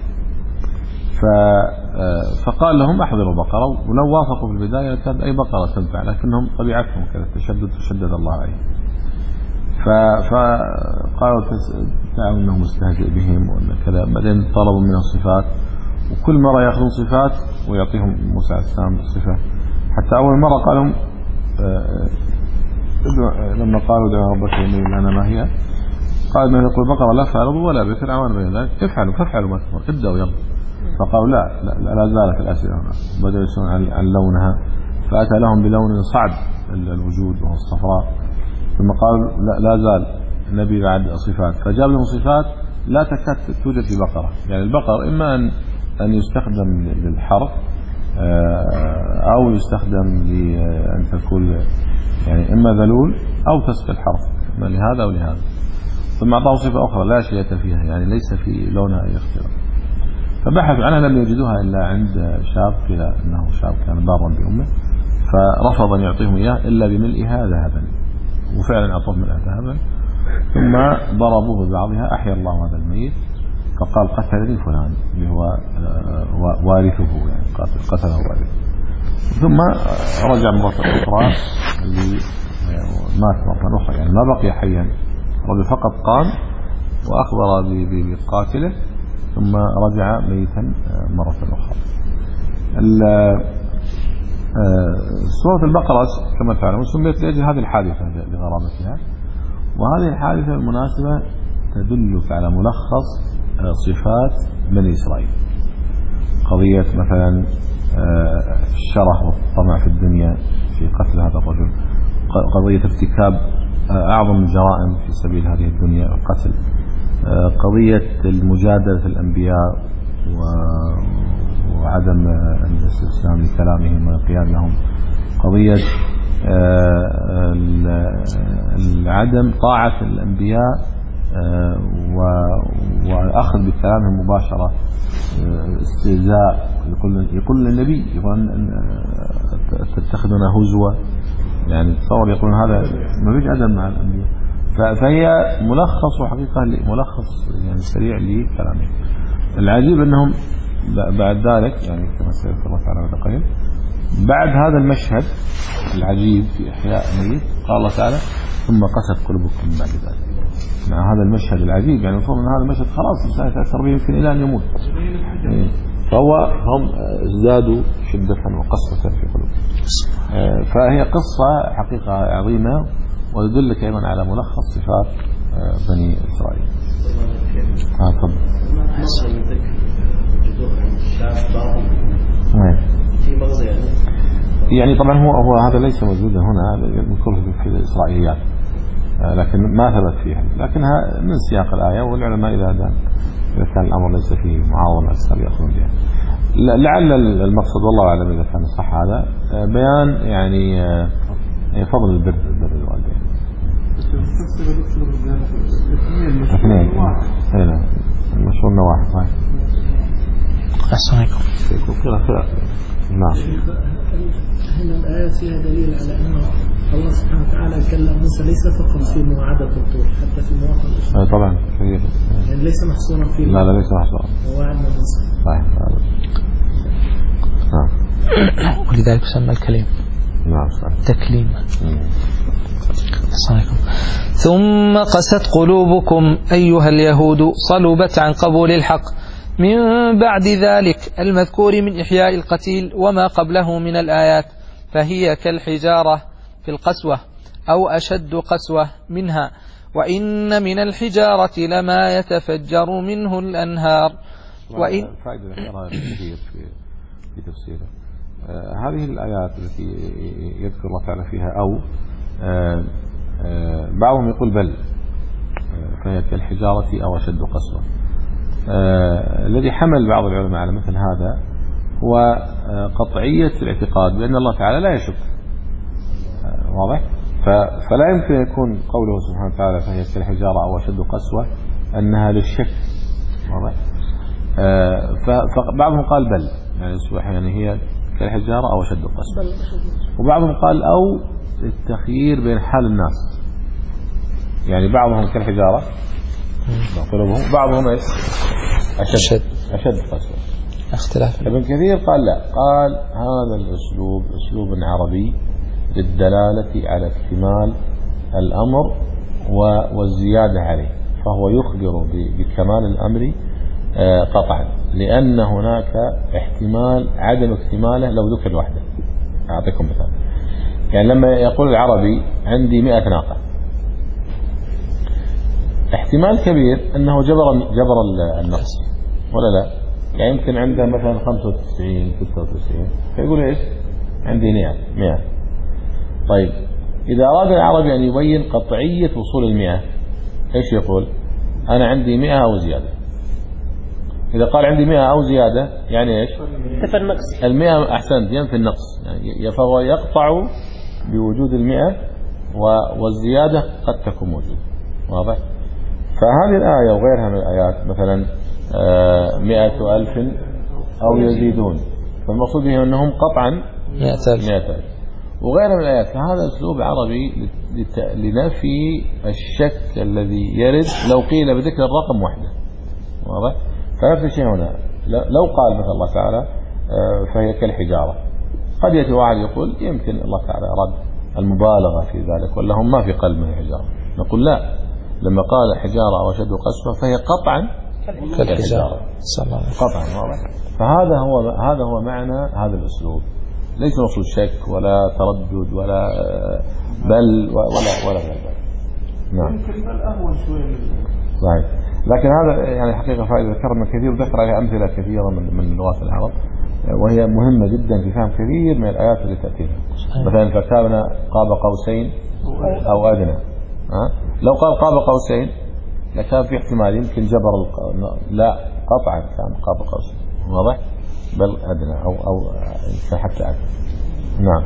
فقال لهم احضروا بقرة ولو وافقوا في البداية كانت أي بقرة تنفع لكنهم طبيعتهم كذا تشدد تشدد الله عليه. فقالوا دعوا أنه مستهزئ بهم وأن كذا. بعدين طلبوا من الصفات وكل مرة يأخذون صفات ويعطيهم موسى عليه السلام صفة حتى أول مرة قال لهم لما قالوا دعوا ربك يبين لنا ما هي قال ما يقول بقرة لا فارض ولا بكر عوان بين ذلك افعلوا فافعلوا ما تفعلوا ابدأوا يلا. فقالوا لا لا, لا زالت الأسئلة هنا بدأوا يسألون عن لونها فأتى لهم بلون صعب الوجود وهو الصفراء، ثم قال لا, لا زال النبي بعد صفات، فجاب لهم صفات لا تكاد توجد في بقرة. يعني البقر إما أن أن يستخدم للحرث أو يستخدم لأن تكون يعني إما ذلول أو تسقي الحرث، إما لهذا أو لهذا. ثم أعطاه صفة أخرى لا شيء فيها، يعني ليس في لونها أي اختلاف. فبحثوا عنها لم يجدوها إلا عند شاب قيل أنه شاب كان بارا بأمه، فرفض أن يعطيهم إياه إلا بملئها ذهبا، وفعلا أعطوه ملئها ذهبا. ثم ضربوه ببعضها، أحيا الله هذا الميت فقال قتلني فلان اللي هو وارثه، يعني قتله وارثه. ثم رجع مرة أخرى اللي مات مرة أخرى، يعني ما بقي حيا، رجل فقط قام وأخبر بقاتله ثم رجع ميتا مرة أخرى. سورة البقرة كما تعلمون سميت لأجل هذه الحادثة لغرابتها، وهذه الحادثة بالمناسبة تدلك على ملخص صفات بني إسرائيل. قضية مثلا الشره والطمع في الدنيا في قتل هذا الرجل، قضية ارتكاب أعظم الجرائم في سبيل هذه الدنيا القتل، قضية المجادلة الأنبياء وعدم الاستسلام لكلامهم والقيام لهم، قضية عدم طاعة الأنبياء وأخذ بكلامهم مباشرة، استهزاء، يقول يقول للنبي يقول تتخذنا هزوة، يعني تصور يقولون هذا ما فيش أدب مع الأنبياء. فهي ملخص وحقيقة ملخص يعني سريع لكلامهم. العجيب أنهم بعد ذلك يعني كما سيذكر الله تعالى بعد قليل، بعد هذا المشهد العجيب في إحياء ميت قال الله تعالى ثم قست قلوبكم بعد ذلك. مع هذا المشهد العجيب يعني المفروض أن هذا المشهد خلاص سيتأثر به يمكن إلى أن يموت، فهو هم ازدادوا شدة وقسوة في قلوبهم. فهي قصة حقيقة عظيمة ويدلك أيضا على ملخص صفات بني إسرائيل. آه تفضل. في مغزى يعني. يعني طبعا هو هو هذا ليس موجودا هنا، يذكر في الإسرائيليات لكن ما ثبت فيها، لكنها من سياق الآية، والعلماء إذا إذا كان الأمر ليس فيه معاونة أكثر يأخذون بها. لعل المقصد والله أعلم إذا كان صح هذا بيان يعني فضل البر بر الوالدين. اثنين هنا المشهور واحد صحيح. السلام عليكم. كذا كذا نعم. هل الآية فيها دليل على أن الله سبحانه وتعالى كلم موسى ليس فقط في مواعدة الطور، حتى في مواطن الأشياء؟ طبعا كثير. يعني ليس محصورا في لا لا ليس محصورا. مواعدنا موسى. صحيح. نعم. ولذلك سمى الكلام. نعم صحيح. تكليم. السلام عليكم. ثم قست قلوبكم أيها اليهود صلبت عن قبول الحق من بعد ذلك المذكور من إحياء القتيل وما قبله من الآيات، فهي كالحجارة في القسوة أو أشد قسوة منها، وإن من الحجارة لما يتفجر منه الأنهار. وإن فائدة ذكرها كثير في في تفسيره. آه هذه الآيات التي يذكر الله تعالى فيها أو آه آه بعضهم يقول بل آه فهي كالحجارة أو أشد قسوة. آه الذي حمل بعض العلماء على مثل هذا هو آه قطعية الاعتقاد بأن الله تعالى لا يشك. آه واضح؟ فلا يمكن يكون قوله سبحانه وتعالى فهي كالحجارة أو أشد قسوة أنها للشك. واضح؟ آه فبعضهم قال بل يعني يعني هي كالحجارة أو أشد قسوة، وبعضهم قال أو التخيير بين حال الناس، يعني بعضهم كالحجارة قلوبهم، بعضهم ايش أشد أشد قسوة. اختلاف. ابن كثير قال لا، قال هذا الأسلوب أسلوب عربي للدلالة على اكتمال الأمر والزيادة عليه، فهو يخبر بكمال الأمر قطعا، لأن هناك احتمال عدم اكتماله لو ذكر لوحده. أعطيكم مثال، يعني لما يقول العربي عندي مئة ناقة، احتمال كبير أنه جبر جبر النقص ولا لا؟ يعني يمكن عنده مثلا خمسة وتسعين ستة وتسعين فيقول إيش؟ عندي مئة مئة. طيب إذا أراد العربي أن يبين قطعية وصول المئة إيش يقول؟ أنا عندي مئة أو زيادة. إذا قال عندي مئة أو زيادة يعني إيش؟ انتفى النقص. المئة أحسنت ينفي النقص، يعني فهو يقطع بوجود المئة والزيادة قد تكون موجودة. واضح؟ فهذه الآية وغيرها من الآيات مثلا مئة ألف أو يزيدون، فالمقصود به أنهم قطعا مئة ألف وغيرها من الآيات. فهذا أسلوب عربي لنفي الشك الذي يرد لو قيل بذكر الرقم وحده. واضح؟ فنفس الشيء هنا لو قال مثل الله تعالى فهي كالحجارة، قد يأتي واحد يقول يمكن الله تعالى أراد المبالغة في ذلك ولا هم ما في قلب من الحجارة. نقول لا، لما قال حجارة أو أشد قسوة فهي قطعا كالحجارة قطعا. واضح؟ فهذا هو هذا هو معنى هذا الأسلوب، ليس مقصود شك ولا تردد ولا بل ولا ولا غير ذلك. نعم. الكلمة الأهون شوية. صحيح. لكن هذا يعني حقيقة فائدة ذكرنا كثير، ذكر عليها أمثلة كثيرة من من لغات العرب، وهي مهمة جدا في فهم كثير من الآيات اللي تأتيها. مثلا فكان قاب قوسين أو أدنى، ها؟ لو قال قاب قوسين لكان في احتمال يمكن جبر الق... لا قطعا كان قاب قوسين. واضح؟ بل أدنى أو أو حتى أدنى. نعم.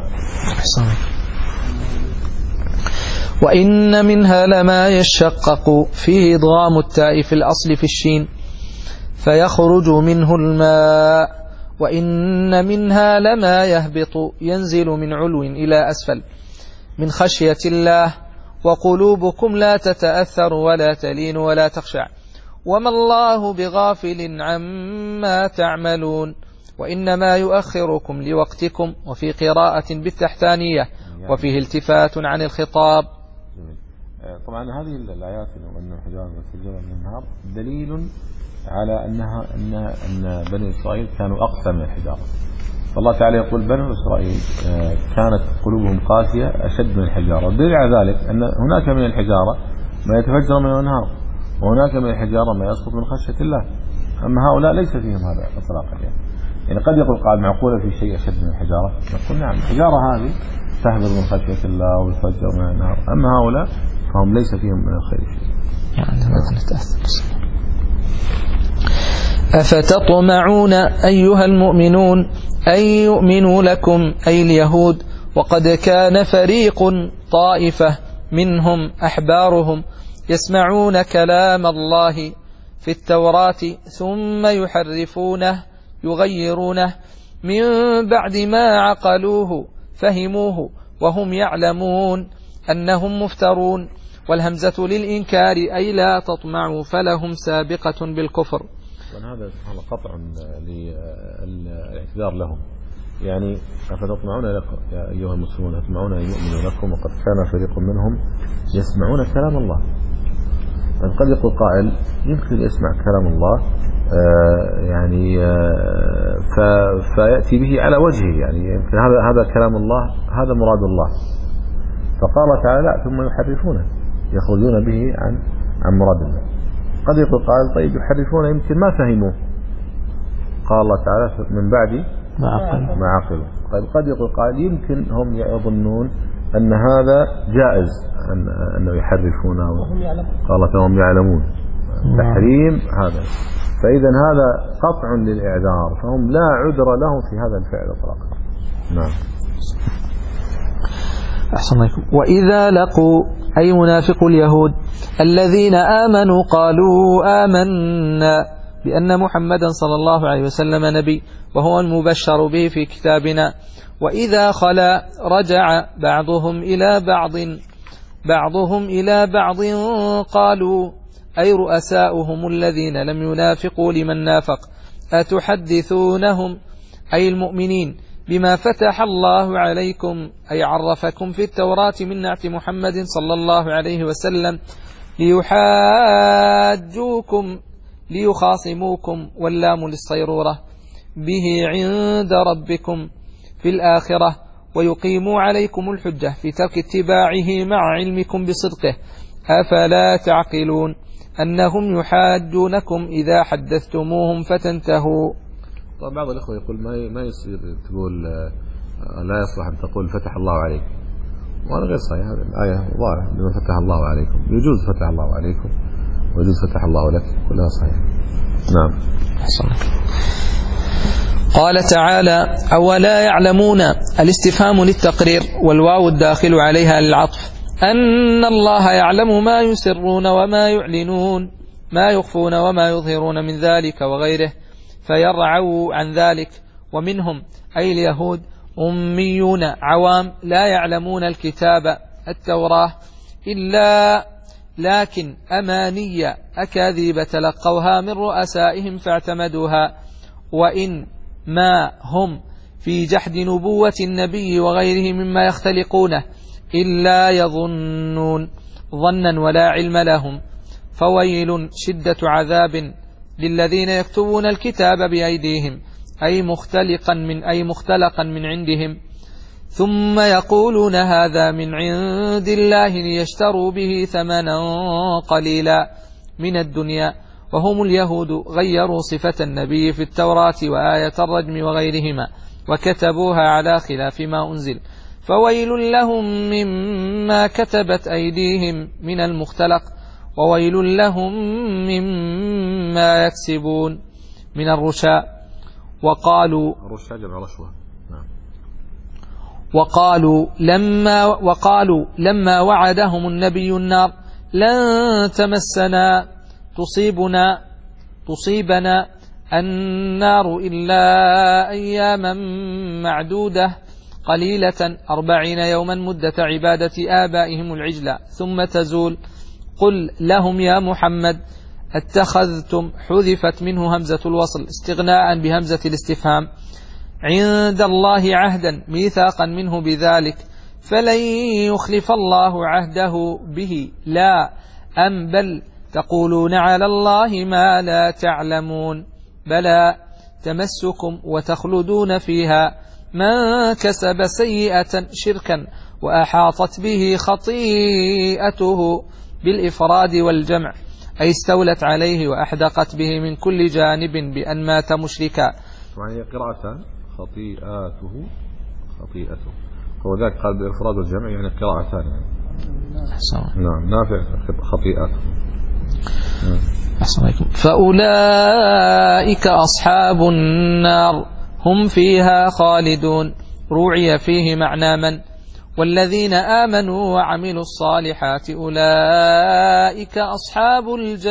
وإن منها لما يشقق فيه إدغام التاء في الأصل في الشين فيخرج منه الماء، وإن منها لما يهبط ينزل من علو إلى أسفل من خشية الله، وقلوبكم لا تتأثر ولا تلين ولا تخشع، وما الله بغافل عما تعملون، وإنما يؤخركم لوقتكم. وفي قراءة بالتحتانية وفيه التفات عن الخطاب. طبعا هذه الآيات أن الحجارة والسجارة من النهار دليل على أنها أن أن بني إسرائيل كانوا أقسى من الحجارة. فالله تعالى يقول بني إسرائيل كانت قلوبهم قاسية أشد من الحجارة، والدليل على ذلك أن هناك من الحجارة ما يتفجر من الأنهار، وهناك من الحجارة ما يسقط من خشية الله. أما هؤلاء ليس فيهم هذا إطلاقا. يعني. يعني قد يقول قال معقولة في شيء أشد من الحجارة؟ نقول نعم، الحجارة هذه تهبط من خشية الله ويفجر من النار، أما هؤلاء فهم ليس فيهم من الخير شيء. أفتطمعون أيها المؤمنون أن يؤمنوا لكم أي اليهود، وقد كان فريق طائفة منهم أحبارهم يسمعون كلام الله في التوراة ثم يحرفونه يغيرونه من بعد ما عقلوه فهموه وهم يعلمون أنهم مفترون. والهمزة للإنكار أي لا تطمعوا فلهم سابقة بالكفر. هذا قطع للاعتذار لهم. يعني أفتطمعون لكم يا أيها المسلمون أتطمعون أن يؤمنوا لكم وقد كان فريق منهم يسمعون كلام الله. قد يقول قائل يمكن يسمع كلام الله آه يعني آه فيأتي به على وجهه، يعني يمكن هذا هذا كلام الله، هذا مراد الله. فقال تعالى لا ثم يحرفونه يخرجون به عن عن مراد الله. قد يقول قائل طيب يحرفونه يمكن ما فهموه، قال الله تعالى من بعد ما عقلوا ما عقلوا. طيب قد يقول قائل يمكن هم يظنون أن هذا جائز أن أنه يحرفونه، قال فهم يعلمون تحريم هذا. فإذا هذا قطع للإعذار، فهم لا عذر لهم في هذا الفعل اطلاقا. نعم. أحسن الله. وإذا لقوا أي منافق اليهود الذين آمنوا قالوا آمنا بأن محمدا صلى الله عليه وسلم نبي وهو المبشر به في كتابنا، وإذا خلا رجع بعضهم إلى بعض بعضهم إلى بعض قالوا أي رؤساؤهم الذين لم ينافقوا لمن نافق أتحدثونهم أي المؤمنين بما فتح الله عليكم أي عرفكم في التوراة من نعت محمد صلى الله عليه وسلم ليحاجوكم ليخاصموكم واللام للصيرورة به عند ربكم في الآخرة ويقيموا عليكم الحجة في ترك اتباعه مع علمكم بصدقه، أفلا تعقلون أنهم يحاجونكم إذا حدثتموهم فتنتهوا. طبعا بعض الأخوة يقول ما ما يصير تقول لا يصلح أن تقول فتح الله عليك، وأنا غير صحيح. هذه الآية ظاهرة بما فتح الله عليكم، يجوز فتح الله عليكم ويجوز فتح الله لك، كلها صحيح. نعم. قال تعالى: أولا يعلمون، الاستفهام للتقرير والواو الداخل عليها للعطف، أن الله يعلم ما يسرون وما يعلنون، ما يخفون وما يظهرون من ذلك وغيره، فيرعوا عن ذلك. ومنهم أي اليهود أميون عوام لا يعلمون الكتاب التوراة إلا لكن أماني أكاذيب تلقوها من رؤسائهم فاعتمدوها، وإن ما هم في جحد نبوة النبي وغيره مما يختلقونه إلا يظنون ظنا ولا علم لهم. فويل شدة عذاب للذين يكتبون الكتاب بأيديهم، أي مختلقا من أي مختلقا من عندهم، ثم يقولون هذا من عند الله ليشتروا به ثمنا قليلا من الدنيا، وهم اليهود غيروا صفة النبي في التوراة وآية الرجم وغيرهما وكتبوها على خلاف ما أنزل، فويل لهم مما كتبت أيديهم من المختلق، وويل لهم مما يكسبون من الرشاء. وقالوا وقالوا لما وقالوا لما وعدهم النبي النار لن تمسنا تصيبنا تصيبنا النار إلا أياما معدودة قليلة أربعين يوما مدة عبادة آبائهم العجلة ثم تزول. قل لهم يا محمد اتخذتم، حذفت منه همزة الوصل استغناء بهمزة الاستفهام، عند الله عهدا ميثاقا منه بذلك، فلن يخلف الله عهده به، لا أم بل تقولون على الله ما لا تعلمون، بلى تمسكم وتخلدون فيها، من كسب سيئة شركا وأحاطت به خطيئته بالإفراد والجمع، أي استولت عليه وأحدقت به من كل جانب بأن مات مشركا. وهي قراءتان، خطيئاته خطيئته، وذاك قال بالإفراد والجمع يعني قراءتان يعني. نعم نافع خطيئاته. فأولئك أصحاب النار هم فيها خالدون، روعي فيه معنى من، والذين آمنوا وعملوا الصالحات أولئك أصحاب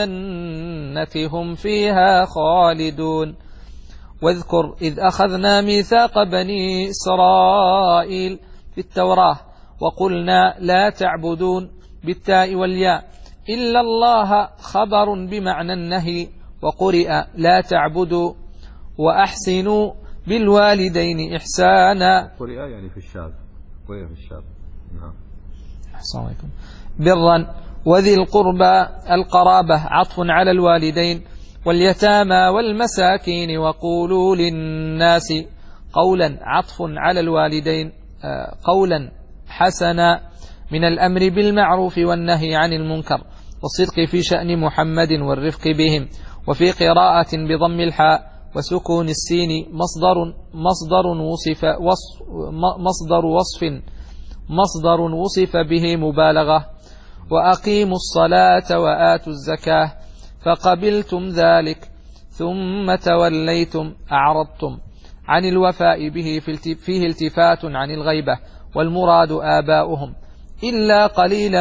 الجنة هم فيها خالدون. واذكر إذ أخذنا ميثاق بني إسرائيل في التوراة وقلنا لا تعبدون بالتاء والياء إلا الله، خبر بمعنى النهي، وقرئ لا تعبدوا، وأحسنوا بالوالدين إحسانا، قرئ يعني في الشاب، قرئ في الشاب. نعم. أحسن عليكم. برا وذي القربى، القرابة عطف على الوالدين واليتامى والمساكين، وقولوا للناس قولا عطف على الوالدين قولا حسنا من الأمر بالمعروف والنهي عن المنكر، والصدق في شأن محمد والرفق بهم. وفي قراءة بضم الحاء وسكون السين مصدر مصدر وصف وصف مصدر وصف مصدر وصف به مبالغة. وأقيموا الصلاة وآتوا الزكاة فقبلتم ذلك ثم توليتم أعرضتم عن الوفاء به، فيه التفات عن الغيبة، والمراد آباؤهم، إلا قليلا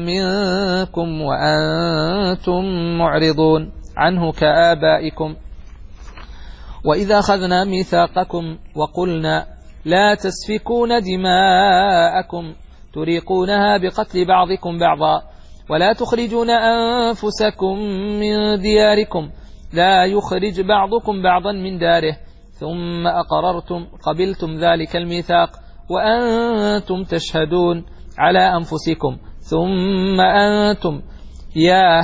منكم وأنتم معرضون عنه كآبائكم. وإذا أخذنا ميثاقكم وقلنا لا تسفكون دماءكم تريقونها بقتل بعضكم بعضا ولا تخرجون أنفسكم من دياركم، لا يخرج بعضكم بعضا من داره، ثم أقررتم قبلتم ذلك الميثاق وأنتم تشهدون على أنفسكم، ثم أنتم يا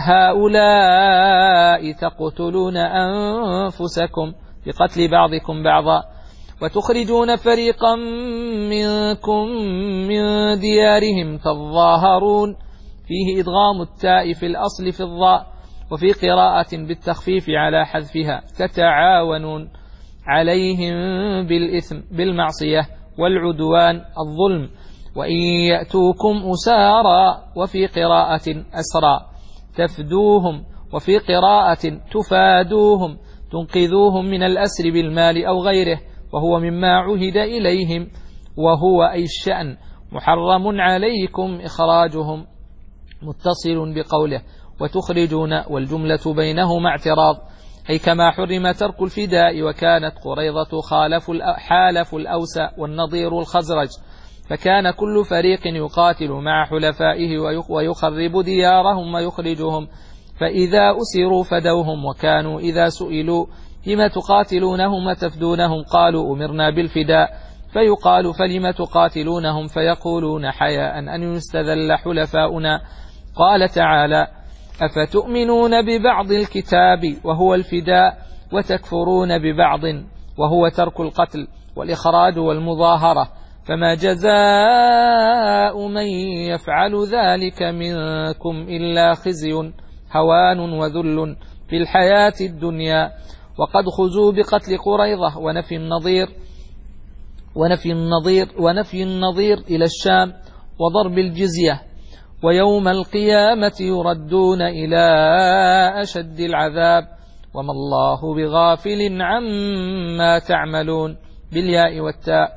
هؤلاء تقتلون أنفسكم بقتل بعضكم بعضا وتخرجون فريقا منكم من ديارهم تظاهرون، فيه إدغام التاء في الأصل في الضاء، وفي قراءة بالتخفيف على حذفها، تتعاونون عليهم بالإثم بالمعصية والعدوان الظلم وإن يأتوكم أسارى وفي قراءة أسرى تفدوهم وفي قراءة تفادوهم تنقذوهم من الأسر بالمال أو غيره وهو مما عهد إليهم وهو أي الشأن محرم عليكم إخراجهم متصل بقوله وتخرجون والجملة بينهما اعتراض أي كما حرم ترك الفداء وكانت قريظة خالف حالف الأوس والنضير الخزرج فكان كل فريق يقاتل مع حلفائه ويخرب ديارهم ويخرجهم فإذا أسروا فدوهم وكانوا إذا سئلوا لم تقاتلونهم وتفدونهم قالوا أمرنا بالفداء فيقال فلم تقاتلونهم فيقولون حياء أن يستذل حلفاؤنا. قال تعالى أفتؤمنون ببعض الكتاب وهو الفداء وتكفرون ببعض وهو ترك القتل والإخراج والمظاهرة فما جزاء من يفعل ذلك منكم إلا خزي هوان وذل في الحياة الدنيا وقد خزوا بقتل قريظة ونفي النظير ونفي النظير ونفي النظير إلى الشام وضرب الجزية ويوم القيامة يردون إلى أشد العذاب وما الله بغافل عما تعملون بالياء والتاء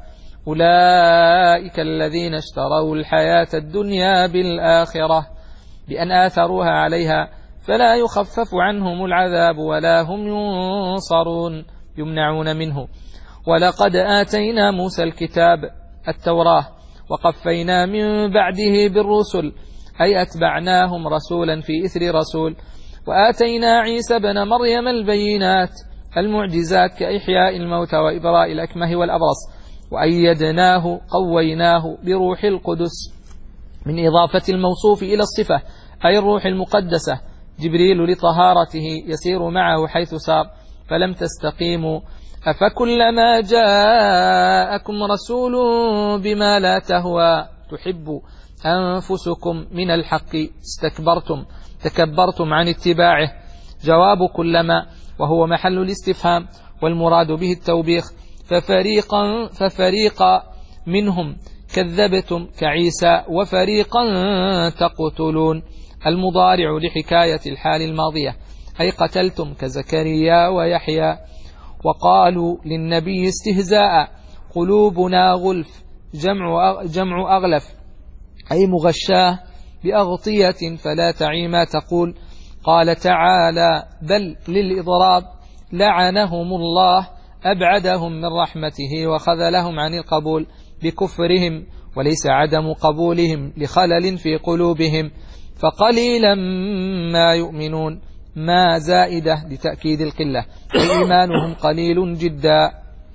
أولئك الذين اشتروا الحياة الدنيا بالآخرة بأن آثروها عليها فلا يخفف عنهم العذاب ولا هم ينصرون يمنعون منه. ولقد آتينا موسى الكتاب التوراة وقفينا من بعده بالرسل أي أتبعناهم رسولا في إثر رسول وآتينا عيسى بن مريم البينات المعجزات كإحياء الموتى وإبراء الأكمه والأبرص وأيدناه قويناه بروح القدس من إضافة الموصوف إلى الصفة أي الروح المقدسة جبريل لطهارته يسير معه حيث سار فلم تستقيموا أفكلما جاءكم رسول بما لا تهوى تحب أنفسكم من الحق استكبرتم تكبرتم عن اتباعه. جواب كلما وهو محل الاستفهام والمراد به التوبيخ ففريقا ففريقا منهم كذبتم كعيسى وفريقا تقتلون المضارع لحكاية الحال الماضية أي قتلتم كزكريا ويحيى. وقالوا للنبي استهزاء قلوبنا غلف جمع جمع أغلف أي مغشاه بأغطية فلا تعي ما تقول. قال تعالى بل للإضراب لعنهم الله أبعدهم من رحمته وخذلهم عن القبول بكفرهم وليس عدم قبولهم لخلل في قلوبهم فقليلا ما يؤمنون ما زائدة لتأكيد القلة وإيمانهم قليل جدا.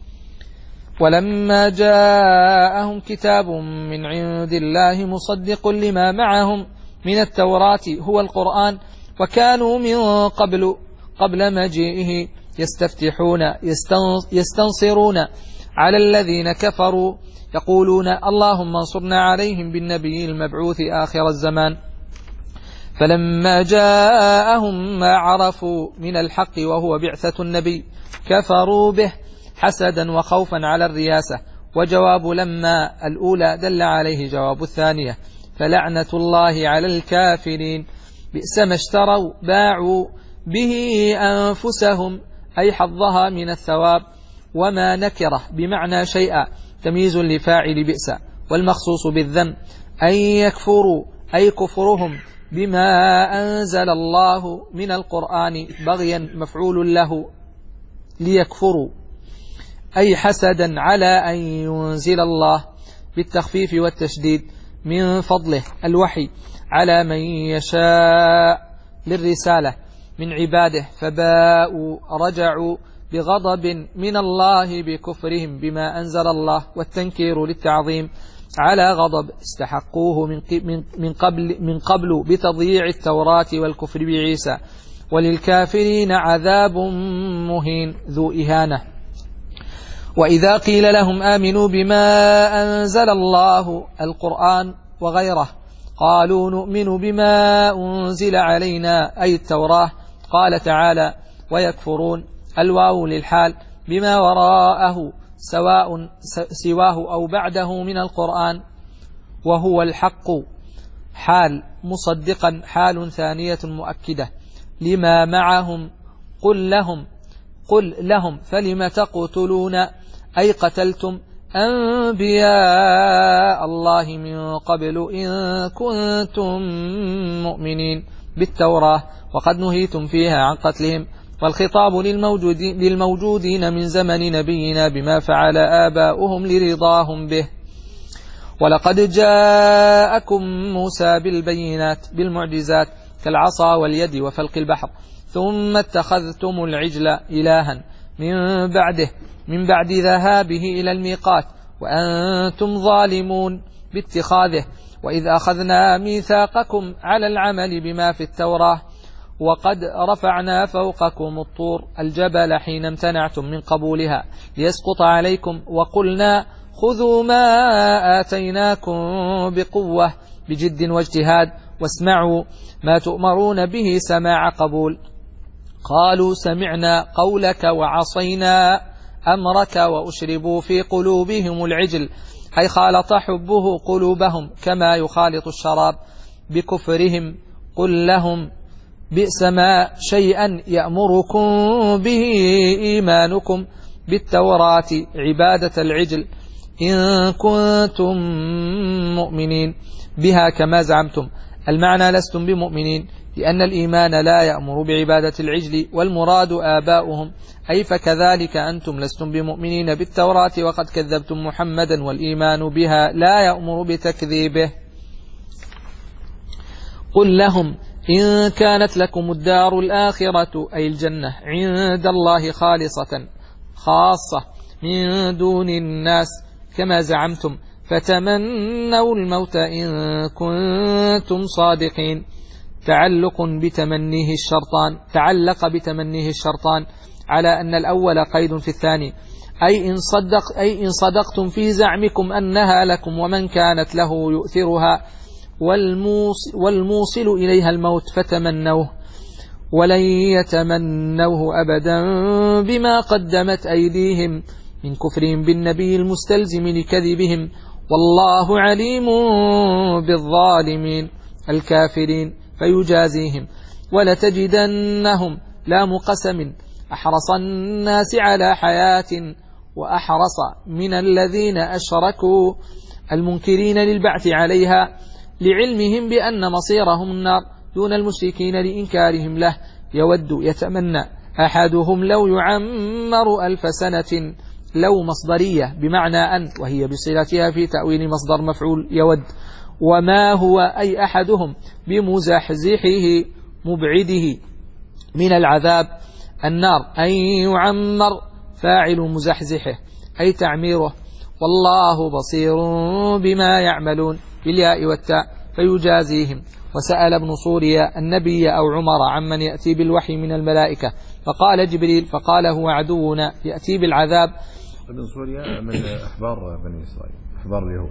ولما جاءهم كتاب من عند الله مصدق لما معهم من التوراة هو القرآن وكانوا من قبل قبل مجيئه يستفتحون يستنصرون على الذين كفروا يقولون اللهم انصرنا عليهم بالنبي المبعوث آخر الزمان. فلما جاءهم ما عرفوا من الحق وهو بعثة النبي كفروا به حسدا وخوفا على الرياسة. وجواب لما الأولى دل عليه جواب الثانية فلعنة الله على الكافرين بئس ما اشتروا باعوا به أنفسهم أي حظها من الثواب وما نكره بمعنى شيئا تمييز لفاعل بئس والمخصوص بالذم أن يكفروا أي كفرهم بما أنزل الله من القرآن بغيا مفعول له ليكفروا أي حسدا على أن ينزل الله بالتخفيف والتشديد من فضله الوحي على من يشاء للرسالة من عباده فباءوا رجعوا بغضب من الله بكفرهم بما أنزل الله والتنكير للتعظيم على غضب استحقوه من قبل من قبل بتضييع التوراة والكفر بعيسى وللكافرين عذاب مهين ذو إهانة. وإذا قيل لهم آمنوا بما أنزل الله القرآن وغيره قالوا نؤمن بما أنزل علينا أي التوراة. قال تعالى ويكفرون الواو للحال بما وراءه سواء سواه أو بعده من القرآن وهو الحق حال مصدقا حال ثانية مؤكدة لما معهم قل لهم قل لهم فلم تقتلون أي قتلتم أنبياء الله من قبل إن كنتم مؤمنين بالتوراة وقد نهيتم فيها عن قتلهم. والخطاب للموجودين, للموجودين من زمن نبينا بما فعل آباؤهم لرضاهم به. ولقد جاءكم موسى بالبينات بالمعجزات كالعصا واليد وفلق البحر ثم اتخذتم العجل إلها من بعده من بعد ذهابه إلى الميقات وأنتم ظالمون باتخاذه. وإذ أخذنا ميثاقكم على العمل بما في التوراة وقد رفعنا فوقكم الطور الجبل حين امتنعتم من قبولها ليسقط عليكم وقلنا خذوا ما آتيناكم بقوة بجد واجتهاد واسمعوا ما تؤمرون به سماع قبول. قالوا سمعنا قولك وعصينا أمرك وأشربوا في قلوبهم العجل أي خالط حبه قلوبهم كما يخالط الشراب بكفرهم. قل لهم بئس ما شيئا يأمركم به إيمانكم بالتوراة عبادة العجل إن كنتم مؤمنين بها كما زعمتم. المعنى لستم بمؤمنين لأن الإيمان لا يأمر بعبادة العجل والمراد آباؤهم أي فكذلك أنتم لستم بمؤمنين بالتوراة وقد كذبتم محمدا والإيمان بها لا يأمر بتكذيبه. قل لهم إن كانت لكم الدار الآخرة أي الجنة عند الله خالصة خاصة من دون الناس كما زعمتم فتمنوا الموت إن كنتم صادقين. تعلق بتمنيه الشرطان تعلق بتمنيه الشرطان على أن الأول قيد في الثاني أي إن, صدق أي إن صدقتم في زعمكم أنها لكم ومن كانت له يؤثرها والموصل, والموصل إليها الموت فتمنوه ولن يتمنوه أبدا بما قدمت أيديهم من كفرهم بالنبي المستلزم لكذبهم والله عليم بالظالمين الكافرين فيجازيهم. ولتجدنهم لا مقسم أحرص الناس على حياة وأحرص من الذين أشركوا المنكرين للبعث عليها لعلمهم بأن مصيرهم النار دون المشركين لإنكارهم له. يود يتمنى أحدهم لو يعمر ألف سنة لو مصدرية بمعنى أن وهي بصلتها في تأويل مصدر مفعول يود. وما هو أي أحدهم بمزحزحه مبعده من العذاب النار أن يعمر فاعل مزحزحه أي تعميره والله بصير بما يعملون بالياء والتاء فيجازيهم. وسأل ابن صوريا النبي أو عمر عمن يأتي بالوحي من الملائكة فقال جبريل فقال هو عدونا يأتي بالعذاب. ابن صوريا من أحبار بني إسرائيل أحبار اليهود.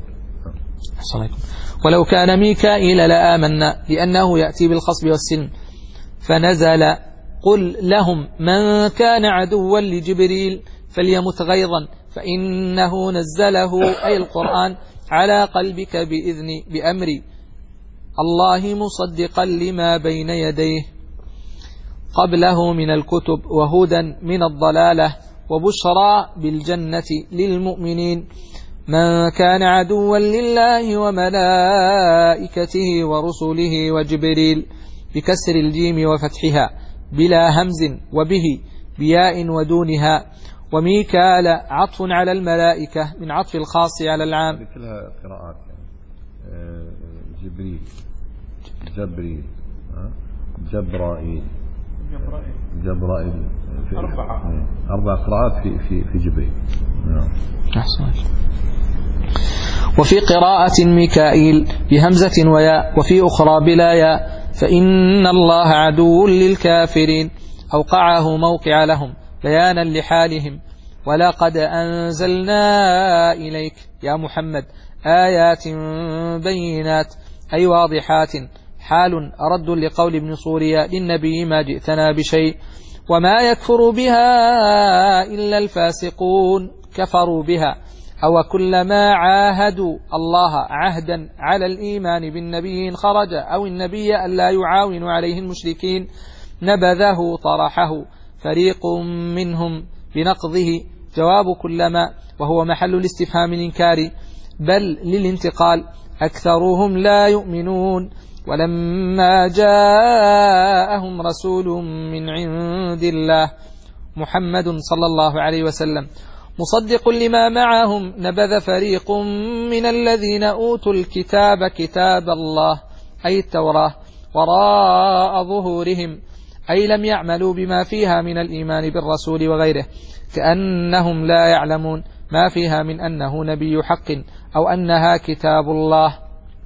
ولو كان ميكائيل لآمنا لأنه يأتي بالخصب والسلم. فنزل قل لهم من كان عدوا لجبريل فليمت غيظا فإنه نزله أي القرآن على قلبك بإذن بأمر الله مصدقا لما بين يديه قبله من الكتب وهدى من الضلالة وبشرى بالجنة للمؤمنين. من كان عدوا لله وملائكته ورسله وجبريل بكسر الجيم وفتحها بلا همز وبه بياء ودونها. وميكال عطف على الملائكة من عطف الخاص على العام. كلها قراءات يعني جبريل جبريل جبرائيل جبرائيل أربعة أربع قراءات في في في جبريل. أحسن. وفي قراءة ميكائيل بهمزة وياء وفي أخرى بلا ياء فإن الله عدو للكافرين أوقعه موقع لهم بيانا لحالهم. ولقد أنزلنا إليك يا محمد آيات بينات أي واضحات حال رد لقول ابن صوريا للنبي ما جئتنا بشيء وما يكفر بها إلا الفاسقون كفروا بها أو كلما عاهدوا الله عهدا على الإيمان بالنبي خرج أو النبي ألا يعاون عليه المشركين نبذه طرحه فريق منهم بنقضه. جواب كلما وهو محل الاستفهام الإنكاري بل للانتقال أكثرهم لا يؤمنون. ولما جاءهم رسول من عند الله محمد صلى الله عليه وسلم مصدق لما معهم نبذ فريق من الذين أوتوا الكتاب كتاب الله أي التوراة وراء ظهورهم أي لم يعملوا بما فيها من الإيمان بالرسول وغيره كأنهم لا يعلمون ما فيها من أنه نبي حق أو أنها كتاب الله.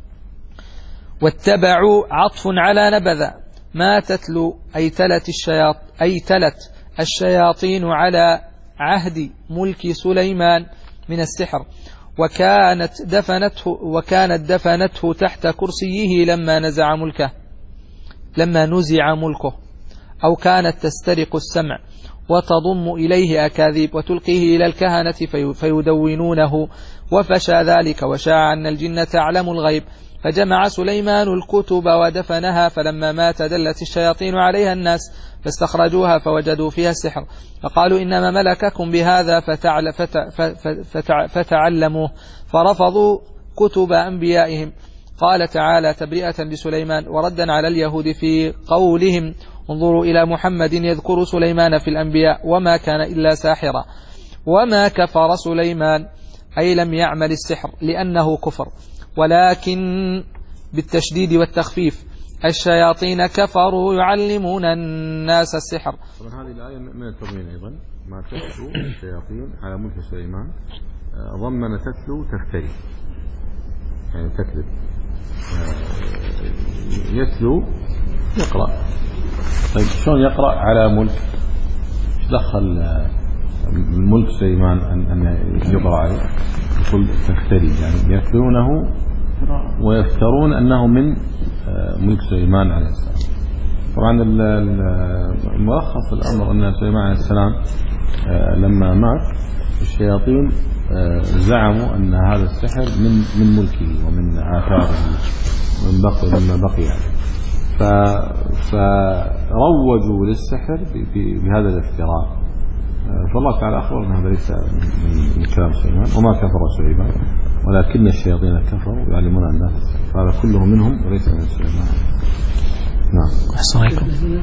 واتبعوا عطف على نبذ ما تتلو أي تلت الشياط أي تلت الشياطين على عهد ملك سليمان من السحر وكانت دفنته وكانت دفنته تحت كرسيه لما نزع ملكه لما نزع ملكه أو كانت تسترق السمع وتضم إليه أكاذيب وتلقيه إلى الكهنة في فيدونونه وفشى ذلك وشاع أن الجن تعلم الغيب فجمع سليمان الكتب ودفنها فلما مات دلت الشياطين عليها الناس فاستخرجوها فوجدوا فيها السحر فقالوا إنما ملككم بهذا فتعل فتع فتع فتعلموه فرفضوا كتب أنبيائهم. قال تعالى تبرئة لسليمان وردا على اليهود في قولهم انظروا إلى محمد يذكر سليمان في الأنبياء وما كان إلا ساحرا. وما كفر سليمان أي لم يعمل السحر لأنه كفر ولكن بالتشديد والتخفيف الشياطين كفروا يعلمون الناس السحر. طبعا هذه الآية من التضمين أيضا ما تتلو الشياطين على ملك سليمان ضمن تتلو تفتري يعني تكذب يتلو يقرأ. طيب شلون يقرأ على ملك؟ دخل ملك سليمان أن يقرأ عليه؟ يقول تفتري يعني يتلونه ويفترون أنه من ملك سليمان عليه السلام. طبعا الملخص الأمر أن سليمان عليه السلام لما مات الشياطين زعموا أن هذا السحر من من ملكه ومن آثاره من بقي مما بقي يعني. فروجوا للسحر بهذا الافتراء. فالله تعالى أخبر أن هذا ليس من كلام سليمان وما كفر سليمان ولكن الشياطين كفروا يعلمون الناس السحر فهذا كله منهم وليس من سليمان. نعم. أحسن عليكم.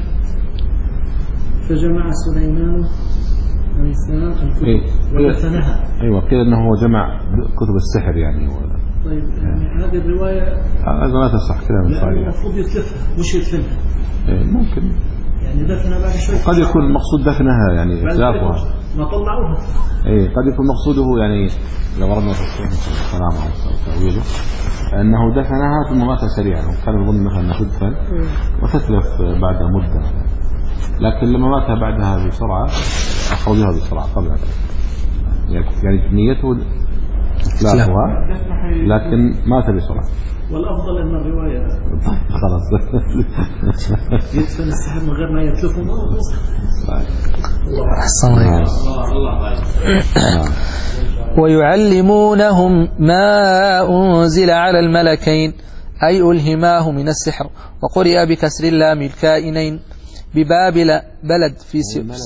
فجمع سليمان عليه السلام الكتب ودفنها. أيوة قيل أنه هو جمع كتب السحر يعني. طيب يعني هذه الرواية هذا لا تصح كلام صحيح. المفروض يتلفها مش يدفنها. إيه ممكن. يعني دفنها بعد شوي. قد يكون المقصود دفنها يعني إتلافها. ما طلعوها. إيه قد يكون مقصوده يعني لو أردنا تصحيح الكلام على تأويله أنه دفنها ثم مات سريعا وكان يظن مثلا أنها تدفن وتتلف بعد مدة لكن لما مات بعدها بسرعة أخرجها بسرعة طبعا يعني نيته إتلافها لكن مات بسرعة. والأفضل أن الرواية خلاص يدفن السحر من غير ما يتلفه. أحسن عليكم. ويعلمونهم ما أنزل على الملكين أي ألهماه من السحر. وقرئ بكسر اللام الكائنين ببابل بلد في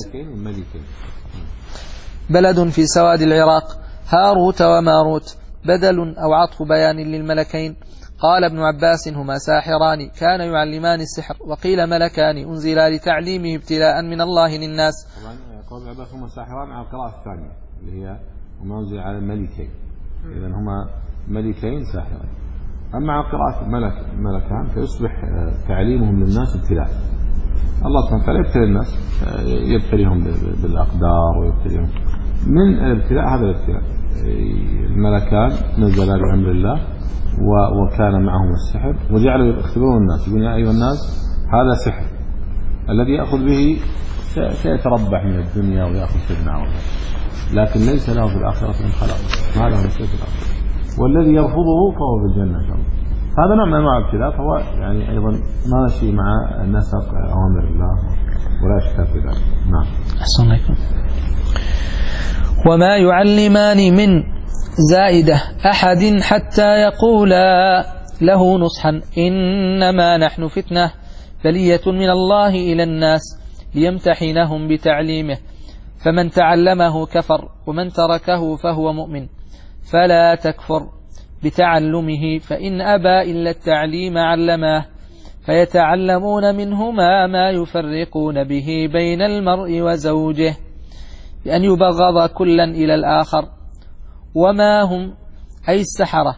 بلد في سواد العراق هاروت وماروت بدل أو عطف بيان للملكين. قال ابن عباس هما ساحران كان يعلمان السحر وقيل ملكان أنزلا لتعليمه ابتلاء من الله للناس. طبعا قول ابن عباس هما ساحران على القراءة الثانية اللي هي وما أنزل على الملكين إذن هما ملكين ساحرين. أما على قراءة ملك ملكان فيصبح تعليمهم للناس ابتلاء. الله سبحانه وتعالى يبتلي الناس يبتليهم بالأقدار ويبتليهم من الابتلاء هذا الابتلاء. الملكان نزلا بأمر الله وكان معهم السحر وجعلوا يختبرون الناس يقولون يا أيها الناس هذا سحر الذي يأخذ به سيتربح من الدنيا ويأخذ سجن عظيم لكن ليس له في الآخرة من خلاق ما له شيء في الآخرة والذي يرفضه فهو في الجنة إن شاء الله. هذا نوع من أنواع الابتلاء فهو يعني أيضا ماشي مع نسق أوامر الله ولا شك في ذلك. نعم. أحسن عليكم. وما يعلمان من زائدة أحد حتى يقولا له نصحا إنما نحن فتنة بلية من الله إلى الناس ليمتحنهم بتعليمه فمن تعلمه كفر ومن تركه فهو مؤمن فلا تكفر بتعلمه فإن أبى إلا التعليم علماه فيتعلمون منهما ما يفرقون به بين المرء وزوجه بأن يبغض كلا إلى الآخر وما هم أي السحرة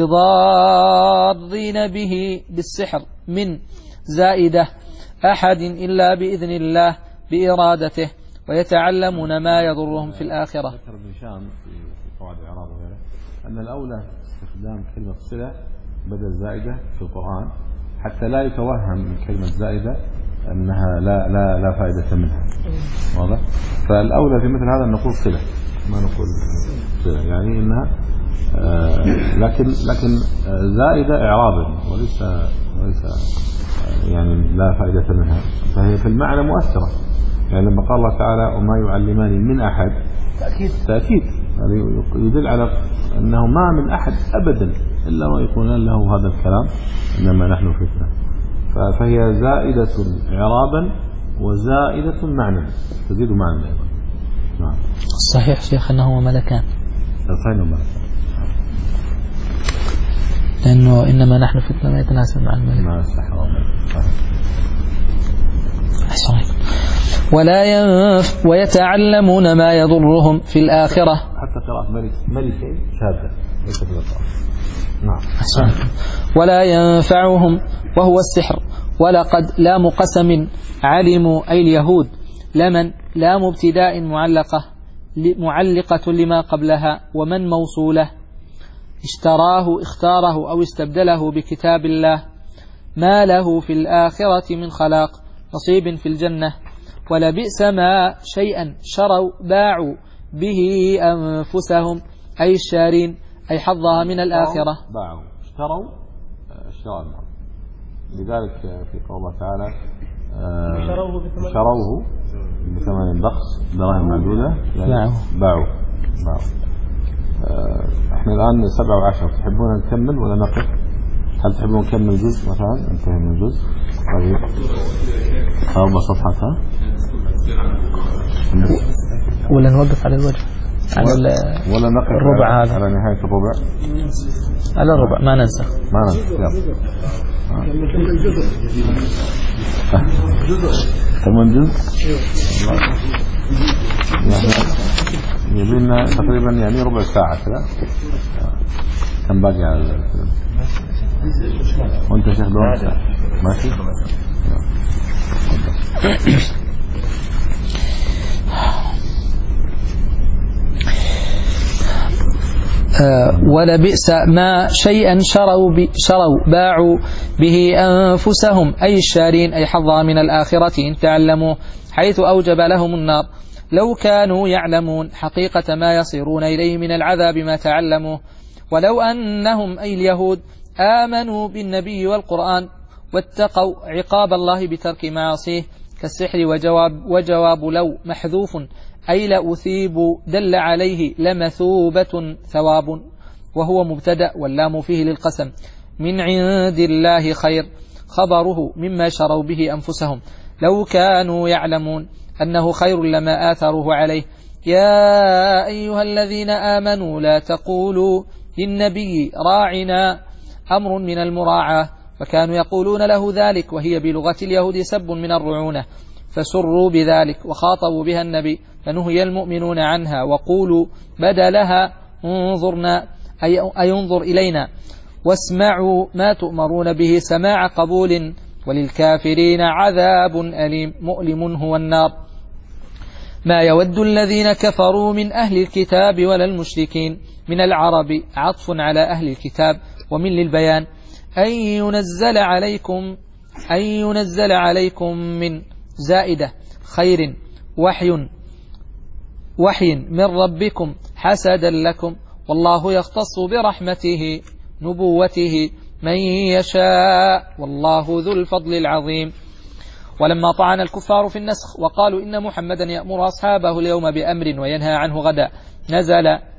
بضارين به بالسحر من زائدة أحد إلا بإذن الله بإرادته ويتعلمون ما يضرهم في الآخرة. ذكر ابن هشام في قواعد الإعراب وغيره أن الأولى استخدام كلمة صلة بدل زائدة في القرآن حتى لا يتوهم من كلمة زائدة أنها لا لا لا فائدة منها. واضح؟ فالأولى في مثل هذا أن نقول صلة ما نقول صلة يعني إنها آه لكن لكن آه زائدة إعرابا وليس وليس آه يعني لا فائدة منها فهي في المعنى مؤثرة يعني لما قال الله تعالى وما يعلمان من أحد تأكيد تأكيد يدل على أنه ما من أحد أبدا إلا ويقولون له هذا الكلام إنما نحن فتنة فهي زائدة إعرابا وزائدة معنى تزيد معنى أيضا. نعم صحيح شيخ أنه ملكان صحيح ملكان لأنه إنما نحن فتنة لا يتناسب مع الملك مع السحرة. أحسن. ولا ينف ويتعلمون ما يضرهم في الآخرة حتى قراءة ملك ملكين شاذة ليس بالقراءة. نعم أحسن. ولا ينفعهم وهو السحر ولقد لام قسم علموا أي اليهود لمن لام ابتداء معلقة معلقة لما قبلها ومن موصولة اشتراه اختاره أو استبدله بكتاب الله ما له في الآخرة من خلاق نصيب في الجنة ولبئس ما شيئا شروا باعوا به أنفسهم أي الشارين أي حظها من الآخرة باعوا اشتروا اشتروا المال لذلك في قول الله تعالى شروه بثمن بخس دراهم معدودة يعني باعوا باعوا. احنا الآن سبعة وعشرة تحبون نكمل ولا نقف؟ هل تحبون نكمل جزء مثلا انتهي من الجزء طيب أربع صفحات ها ولا نوقف على الوجه على ولا نقف الربع هذا على نهاية الربع على الربع ما ننسى ما ننسى ثمان جزء يبينا تقريبا يعني ربع ساعة كذا كم باقي على الفيلم وانت شيخ دور ساعة ماشي آه ولبئس ما شيئا شروا, شروا باعوا به أنفسهم أي الشارين أي حظا من الآخرة إن تعلموا حيث أوجب لهم النار لو كانوا يعلمون حقيقة ما يصيرون إليه من العذاب ما تعلموا ولو أنهم أي اليهود آمنوا بالنبي والقرآن واتقوا عقاب الله بترك معاصيه كالسحر وجواب, وجواب لو محذوف أي لأثيب دل عليه لمثوبة ثواب وهو مبتدأ واللام فيه للقسم من عند الله خير خبره مما شروا به أنفسهم لو كانوا يعلمون أنه خير لما آثروه عليه يا أيها الذين آمنوا لا تقولوا للنبي راعنا أمر من المراعاة فكانوا يقولون له ذلك وهي بلغة اليهود سب من الرعونة فسروا بذلك وخاطبوا بها النبي فنهي المؤمنون عنها وقولوا بدلها انظرنا أي انظر إلينا واسمعوا ما تؤمرون به سماع قبول وللكافرين عذاب أليم مؤلم هو النار ما يود الذين كفروا من أهل الكتاب ولا المشركين من العرب عطف على أهل الكتاب ومن للبيان أن ينزل عليكم أن ينزل عليكم من زائدة خير وحي وحي من ربكم حسدا لكم والله يختص برحمته نبوته من يشاء والله ذو الفضل العظيم ولما طعن الكفار في النسخ وقالوا إن محمدا يأمر أصحابه اليوم بأمر وينهى عنه غدا نزل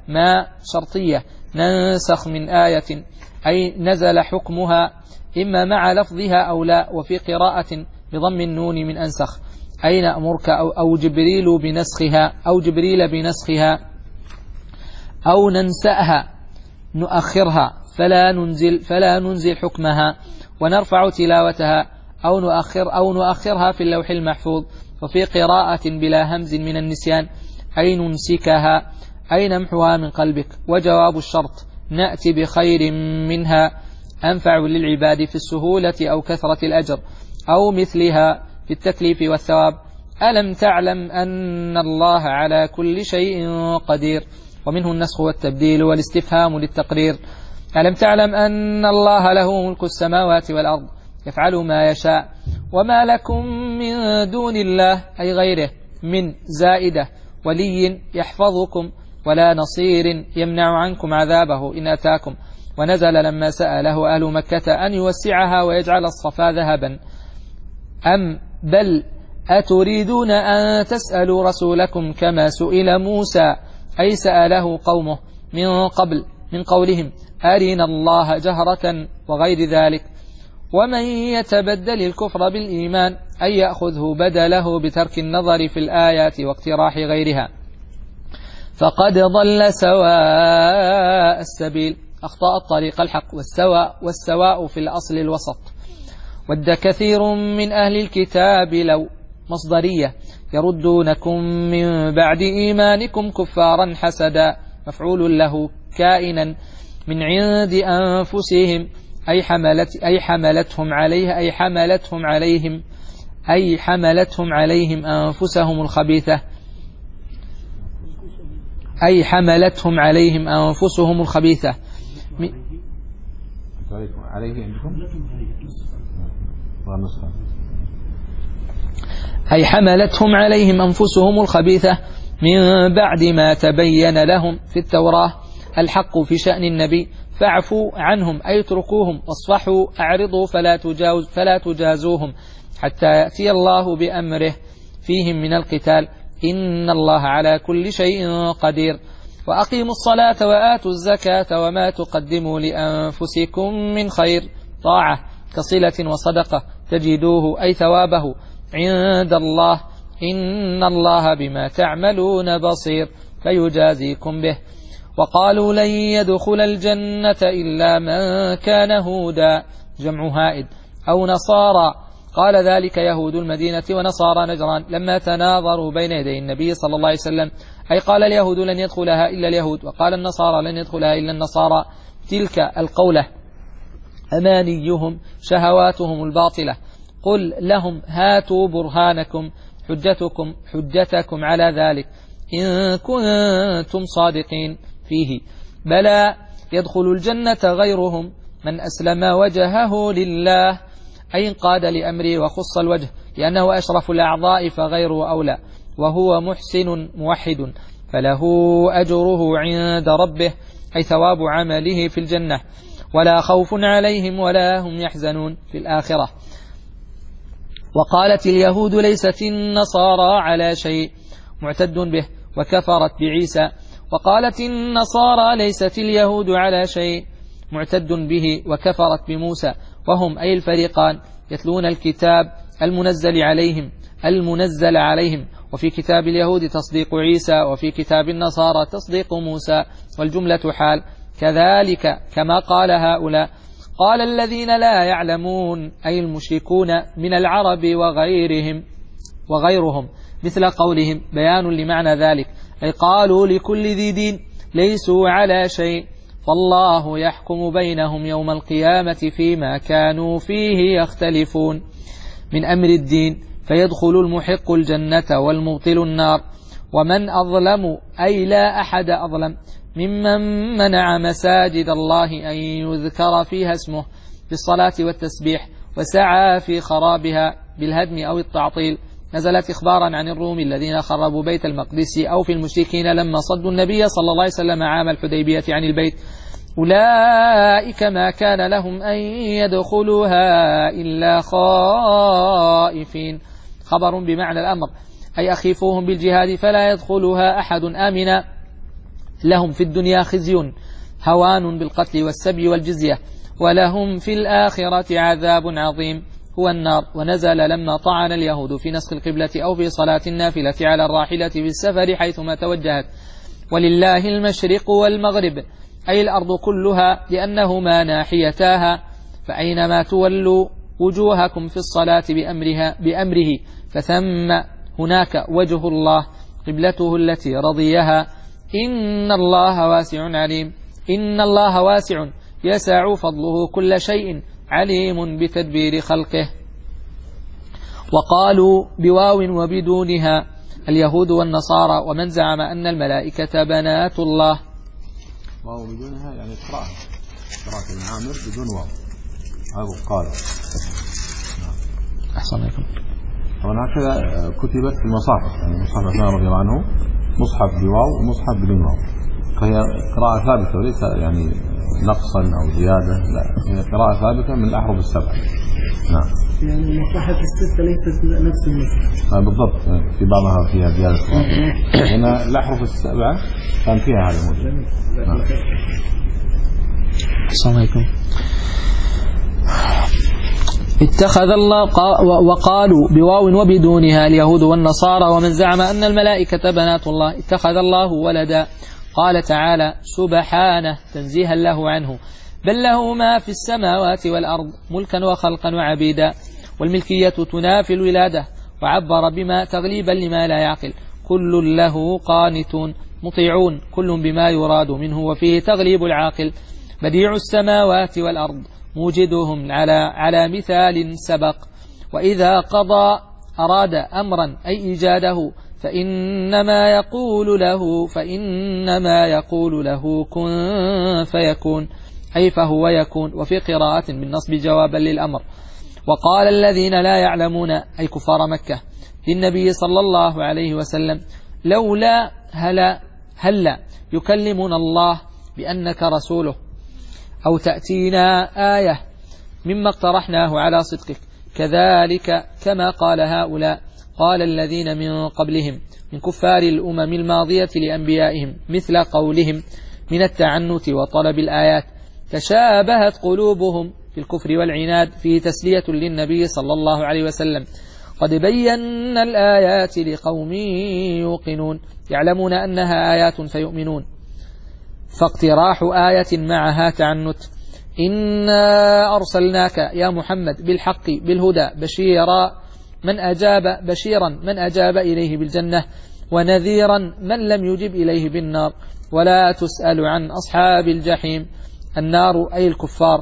ما شرطية ننسخ من آية أي نزل حكمها إما مع لفظها أو لا. وفي قراءة بضم النون من أنسخ أي نأمرك أو, أو جبريل بنسخها أو جبريل بنسخها أو ننسأها نؤخرها فلا ننزل فلا ننزل حكمها ونرفع تلاوتها أو نؤخر أو نؤخرها في اللوح المحفوظ. وفي قراءة بلا همز من النسيان أي ننسكها أي نمحوها من قلبك. وجواب الشرط نأتي بخير منها أنفع للعباد في السهولة أو كثرة الأجر أو مثلها في التكليف والثواب. ألم تعلم أن الله على كل شيء قدير. ومنه النسخ والتبديل والاستفهام للتقرير. ألم تعلم أن الله له ملك السماوات والأرض يفعل ما يشاء وما لكم من دون الله أي غيره من زائدة ولي يحفظكم ولا نصير يمنع عنكم عذابه إن أتاكم. ونزل لما سأله أهل مكة أن يوسعها ويجعل الصفا ذهبا. أم بل أتريدون أن تسألوا رسولكم كما سئل موسى أي سأله قومه من قبل من قولهم أرنا الله جهرة وغير ذلك. ومن يتبدل الكفر بالإيمان أي يأخذه بدله بترك النظر في الآيات واقتراح غيرها فقد ضل سواء السبيل أخطأ الطريق الحق. والسواء والسواء في الأصل الوسط. ود كثير من أهل الكتاب لو مصدرية يردونكم من بعد إيمانكم كفارا حسدا مفعول له كائنا من عند أنفسهم أي حملت أي حملتهم عليها أي حملتهم عليهم أي حملتهم عليهم أنفسهم الخبيثة أي حملتهم عليهم أنفسهم الخبيثة عليه عندكم أي حملتهم عليهم أنفسهم الخبيثة من بعد ما تبين لهم في التوراة الحق في شأن النبي فاعفوا عنهم أي اتركوهم واصفحوا أعرضوا فلا تجاوز فلا تجازوهم حتى يأتي الله بأمره فيهم من القتال إن الله على كل شيء قدير. وأقيموا الصلاة وآتوا الزكاة وما تقدموا لأنفسكم من خير طاعة كصلة وصدقة تجدوه أي ثوابه عند الله إن الله بما تعملون بصير فيجازيكم به. وقالوا لن يدخل الجنة إلا من كان هودا جمع هائد أو نصارى. قال ذلك يهود المدينة ونصارى نجران لما تناظروا بين يدي النبي صلى الله عليه وسلم أي قال اليهود لن يدخلها إلا اليهود وقال النصارى لن يدخلها إلا النصارى. تلك القولة أمانيهم شهواتهم الباطلة. قل لهم هاتوا برهانكم حجتكم حجتكم على ذلك إن كنتم صادقين فيه. بلى يدخل الجنة غيرهم من أسلم وجهه لله أي انقاد لأمره وخص الوجه لأنه أشرف الأعضاء فغيره أولى وهو محسن موحد فله أجره عند ربه أي ثواب عمله في الجنة ولا خوف عليهم ولا هم يحزنون في الآخرة. وقالت اليهود ليست النصارى على شيء معتد به وكفرت بعيسى. وقالت النصارى ليست اليهود على شيء معتد به وكفرت بموسى. وهم أي الفريقان يتلون الكتاب المنزل عليهم المنزل عليهم وفي كتاب اليهود تصديق عيسى وفي كتاب النصارى تصديق موسى والجملة حال كذلك كما قال هؤلاء. قال الذين لا يعلمون أي المشركون من العرب وغيرهم وغيرهم مثل قولهم بيان لمعنى ذلك أي قالوا لكل ذي دين ليسوا على شيء فالله يحكم بينهم يوم القيامة فيما كانوا فيه يختلفون من أمر الدين فيدخل المحق الجنة والمبطل النار. ومن أظلم أي لا أحد أظلم ممن منع مساجد الله أن يذكر فيها اسمه بالصلاة والتسبيح وسعى في خرابها بالهدم أو التعطيل. نزلت إخبارا عن الروم الذين خربوا بيت المقدس أو في المشركين لما صدوا النبي صلى الله عليه وسلم عام الحديبية عن البيت أولئك ما كان لهم أن يدخلوها إلا خائفين خبر بمعنى الأمر أي أخيفوهم بالجهاد فلا يدخلها أحد آمنا لهم في الدنيا خزي هوان بالقتل والسبي والجزية، ولهم في الآخرة عذاب عظيم هو النار. ونزل لما طعن اليهود في نسخ القبلة أو في صلاة النافلة على الراحلة في السفر حيثما توجهت. ولله المشرق والمغرب أي الأرض كلها لأنهما ناحيتاها، فأينما تولوا وجوهكم في الصلاة بأمرها بأمره فثم هناك وجه الله قبلته التي رضيها. إن الله واسع عليم. إن الله واسع يسع فضله كل شيء عليم بتدبير خلقه. وقالوا بواو وبدونها اليهود والنصارى ومن زعم أن الملائكة بنات الله. واو بدونها يعني قراءة قراءة المعامر بدون واو. هذا قال. أحسن عليكم. طبعا هكذا كتبت في المصاحف، يعني مصحف عثمان رضي الله عنه مصحف بواو ومصحف بدون واو، فهي قراءة ثابتة وليس يعني نقصا أو زيادة، لا هي قراءة ثابتة من الأحرف السبعة. نعم. يعني المصاحف الستة ليست نفس المصحف. آه بالضبط، في بعضها فيها زيادة هنا الأحرف السبعة كان فيها هذا الموجود. نعم. السلام عليكم. اتخذ الله وقالوا بواو وبدونها اليهود والنصارى ومن زعم أن الملائكة بنات الله اتخذ الله ولدا. قال تعالى سبحانه تنزيها له عنه بل له ما في السماوات والأرض ملكا وخلقا وعبيدا. والملكية تنافي الولادة وعبر بما تغليبا لما لا يعقل. كل له قانتون مطيعون كل بما يراد منه وفيه تغليب العاقل. بديع السماوات والأرض موجدهم على على مثال سبق. وإذا قضى أراد أمرا أي إيجاده فإنما يقول له فإنما يقول له كن فيكون أي فهو يكون. وفي قراءة بالنصب جوابا للأمر. وقال الذين لا يعلمون أي كفار مكة للنبي صلى الله عليه وسلم لولا هلا هلا يكلمنا الله بأنك رسوله أو تأتينا آية مما اقترحناه على صدقك كذلك كما قال هؤلاء قال الذين من قبلهم من كفار الأمم الماضية لأنبيائهم مثل قولهم من التعنت وطلب الآيات تشابهت قلوبهم في الكفر والعناد فيه تسلية للنبي صلى الله عليه وسلم. قد بينا الآيات لقوم يوقنون يعلمون أنها آيات فيؤمنون. فاقتراح آية معها تعنت. إنا أرسلناك يا محمد بالحق بالهدى بشيرا من أجاب بشيرا من أجاب إليه بالجنة ونذيرا من لم يجب إليه بالنار ولا تسأل عن أصحاب الجحيم. النار أي الكفار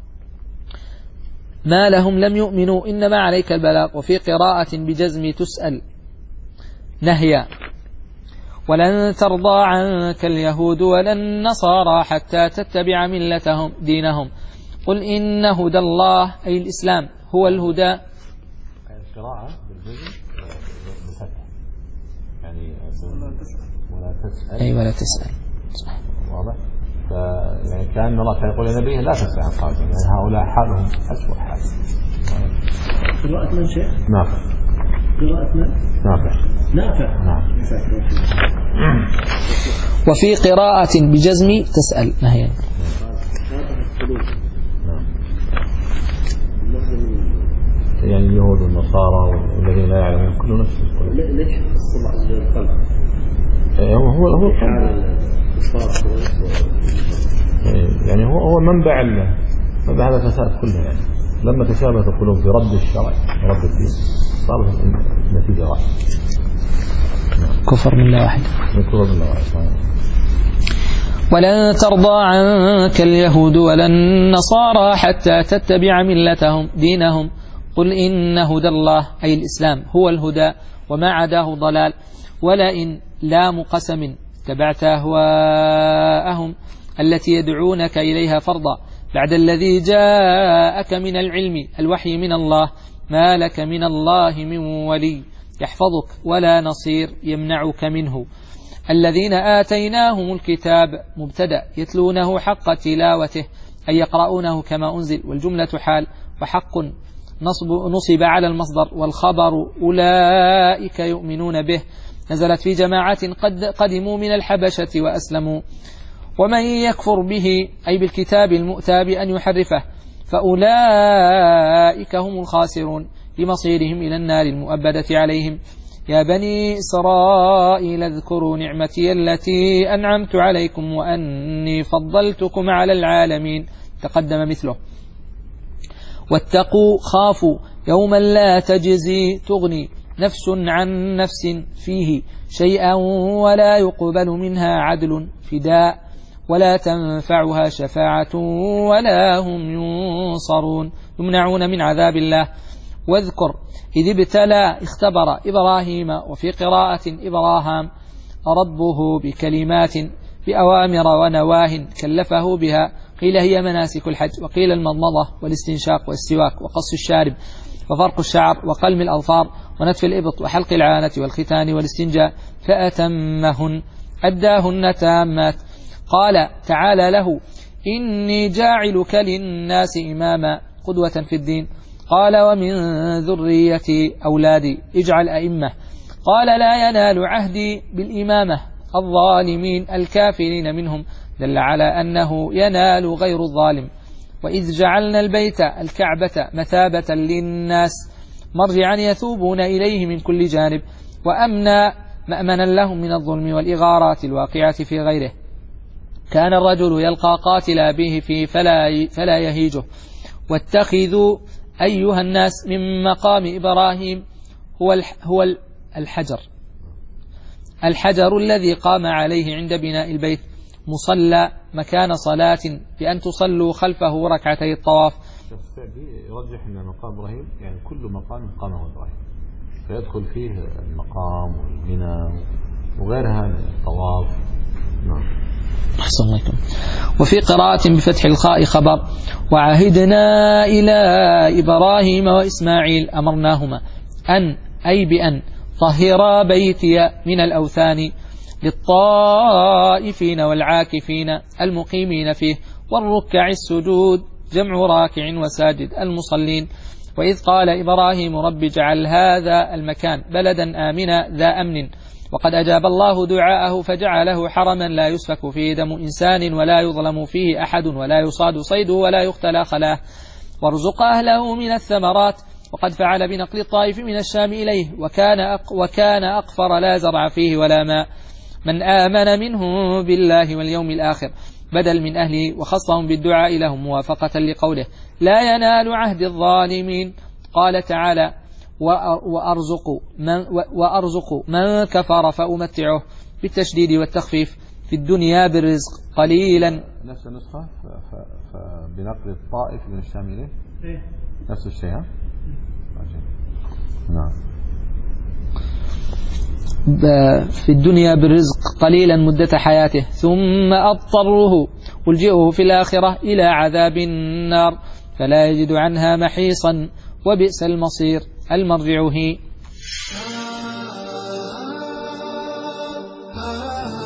ما لهم لم يؤمنوا إنما عليك البلاغ. وفي قراءة بجزم تسأل نهيا. ولن ترضى عنك اليهود ولا النصارى حتى تتبع ملتهم دينهم قل إن هدى الله أي الإسلام هو الهدى. القراءة بالجزم بالفتح يعني ولا تسأل أي ولا تسأل واضح. يعني كان الله كان يقول لنبيه لا تسأل عن قوم يعني هؤلاء حالهم أسوأ حال. قراءة من شيء؟ نافع. قراءة من؟ نافع. نافع. نعم. وفي قراءة بجزم تسأل نهيا. يعني اليهود والنصارى والذين لا يعلمون كل نفس القلوب. ليش الله عز وجل القلب؟ هو هو هو القلب. يعني هو هو منبع منبع هذا الفساد كله. يعني لما تشابهت القلوب في رد الشرع ورد الدين صارت النتيجة واحدة. كفر بالله واحد. كفر بالله واحد. ولن ترضى عنك اليهود ولا النصارى حتى تتبع ملتهم دينهم قل إن هدى الله أي الإسلام هو الهدى وما عداه ضلال. ولئن لام قسم تبعت أهواءهم التي يدعونك إليها فرضا بعد الذي جاءك من العلم الوحي من الله ما لك من الله من ولي يحفظك ولا نصير يمنعك منه. الذين آتيناهم الكتاب مبتدأ يتلونه حق تلاوته أي يقرؤونه كما أنزل والجملة حال وحق نصب نصب على المصدر والخبر أولئك يؤمنون به نزلت في جماعة قد قدموا من الحبشة وأسلموا. ومن يكفر به أي بالكتاب المؤتى بأن يحرفه فأولئك هم الخاسرون لمصيرهم إلى النار المؤبدة عليهم. يا بني إسرائيل اذكروا نعمتي التي أنعمت عليكم وأني فضلتكم على العالمين. تقدم مثله. واتقوا خافوا يوما لا تجزي تغني نفس عن نفس فيه شيئا ولا يقبل منها عدل فداء ولا تنفعها شفاعة ولا هم ينصرون يمنعون من عذاب الله. واذكر إذ ابتلى اختبر إبراهيم وفي قراءة إبراهام ربه بكلمات بأوامر ونواه كلفه بها. قيل هي مناسك الحج، وقيل المضمضة والاستنشاق والسواك وقص الشارب وفرق الشعر وقلم الأظفار ونتف الإبط وحلق العانة والختان والاستنجاء فأتمهن أداهن تامات. قال تعالى له إني جاعلك للناس إماما قدوة في الدين. قال ومن ذريتي أولادي اجعل أئمة. قال لا ينال عهدي بالإمامة الظالمين الكافرين منهم. دل على أنه ينال غير الظالم. وإذ جعلنا البيت الكعبة مثابة للناس مرجعا يثوبون إليه من كل جانب وأمنا مأمنا لهم من الظلم والإغارات الواقعة في غيره. كان الرجل يلقى قاتل أبيه فيه فلا, فلا يهيجه. واتخذوا أيها الناس من مقام إبراهيم هو هو الحجر الحجر الذي قام عليه عند بناء البيت مصلى مكان صلاة بأن تصلوا خلفه ركعتي الطواف. يرجح أن مقام إبراهيم يعني كل مقام قامه إبراهيم فيدخل فيه المقام والبناء وغيرها الطواف. نعم. أحسن الله. وفي قراءة بفتح الخاء خبر وعهدنا إلى إبراهيم وإسماعيل أمرناهما أن أي بأن طهرا بيتي من الأوثان للطائفين والعاكفين المقيمين فيه والركع السجود جمع راكع وساجد المصلين. وإذ قال إبراهيم رب اجعل هذا المكان بلدا آمنا ذا أمن وقد أجاب الله دعاءه فجعله حرما لا يسفك فيه دم إنسان ولا يظلم فيه أحد ولا يصاد صيده ولا يختلى خلاه وارزق أهله من الثمرات. وقد فعل بنقل الطائف من الشام إليه وكان, أق وكان أقفر لا زرع فيه ولا ماء. من آمن منهم بالله واليوم الآخر بدل من أهله وخصهم بالدعاء لهم موافقة لقوله لا ينال عهد الظالمين. قال تعالى وأرزق من, وأرزق من كفر فأمتعه بالتشديد والتخفيف في الدنيا بالرزق قليلا. نفس النسخة بنقل الطائف من الشام إليه نفس الشيء. ها نعم. في الدنيا بالرزق قليلا مدة حياته ثم أضطره ألجئه في الآخرة إلى عذاب النار فلا يجد عنها محيصا وبئس المصير. المرجع هي